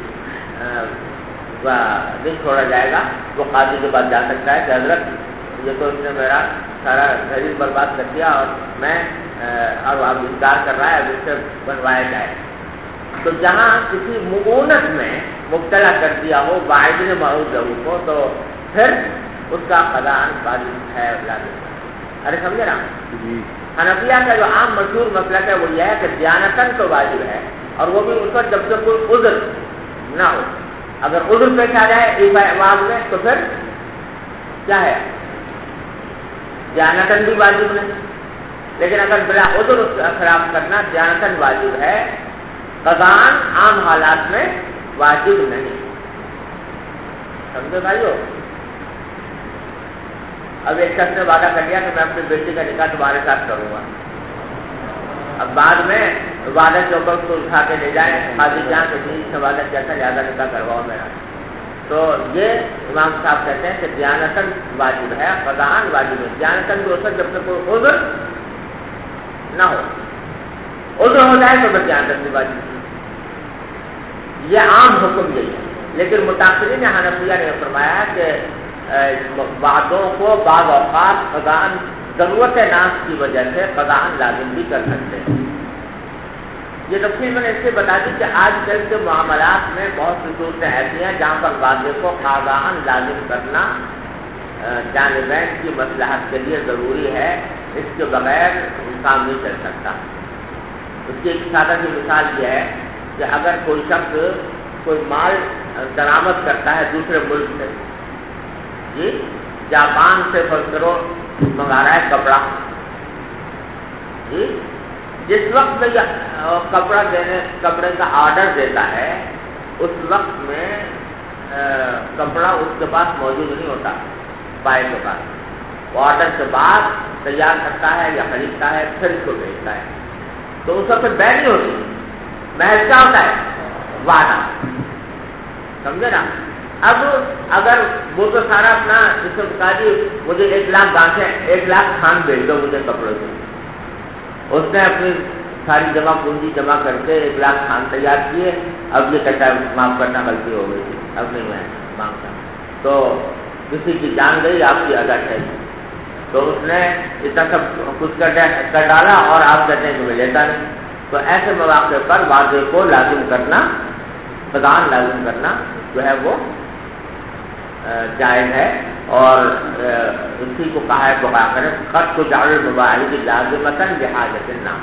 نہیں چھوڑا جائے گا، وہ قاضی کے پاس جا سکتا ہے کہ حضرت یہ تو اس نے میرا سارا گھر برباد کر دیا اور میں اور اب انکار کر رہا ہے، اب اس سے بنوایا جائے۔ تو جہاں کسی مؤونت میں مبتلا کر دیا ہو واحد نے موعود لہو کو، تو پھر اس کا قضاءً واجب ہے، لازم۔ ارے سمجھے نا؟ حنفیہ کا جو عام مشہور مسلک ہے وہ یہ ہے کہ دیانتاً تو واجب ہے، اور وہ بھی اس وقت جب تک کوئی عذر نہ ہو۔ اگر عذر پیش آ جائے ایفا عوام میں تو پھر کیا ہے؟ دیانتاً بھی واجب نہیں، لیکن اگر بلا عذر اس کا خلاف کرنا دیانتاً واجب ہے، قضاءً عام حالات میں واجب نہیں، سمجھے بھائیو؟ اب ایک شخص نے وعدہ کر لیا کہ میں اپنی بیٹی کا نکاح تمہارے ساتھ کروں گا، اب بعد میں وعدہ کے اوپر اس کو اٹھا کے لے جائیں قاضی جہاں کہ جی سے وعدہ کیا تھا لہٰذا نکاح کرواؤ میرا، تو یہ امام صاحب کہتے ہیں کہ دیانتاً واجب ہے، قضاءً واجب ہے۔ دیانتاً بھی ہوتا جب تک کوئی عذر نہ ہو، عذر ہو جائے تو بس دیانتاً بھی واجب ہے۔ یہ عام حکم یہی ہے، لیکن متاثرین حنفیہ نے فرمایا کہ وعدوں کو بعض اوقات قضاءً ضرورت ناس کی وجہ سے قضاءً لازم بھی کر سکتے ہیں۔ یہ تفصیل میں نے اس سے بتا دی کہ آج کل کے معاملات میں بہت سی صورتیں ایسی ہیں جہاں پر وعدے کو قضاءً لازم کرنا جانبین کی مصلحت کے لیے ضروری ہے، اس کے بغیر کام نہیں چل سکتا۔ اس کی ایک سادہ سی مثال یہ ہے کہ اگر کوئی شخص کوئی مال درآمد کرتا ہے دوسرے ملک سے، جی جاپان سے فرض منگا رہا ہے کپڑا، جی جس وقت میں کپڑے کا آرڈر دیتا ہے اس وقت میں کپڑا اس کے پاس موجود نہیں ہوتا، بائے کے پاس۔ وہ آرڈر کے بعد تیار کرتا ہے یا خریدتا ہے پھر اس کو بھیجتا ہے، تو اس وقت بے نہیں ہوتی، محض کیا ہوتا ہے؟ وعدہ، سمجھے نا؟ اب اگر وہ تو سارا اپنا جس کو کہا جی مجھے 1 لاکھ گانٹھیں 1 لاکھ تھان بھیج دو مجھے کپڑوں سے، اس نے اپنی ساری جمع پونجی جمع کر کے 1 لاکھ تھان تیار کیے، اب یہ کہتا ہے معاف کرنا غلطی ہو گئی تھی، اب نہیں میں مانگتا، تو کسی کی جان گئی آپ کی ادا چاہیے، تو اس نے اتنا سب کچھ کر ڈالا اور آپ کہتے ہیں کہ میں لیتا نہیں۔ تو ایسے مواقع پر وعدے کو لازم کرنا خزان لازم کرنا جو ہے وہ جائز ہے، اور اسی کو کہا ہے بقا کرے خط کو جعل المباحث لازمۃ بحاجۃ الناس۔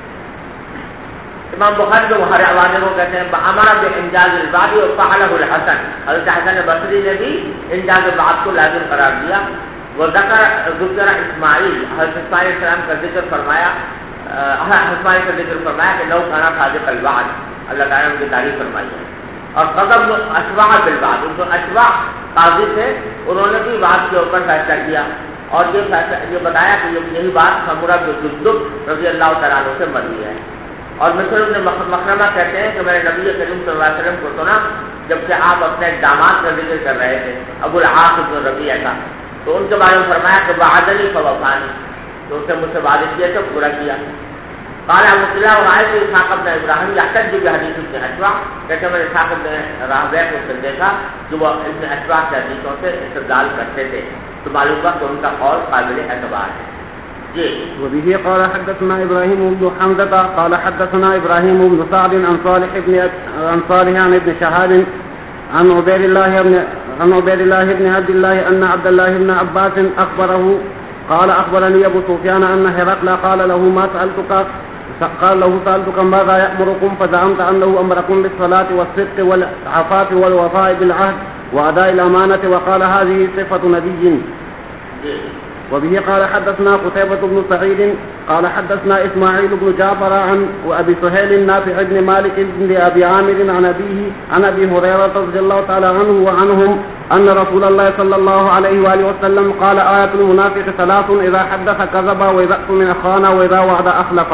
امام بخاری جو ہر حوالے کو کہتے ہیں امر بانجاز البعض وفعله الحسن، حضرت حسن بصری نے بھی انجاز البعض کو لازم قرار دیا۔ وہ ذکر اسماعیل، حضرت اسماعیل علیہ السلام کا ذکر فرمایا، اسماعیل کا ذکر فرمایا کہ لو کانا صادق الوعد، اللہ تعالیٰ نے ان کی تعریف فرمائی ہے۔ اور قضب اشواع بالبعض، ان کو اشواع قاضی تھے، انہوں نے بھی بات کے اوپر فیصلہ کیا، اور یہ بتایا کہ یہی بات سمرہ بن جندب رضی اللہ تعالیٰ عنہ سے مروی ہے۔ اور مسلم ابن مخرمہ کہتے ہیں کہ میں نے نبی کریم صلی اللہ علیہ وسلم کو سنا جبکہ آپ اپنے داماد کا ذکر کر رہے تھے ابو العاص بن ربیعہ کا، تو ان کے بارے میں فرمایا کہ وعدنی فوفانی، تو اسے مجھ سے وعدہ کیا تو پورا کیا۔ قال ابو اللہ وعائد اسحاق بن ابراہیم یحتج بحدیث ابن اشواع، کہتے ہیں میں نے اسحاق بن راہویہ کو دیکھا جو وہ ابن اشواع کے حدیثوں سے استدلال کرتے تھے، تو معلوم ہوا کہ ان کا قول قابل اعتبار ہے۔ وبه قال حدثنا ابراهيم بن حمزة قال حدثنا ابراهيم بن سعد عن صالح عن ابن شهاب عن عبيد الله بن عبد الله ان عبد الله بن عباس اخبره قال اخبرني ابو سفيان ان هرقل قال له سألتك ماذا يأمركم فزعمت انه امركم بالصلاة والصدق والعفاف والوفاء بالعهد واداء الامانة وقال هذه صفة نبي۔ وبه قال حدثنا قتيبة بن سعيد قال حدثنا إسماعيل بن جعفر عن أبي سهيل النافع بن مالك بن أبي عامر عن أبيه عن أبي هريرة رضي الله تعالى عنه وعنهم أن رسول الله صلى الله عليه وآله وسلم قال آية المنافق ثلاث إذا حدث كذب وإذا اؤتمن خان وإذا وعد أخلف۔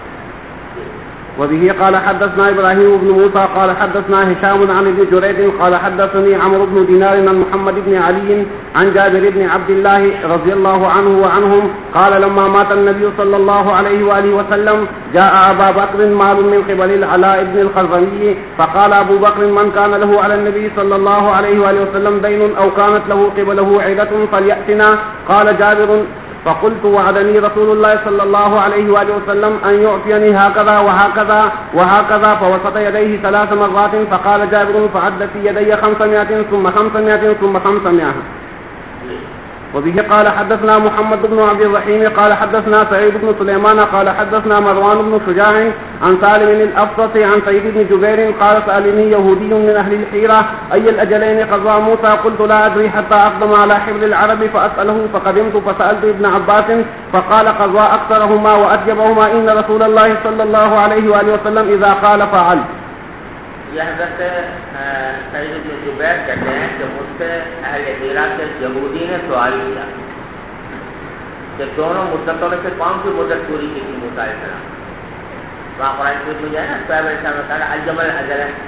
وبه قال حدثنا إبراهيم بن موسى قال حدثنا هشام عن ابن جريج قال حدثني عمرو بن دينار عن محمد بن علي عن جابر بن عبد الله رضي الله عنه وعنهم قال لما مات النبي صلى الله عليه وآله وسلم جاء أبا بكر مال من قبل العلاء بن الخزرمي فقال أبو بكر من كان له على النبي صلى الله عليه وآله وسلم دين أو كانت له قبله عدة فليأتنا، قال جابر فقلت وعدني رسول الله صلى الله عليه وآله وسلم أن يعطيني هكذا وهكذا وهكذا، فوسط يديه 3 مرات فقال جابر فعد في يدي 500 ثم 500 ثم 500۔ وبه قال حدثنا محمد بن عبد الرحيم قال حدثنا سعيد بن سليمان قال حدثنا مروان بن شجاع عن سالم الأفصص عن سعيد بن جبير قال سألني يهودي من أهل الحيرة أي الأجلين قضى موسى، قلت لا أدري حتى أقدم على حبر العرب فأسأله، فقدمت فسألت ابن عباس فقال قضى أكثرهما وأجبهما إن رسول الله صلى الله عليه وآله وسلم إذا قال فعل۔ یہ حضرت سعید بن جبیر کہتے ہیں کہ مجھ سے اہل حیرہ کے یہودی نے سوال کیا کہ دونوں مدتوں میں سے کون سی مدت پوری کی تھی موسیٰ علیہ السلام؟ وہاں قرآن شریف میں جو ہے نا صاحب علیہ السلام بتا رہا الجمل اجل ہے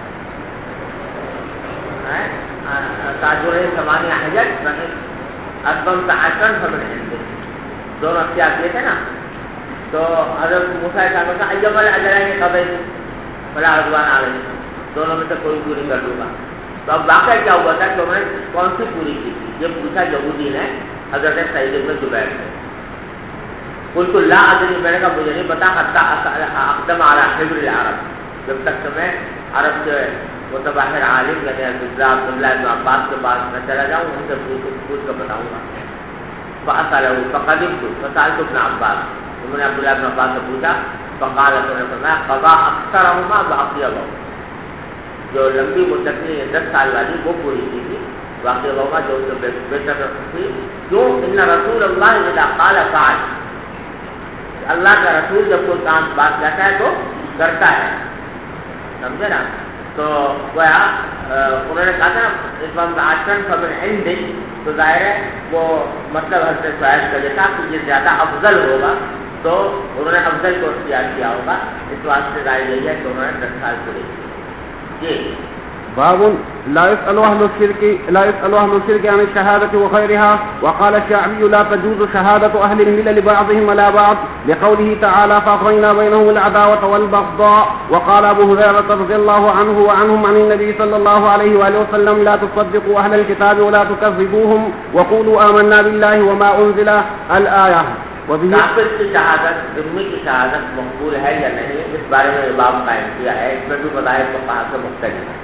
تاجر سمانی حجت اکبر عشرن فمن ہند، دونوں اختیار کیے تھے نا، تو حضرت موسیٰ علیہ السلام کا الجمل اجل ہے قبل بلا رضوان علیہ، دونوں میں سے کوئی پوری کر دوں گا۔ تو اب واقعہ کیا ہوا تھا کہ انہوں نے کون سی پوری کی تھی؟ یہ پوچھا یہودی نے حضرت سعید بن جبیر سے۔ قلت لا ادری، میں نے کہا مجھے نہیں پتا، حتی اقدم علی حبر العرب، جب تک کہ میں عرب کے متباہر عالم یعنی عبداللہ بن عباس کے پاس میں چلا جاؤں، ان سے پوچھ کر بتاؤں گا۔ فقدمت فسألت ابن عباس، انہوں نے عبداللہ بن عباس سے پوچھا، فقال انہوں نے فرمایا قضا اکثرهما باقی غو، جو لمبی مدت میں 10 سال والی وہ پوری کی تھی، باقی غو جو بہتر تھی، جو ان رسول اللہ اذا قال فعل، اللہ کا رسول جب کوئی کام بات کہتا ہے تو کرتا ہے، سمجھے نا؟ تو گویا انہوں نے کہا تھا نا اسلام کا آشرن فمن عند، تو ظاہر ہے وہ مطلب حضرت صاحب کا یہ تھا کہ یہ زیادہ افضل ہوگا، تو انہوں نے افضل کو اختیار کیا ہوگا، اس واسطے رائے یہی ہے کہ انہوں نے 10 سال پوری کی۔ جی باب لا يسأل أهل الشرك عن الشهادة وخيرها، وقال الشعبي لا تجوز شهادة أهل الملل بعضهم على بعض لقوله تعالى فأغرينا بينهم العداوة والبغضاء، وقال أبو هريرة رضي الله عنه وعنهم عن النبي صلى الله عليه وآله وسلم لا تصدقوا أهل الكتاب ولا تكذبوهم وقولوا آمنا بالله وما أنزل الآية، کافر کی شہادت ذمہ کی شہادت مقبول ہے یا نہیں، اس بارے میں باب قائم کیا ہے. اس میں بھی مذاہب فقہا سے مختلف ہے.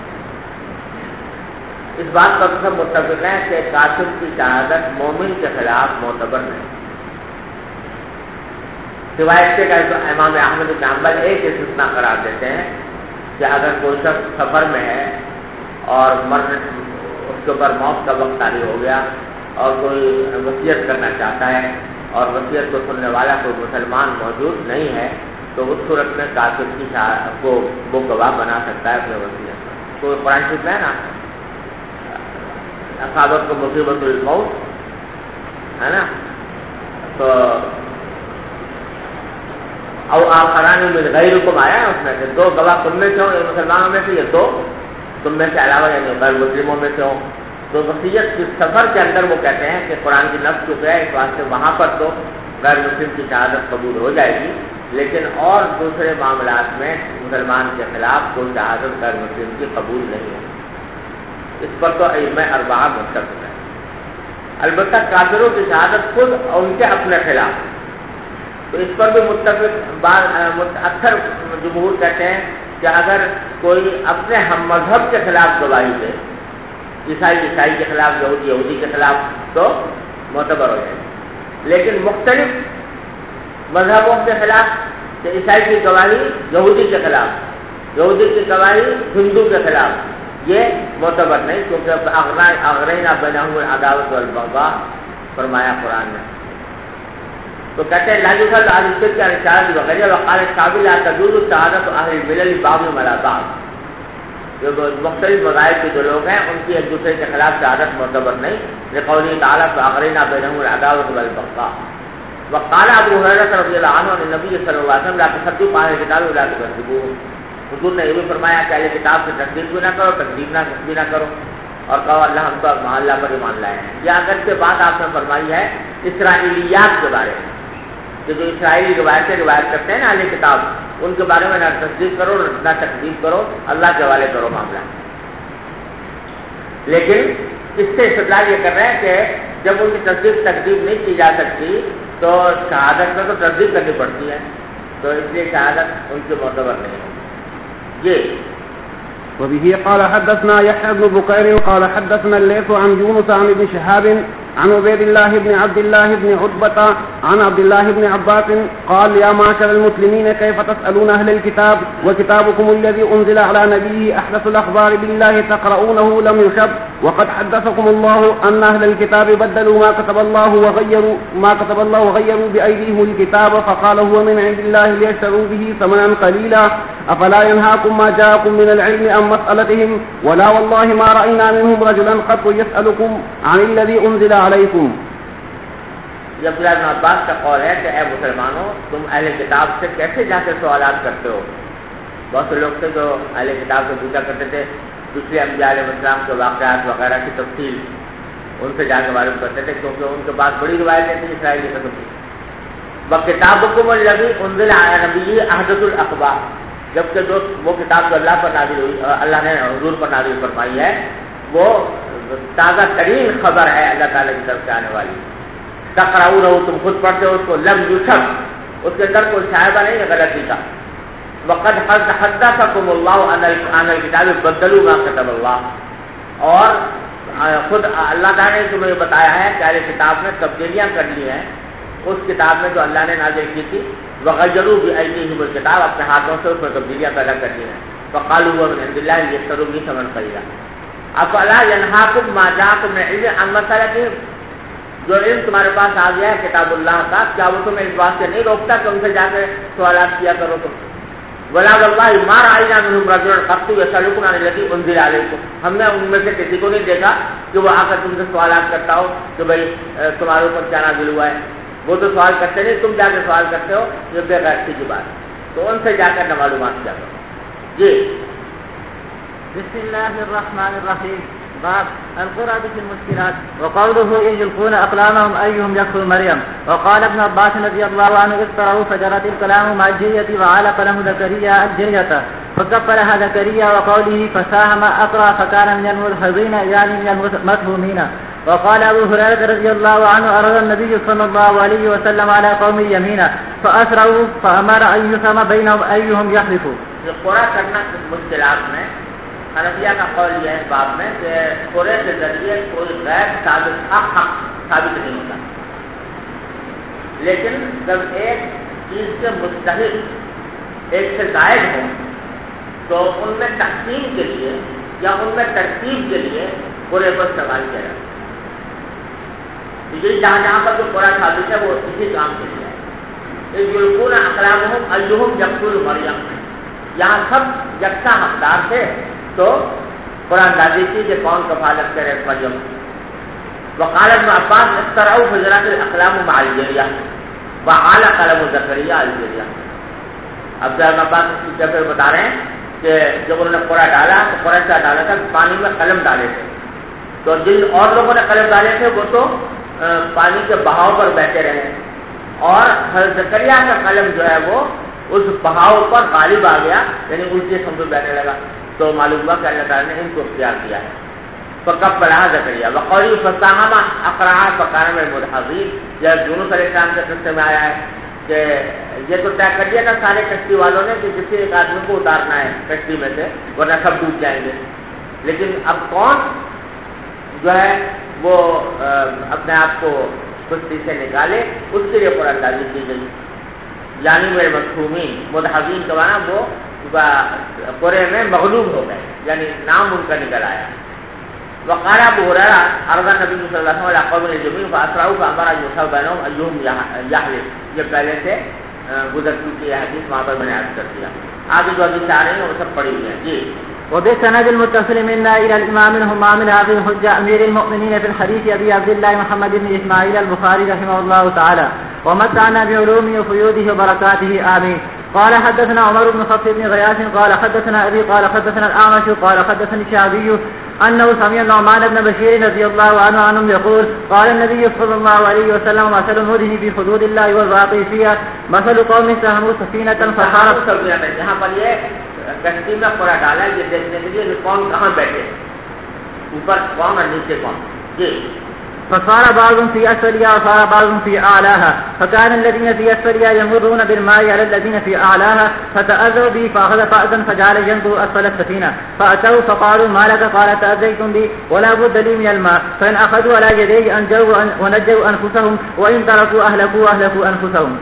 اس بات پر سب متفق ہیں کہ کافر کی شہادت مومن کے خلاف معتبر نہیں. سوائے اس کے امام احمد بن حنبل ایک استثناء قرار دیتے ہیں کہ اگر کوئی شخص سفر میں ہے اور اس کے اوپر موت کا وقت طاری ہو گیا اور کوئی وصیت کرنا چاہتا ہے اور وصیت کو سننے والا کوئی مسلمان موجود نہیں ہے تو اس صورت میں کافر کی کو وہ گواہ بنا سکتا ہے اپنے وصیت پر. تو قرآن شریف میں ہے نا اصابت کو مصیبت الموت ہے نا، تو او آخران من غیرکم آیا ہے اس میں سے دو گواہ تم میں سے ہوں، یہ مسلمانوں میں سے، یہ دو تم میں سے علاوہ یعنی غیر مسلموں میں سے ہوں. تو وصیت کی سفر کے اندر وہ کہتے ہیں کہ قرآن کی نص چکے ہے، اس واسطے وہاں پر تو غیر مسلم کی شہادت قبول ہو جائے گی، لیکن اور دوسرے معاملات میں مسلمان کے خلاف کوئی شہادت غیر مسلم کی قبول نہیں ہے. اس پر تو ائمہ اربعہ متفق ہے. البتہ کافروں کی شہادت خود ان کے اپنے خلاف، تو اس پر بھی متفق اکثر جمہور کہتے ہیں کہ اگر کوئی اپنے ہم مذہب کے خلاف گواہی دے، عیسائی کے خلاف، یہودی کے خلاف، تو معتبر ہو جائے. لیکن مختلف مذہبوں کے خلاف، کہ عیسائی کی گواہی یہودی کے خلاف، یہودی کی گواہی ہندو کے خلاف، یہ معتبر نہیں، کیونکہ اغرینا بینہم العداوۃ والبغضاء فرمایا قرآن نے. تو کہتے ہیں لا یوجد علی الشرک الشهادۃ وغیرہ وقال الشعبی لا تجوز شہادت اہل الملل بعضهم علی بعض. جو مختلف مذاہب کے جو لوگ ہیں ان کی ایک دوسرے کے خلاف شہادت معتبر نہیں، لقوله تعالی فاغرینا بینہم العداوۃ والبغضاء. وقال ابو ہریرہ رضی اللہ عنہ عن النبی صلی اللہ علیہ وسلم لا تصدقوا اہل الکتاب ولا تکذبوهم. حضور نے یہ بھی فرمایا کہ اہل کتاب سے تصدیق بھی نہ کرو، تکذیب بھی نہ کرو، اور کہو اللہ ہم تو اللہ پر ایمان لائے ہیں. یہ اگر کے بات آپ نے فرمائی ہے اسرائیلیات کے بارے میں، کہ جو اسرائیلی روایت کرتے ہیں نا اہل کتاب، ان کے بارے میں نہ تصدیق کرو نہ تکذیب کرو، اللہ کے حوالے کرو معاملہ. لیکن اس سے استدلال یہ کر رہے ہیں کہ جب ان کی تصدیق تکذیب نہیں کی جا سکتی تو شہادت میں تو تصدیق کرنی پڑتی ہے، تو اس لیے شہادت ان کے معتبر نہیں ہے. یہ وبه قال حدثنا يحيى بن بكير قال حدثنا الليث عن يونس عن ابن شهاب عن عبيد الله بن عبد الله بن عتبة عن عبد الله بن عباس قال يا معشر المسلمين كيف تسألون أهل الكتاب وكتابكم الذي أنزل على نبيه أحدث الأخبار بالله تقرؤونه لم يشب وقد حدثكم الله أن أهل الكتاب بدلوا ما كتب الله وغيروا بأيديهم الكتاب فقال هو من عند الله ليشتروا به ثمنا قليلا أفلا ينهاكم ما جاءكم من العلم عن مسألتهم ولا والله ما رأينا منهم رجلا قط يسألكم عن الذي أنزل علیکم. یہ عبداللہ بن عباس کا قول ہے کہ اے مسلمانوں تم اہل کتاب سے کیسے جا کے سوالات کرتے ہو. بہت سے لوگ تھے جو اہل کتاب سے پوچھا کرتے تھے دوسرے انبیاء علیہ السلام کے واقعات وغیرہ کی تفصیل ان سے جا کے معلوم کرتے تھے، کیونکہ ان کے پاس بڑی روایتیں تھیں اسرائیلی قسم کی. وکتابکم الذی انزل علی نبیہ احدث الاخبار، جبکہ جو وہ کتاب جو اللہ پر نازل ہوئی، اللہ نے حضور پر نازل فرمائی ہے، وہ تازہ ترین خبر ہے اللہ تعالیٰ کی طرف سے آنے والی. تقرؤونہ تم خود پڑھتے ہو اس کو، لم یشب اس کے اندر کوئی شائبہ نہیں ہے غلطی کا. وقد حدثکم اللہ عن الکتاب بدلوا ما کتب اللہ، اور خود اللہ تعالیٰ نے تمہیں بتایا ہے کہ اہل کتاب نے تبدیلیاں کر لی ہیں اس کتاب میں جو اللہ نے نازل کی تھی. وغیروا بأیدیہم الکتاب، اپنے ہاتھوں سے اس میں تبدیلیاں پیدا کر لی ہیں. فقالوا هو من عند اللہ لیشتروا به ثمنا قلیلا. افلا ینہاکم ما جاءکم من العلم عن مسألتهم، جو علم تمہارے پاس آ گیا ہے کتاب اللہ کا، کیا وہ تمہیں اس بات سے نہیں روکتا کہ ان سے جا کے سوالات کیا کرو تم. ولا واللہ ما رأینا منهم رجلا قط یسألکم عن الذی انزل علیکم، ہم نے ان میں سے کسی کو نہیں دیکھا کہ وہ آ کر تم سے سوالات کرتا ہو کہ بھائی تمہارے اوپر کیا نازل ہوا ہے. وہ تو سوال کرتے نہیں، تم جا کے سوال کرتے ہو، یہ بے غیرتی کی بات ہے. تو ان سے جا کر معلومات کیا کرو. جی بسم الله الرحمن الرحيم. باب القراءة في المشكلات. وقوله إذ يلقون أقلامهم أيهم يكفر مريم. وقال ابن عباس رضي الله عنه افتروا فجرت الكلام مع الجرية وعلق له زكريا الجرية فكفلها زكريا وقوله فساهم أقرأ فكان من الملحظين يعني من المتهمين. وقال أبو هريرة رضي الله عنه أراد النبي صلى الله عليه وسلم على قوم يمينا فأسرعوا فأمر أن يسم بينهم أيهم يحلف. قرآن کرنا مشکلات میں حنفیہ کا قول یہ ہے باب میں کہ قرآن کے ذریعے کوئی غیر حق ثابت نہیں ہوتا، لیکن جب ایک چیز کے مستحق ایک سے زائد ہوں تو ان میں تقسیم کے لیے یا ان میں ترتیب کے لیے قرآن پر سوال کیا جاتا ہے. جہاں جہاں پر جو قرآن ثابت ہے وہ اسی کام کے لیے ہے. یلقون اقلامہم ایہم یقتل مریم، یہاں سب یکساں حقدار تھے تو قرآن نازل کی کہ کون کفالت کرے مریم. وقال ابن عباس اخترعوا فجرات الاقلام مع الجریہ وعلى قلم زکریا الجریہ. اب ابن عباس اس کی پھر بتا رہے ہیں کہ جب انہوں نے قرآن ڈالا تو قرآن کیا ڈالا تھا، پانی میں قلم ڈالے تھے، تو جن اور لوگوں نے قلم ڈالے تھے وہ تو پانی کے بہاؤ پر بیٹھے رہے، اور حضرت زکریا کا قلم جو ہے وہ اس بہاؤ پر غالب آ گیا، یعنی الٹے سمجھ بیٹھنے لگا، تو معلوم ہوا کہ اللہ تعالیٰ نے ان کو اختیار کیا ہے. فقب بڑھا زکریا وقوری فصاحمہ اقرا فقان میں مدحضین، یہ یونس علیہ السلام کے قصے میں آیا ہے کہ یہ تو طے کر دیا تھا سارے کشتی والوں نے کہ کسی ایک آدمی کو اتارنا ہے کشتی میں سے ورنہ سب ڈوب جائیں گے، لیکن اب کون جو ہے وہ اپنے آپ کو کشتی سے نکالے اس کے لیے قرآن نازل کی گئی. یعنی میرے مفہومین مدحضین کا معنی وہ قرآن میں مغلوب ہو گئے، یعنی نام ان کا نکل آیا. وقال ابو هريره ارض النبي صلی اللہ علیہ وسلم قوم الجميع فاسرعوا فامر يوسف بينهم ايهم يحلف. یہ پہلے سے گزر چکی ہے حدیث، وہاں پر میں نے عرض کر دیا. آگے جو حدیث آ رہی ہیں وہ سب پڑھی ہوئی ہیں. جی. وبالسند المتصل منا إلى الإمام الهمام الحافظ حجة أمير المؤمنين في الحديث أبي عبد الله محمد بن إسماعيل البخاري رحمه الله تعالى ومتعنا بعلومه وفيوده وبركاته آمين. قال حدثنا عمر بن خطب بن غياث قال حدثنا أبي قال حدثنا الأعمش قال حدثني الشعبي أنه سمع النعمان بن بشير رضي الله عنهم يقول قال النبي صلى الله عليه وسلم مثل المدهن في حدود الله والباقي فيها مثل قوم سهموا سفينة فحارت. یہاں پر یہ کشتی میں قرآن ڈالا یہ دیکھنے کے لیے کہ کون کہاں بیٹھے، اوپر کون اور نیچے کون. جی. فصار بعضهم في أسفلها وصار بعضهم في أعلاها فكان الذين في أسفلها يمرون بالماء على الذين في أعلاها فتأذوا به فأخذ فأذا فجعل ينظر أسفل السفينة فأتوا فقالوا ما لك قال تأذيتم بي ولا بد لي من الماء فإن أخذوا على يديه أنجوا ونجوا أنفسهم وإن تركوا أهلكوا أنفسهم.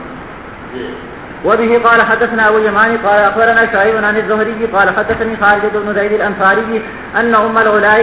وبه قال حدثنا أبو اليماني قال أخبرنا شعيب عن الزهري قال حدثني خالد بن زيد الأنصاري أن أم العلاء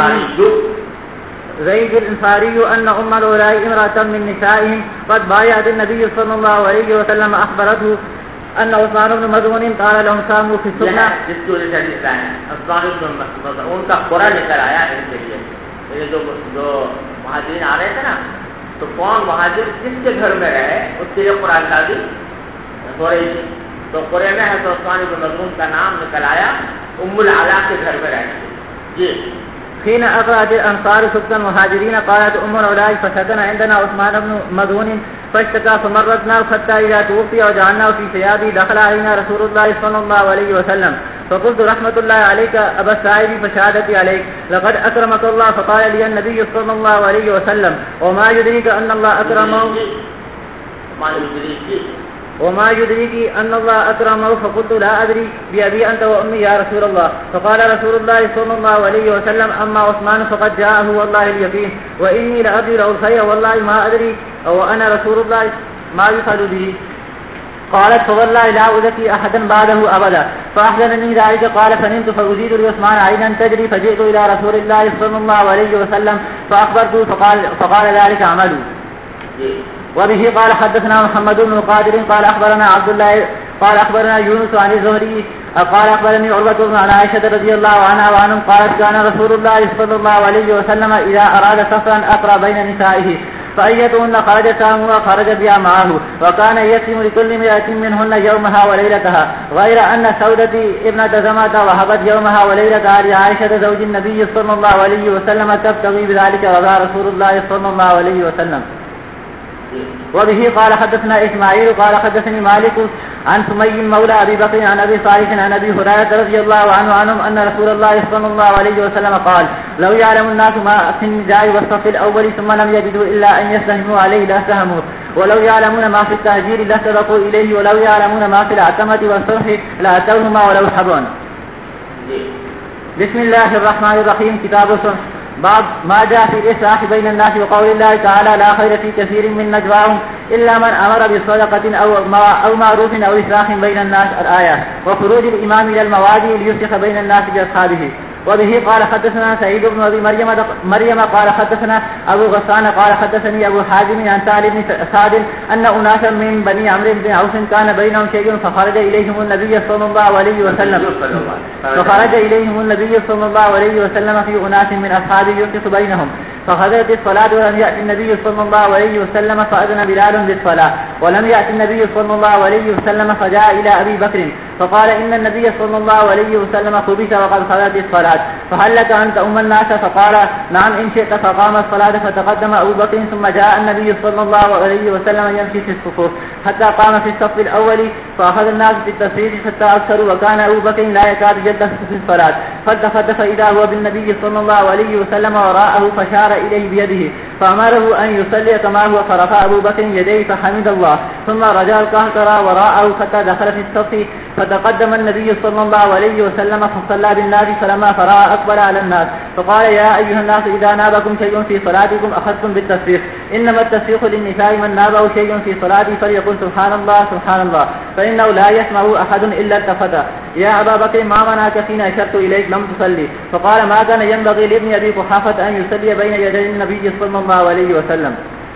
امرأة من نسائهم قد بايعت النبي صلى الله عليه وسلم أخبرته أن عثمان بن مظعون قال لهم ساموا في السفنة. جس کی وجہ سے عثمان بن مظعون کا قرآن نکل آیا ان کے لیے. جو مہاجرین آ رہے تھے نا، تو کون مہاجر جس کے گھر میں رہے اس کے لیے قرآن نازل ہو رہی تھی. تو قرآن میں ہے تو عثمان بن مظعون کا نام نکل آیا ام العلا کے گھر میں رہنے. جی. حين أخرج الأنصار سكن المهاجرين قالت أم العلاء فسكن عندنا عثمان بن مظعون فاشتكى فمرضناه حتى إذا توفي وجعلناه في ثيابه دخل علينا رسول الله صلى الله عليه وسلم فقلت رحمة الله عليك أبا السائب فشهادتي عليك لقد أكرمك الله فقال لي النبي صلى الله عليه وسلم وما يدريك أن الله أكرمه أن الله أكرمه فقلت لا أدري بأبي أنت وأمي يا رسول الله فقال رسول الله صلى الله عليه وسلم أما عثمان فقد جاءه والله اليقين وإني لأرجو له الخير والله ما أدري وأنا رسول الله ما يفعل به. قالت فوالله لا أزكي أحدا بعده أبدا فأحزنني ذلك. قال فنمت فأزيد لعثمان عينا تجري فجئت إلى رسول الله صلى الله عليه وسلم فأخبرته فقال ذلك عملوا. وبه قال حدثنا محمد بن قادر قال أخبرنا عبد الله قال أخبرنا يونس عن الزهري قال أخبرني عروة بن عائشة رضي الله عنها وعنهم قالت كان رسول الله صلى الله عليه وسلم إذا أراد سفرا أقرأ بين نسائه فأيتهن خرج سامها خرج بها معه وكان يقسم لكل امرأة منهن يومها وليلتها غير أن سودة ابنة زمعة وهبت يومها وليلتها لعائشة زوج النبي صلى الله عليه وسلم تبتغي بذلك رضا رسول الله صلى الله عليه وسلم. وبه قال حدثنا إسماعيل قال حدثني مالك عن سمي مولى أبي بكر عن أبي صالح عن أبي هريرة رضي الله عنهم أن رسول الله صلى الله عليه وسلم قال لو يعلم الناس ما في النداء والصف الأول ثم لم يجدوا إلا أن يستهموا عليه لاستهموا ولو يعلمون ما في التهجير لاستبقوا إليه ولو يعلمون ما في العتمة والصلح لأتوهما ولو حبوا. بسم الله الرحمن الرحيم. كتاب الصلح. باب ما جاء في الإصلاح بين الناس وقول الله تعالى لا خير في كثير من نجواهم إلا من أمر بصدقة أو معروف أو إصلاح بين الناس الآية. وخروج الإمام إلى الموادي ليصلح بين الناس بأصحابه. وبه قال حدثنا سعيد بن أبي مريم قال حدثنا أبو غسان قال حدثني أبو حازم عن سهل بن سعد أن أناسا من بني عمرو بن عوف كان بينهم شيء فخرج إليهم النبي صلى الله عليه وسلم في أناس من أصحابه يصلح بينهم فحضرت الصلاة ولم يأتي النبي صلى الله عليه وسلم فأذن بلال بالصلاة ولم يأتي النبي صلى الله عليه وسلم فجاء إلى أبي بكر فقال إن النبي صلى الله عليه وسلم خبث وقد خرجت الصلاة فهل لك أن تؤم الناس؟ فقال نعم إن شئت. فقام الصلاة فتقدم أبو بكر ثم جاء النبي صلى الله عليه وسلم يمشي في الصفوف حتى قام في الصف الأول فأخذ الناس بالتصفيق حتى أكثروا وكان أبو بكر لا يكاد يجلس في الصلاة فالتفت فإذا هو بالنبي صلى الله عليه وسلم وراءه فشار إليه بيده فأمره أن يصلي كما هو فرفع أبو بكر يديه فحمد الله ثم رجع القهقرى وراءه حتى دخل في الصف فتقدم النبي صلى الله عليه وسلم فصلى بالناس فلما فرغ أقبل على الناس فقال يا أيها الناس إذا نابكم شيء في صلاتكم أخذتم بالتصفيق إنما التصفيق للنساء من نابه شيء في صلاته فليقل سبحان الله سبحان الله فإنه لا يسمع أحد إلا التفت. يا أبا بكر ما منعك حين أشرت إليك لم تصلي؟ فقال ما كان ينبغي لابن أبي قحافة أن يصلي بين يدي النبي صلى الله عليه وسلم.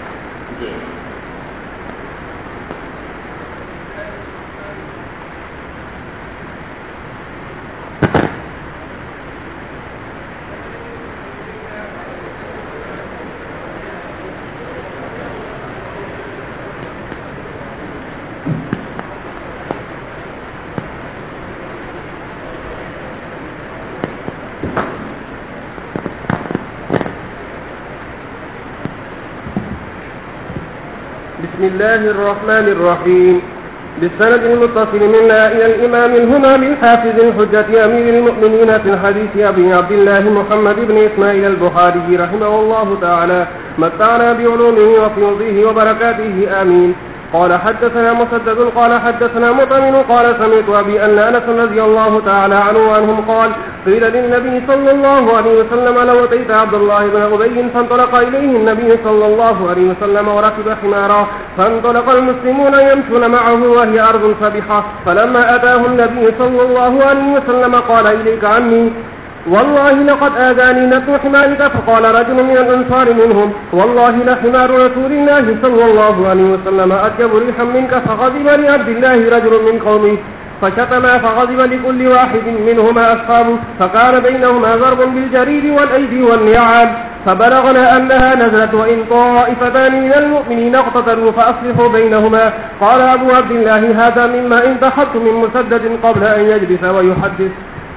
بسم الله الرحمن الرحيم. بالسند المتصل منا إلى الإمام الهمام الحافظ الحجة أمير المؤمنين في الحديث أبي عبد الله محمد بن إسماعيل البخاري رحمه الله تعالى متعنا بعلومه وفيوضه وبركاته آمين. قال حدثنا مسدد قال حدثنا مطمن قال سمعت أبي أن أنس رضي الله تعالى عنه وعنهم قال قيل للنبي صلى الله عليه وسلم لو أتيت عبد الله بن أبي فانطلق إليه النبي صلى الله عليه وسلم وركب حمارا فانطلق المسلمون يمشون معه وهي أرض سبحة فلما أتاه النبي صلى الله عليه وسلم قال إليك عني والله لقد آذاني نتن حمارك. فقال رجل من الأنصار منهم والله لحمار رسول الله صلى الله عليه وسلم أطيب ريحا منك. فغضب لعبد الله رجل من قومه فشتما فغضب لكل واحد منهما أصحابه فكان بينهما ضرب بالجريد والأيدي والنعال فبلغنا أنها نزلت وإن طائفتان من المؤمنين اقتتلوا فأصلحوا بينهما. قال أبو عبد الله هذا مما انتحبت من مسدد قبل أن يجلس ويحدث.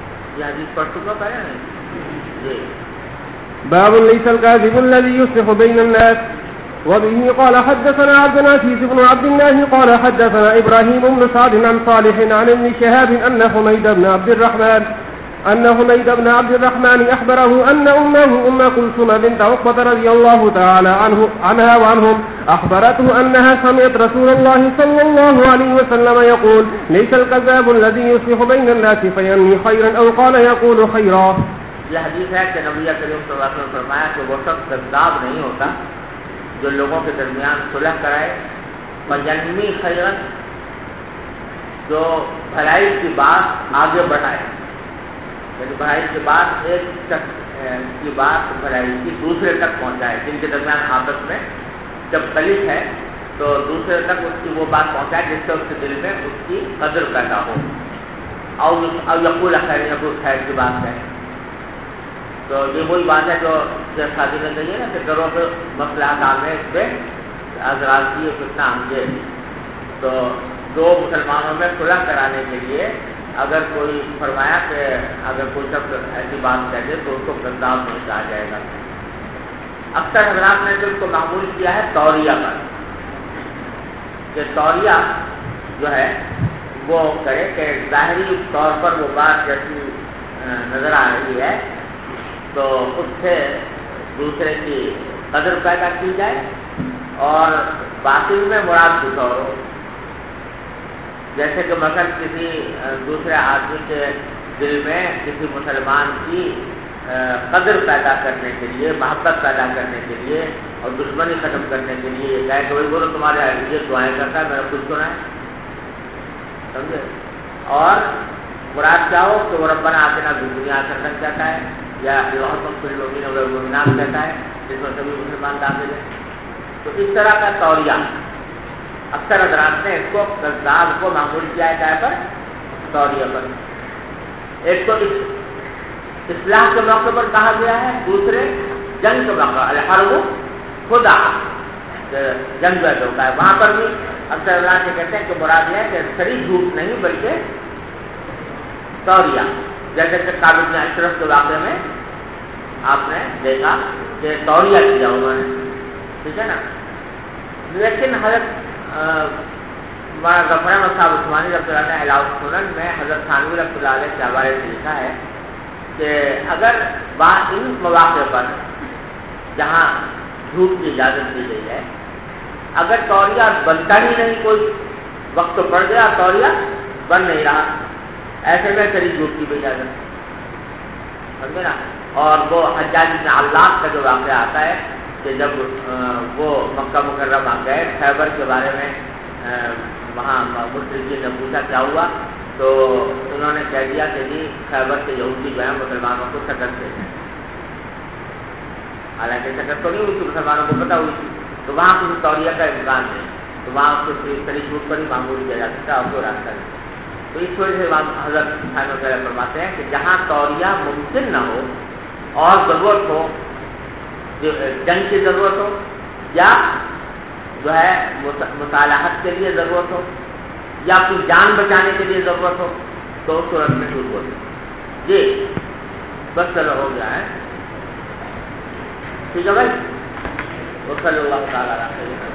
باب ليس الكاذب الذي يصلح بين الناس. وبه قال حدثنا عبد العزيز بن عبد الله قال حدثنا إبراهيم بن سعد عن صالح عن ابن شهاب أن حميد بن عبد الرحمن أخبره أن أمه أم كلثوم بنت عقبة رضي الله تعالى عنها وعنهم أخبرته أنها سمعت رسول الله صلى الله عليه وسلم يقول ليس الكذاب الذي يصلح بين الناس فينمي خيرا أو قال يقول خيرا. یہ حدیث ہے کہ نبی کریم صلی اللہ علیہ وسلم نے فرمایا کہ وہ شخص کذاب نہیں ہوتا جو لوگوں کے درمیان صلح کرائے فینمی خیرا جو بھلائی کی بات آگے بڑھائے یعنی بھلائی کی بات ایک شخص کی بات بھلائی کی دوسرے تک پہنچائے جن کے درمیان آپس میں جب خلیف ہے تو دوسرے تک اس کی وہ بات پہنچائے جس سے اس کے دل میں اس کی قدر پیدا ہو اور یقول خیر یقول خیر کی بات ہے. تو یہ وہی بات ہے جو شادی میں کہی ہے نا کہ گھروں کے مسئلہ میں اس پہ حضرات کی کتنا ہمجے. تو دو مسلمانوں میں صلح کرانے کے لیے اگر کوئی فرمایا کہ اگر کوئی شخص ایسی بات کہہ دے تو اس کو کذاب نہیں کہا جائے گا. اکثر حضرات نے تو اس کو معمول کیا ہے توریہ پر کہ توریہ جو ہے وہ کرے کہ ظاہری طور پر وہ بات جیسی نظر آ رہی ہے تو اس سے دوسرے کی قدر پیدا کی جائے اور باطن میں مراد کچھ اور ہو. جیسے کہ مثلا کسی دوسرے آدمی کے دل میں کسی مسلمان کی قدر پیدا کرنے کے لیے، محبت پیدا کرنے کے لیے اور دشمنی ختم کرنے کے لیے یہ کہے کہ وہی بولو تمہارے یہ دعائیں کرتا ہے، میرا خود سنا ہے، سمجھے. اور مراد کیا ہو کہ وہ ربنا آتنا فی الدنیا حسنۃ کہتا ہے یا اللہم فی المؤمنین والمؤمنات کہتا ہے جس میں سبھی مسلمان داخل ہیں. تو اس طرح کا توریہ اکثر حضرات نے اس کو کذاب کو معمول کیا ہے پر توریہ پر. ایک تو اصلاح کے موقع پر کہا گیا ہے، دوسرے جنگ کے موقع الحرب خدا جنگ جو ہوتا ہے وہاں پر بھی اکثر حضرات یہ کہتے ہیں کہ مراد یہ ہے کہ صریح جھوٹ نہیں بلکہ توریہ. جیسے کہ کعب بن اشرف کے واقعے میں آپ نے دیکھا کہ توریہ کیا انہوں نے، ٹھیک ہے نا. لیکن حضرت غفران صاحب عثمانی رحمۃ اللہ علیہ علاؤ سنن میں حضرت تھانوی رحمۃ اللہ علیہ کے حوالے سے لکھا ہے کہ اگر ان مواقع پر جہاں جھوٹ کی اجازت دی گئی ہے اگر توریہ بنتا ہی نہیں، کوئی وقت تو پڑ گیا توریہ بن نہیں رہا، ایسے میں صریح جھوٹ کی بھی اجازت، سمجھے نا. اور وہ حجاج بن علاق کا جو واقعہ آتا ہے کہ جب وہ مکہ مکرمہ گئے خیبر کے بارے میں وہاں مشرکین نے پوچھا کیا ہوا تو انہوں نے کہہ دیا کہ جی خیبر کے یہودی جو ہیں مسلمانوں کو شکست دے دیں. حالانکہ شکست تو نہیں ہوئی تھی، مسلمانوں کو پتہ ہوئی تھی، تو وہاں کسی توریہ کا امکان نہیں، تو وہاں اس کو صریح جھوٹ پر ہی معمول کیا جا سکتا اور کوئی راستہ نہیں. تو اس وجہ سے حضرت وغیرہ فرماتے ہیں کہ جہاں توریہ ممکن نہ ہو اور ضرورت ہو، جنگ کی ضرورت ہو یا جو ہے مصالحت کے لیے ضرورت ہو یا اپنی جان بچانے کے لیے ضرورت ہو تو اس صورت میں جھوٹ بولے. جی بس چلو ہو گیا ہے، ٹھیک ہے بھائی. وہ صلی اللہ تعالیٰ علیہ وسلم.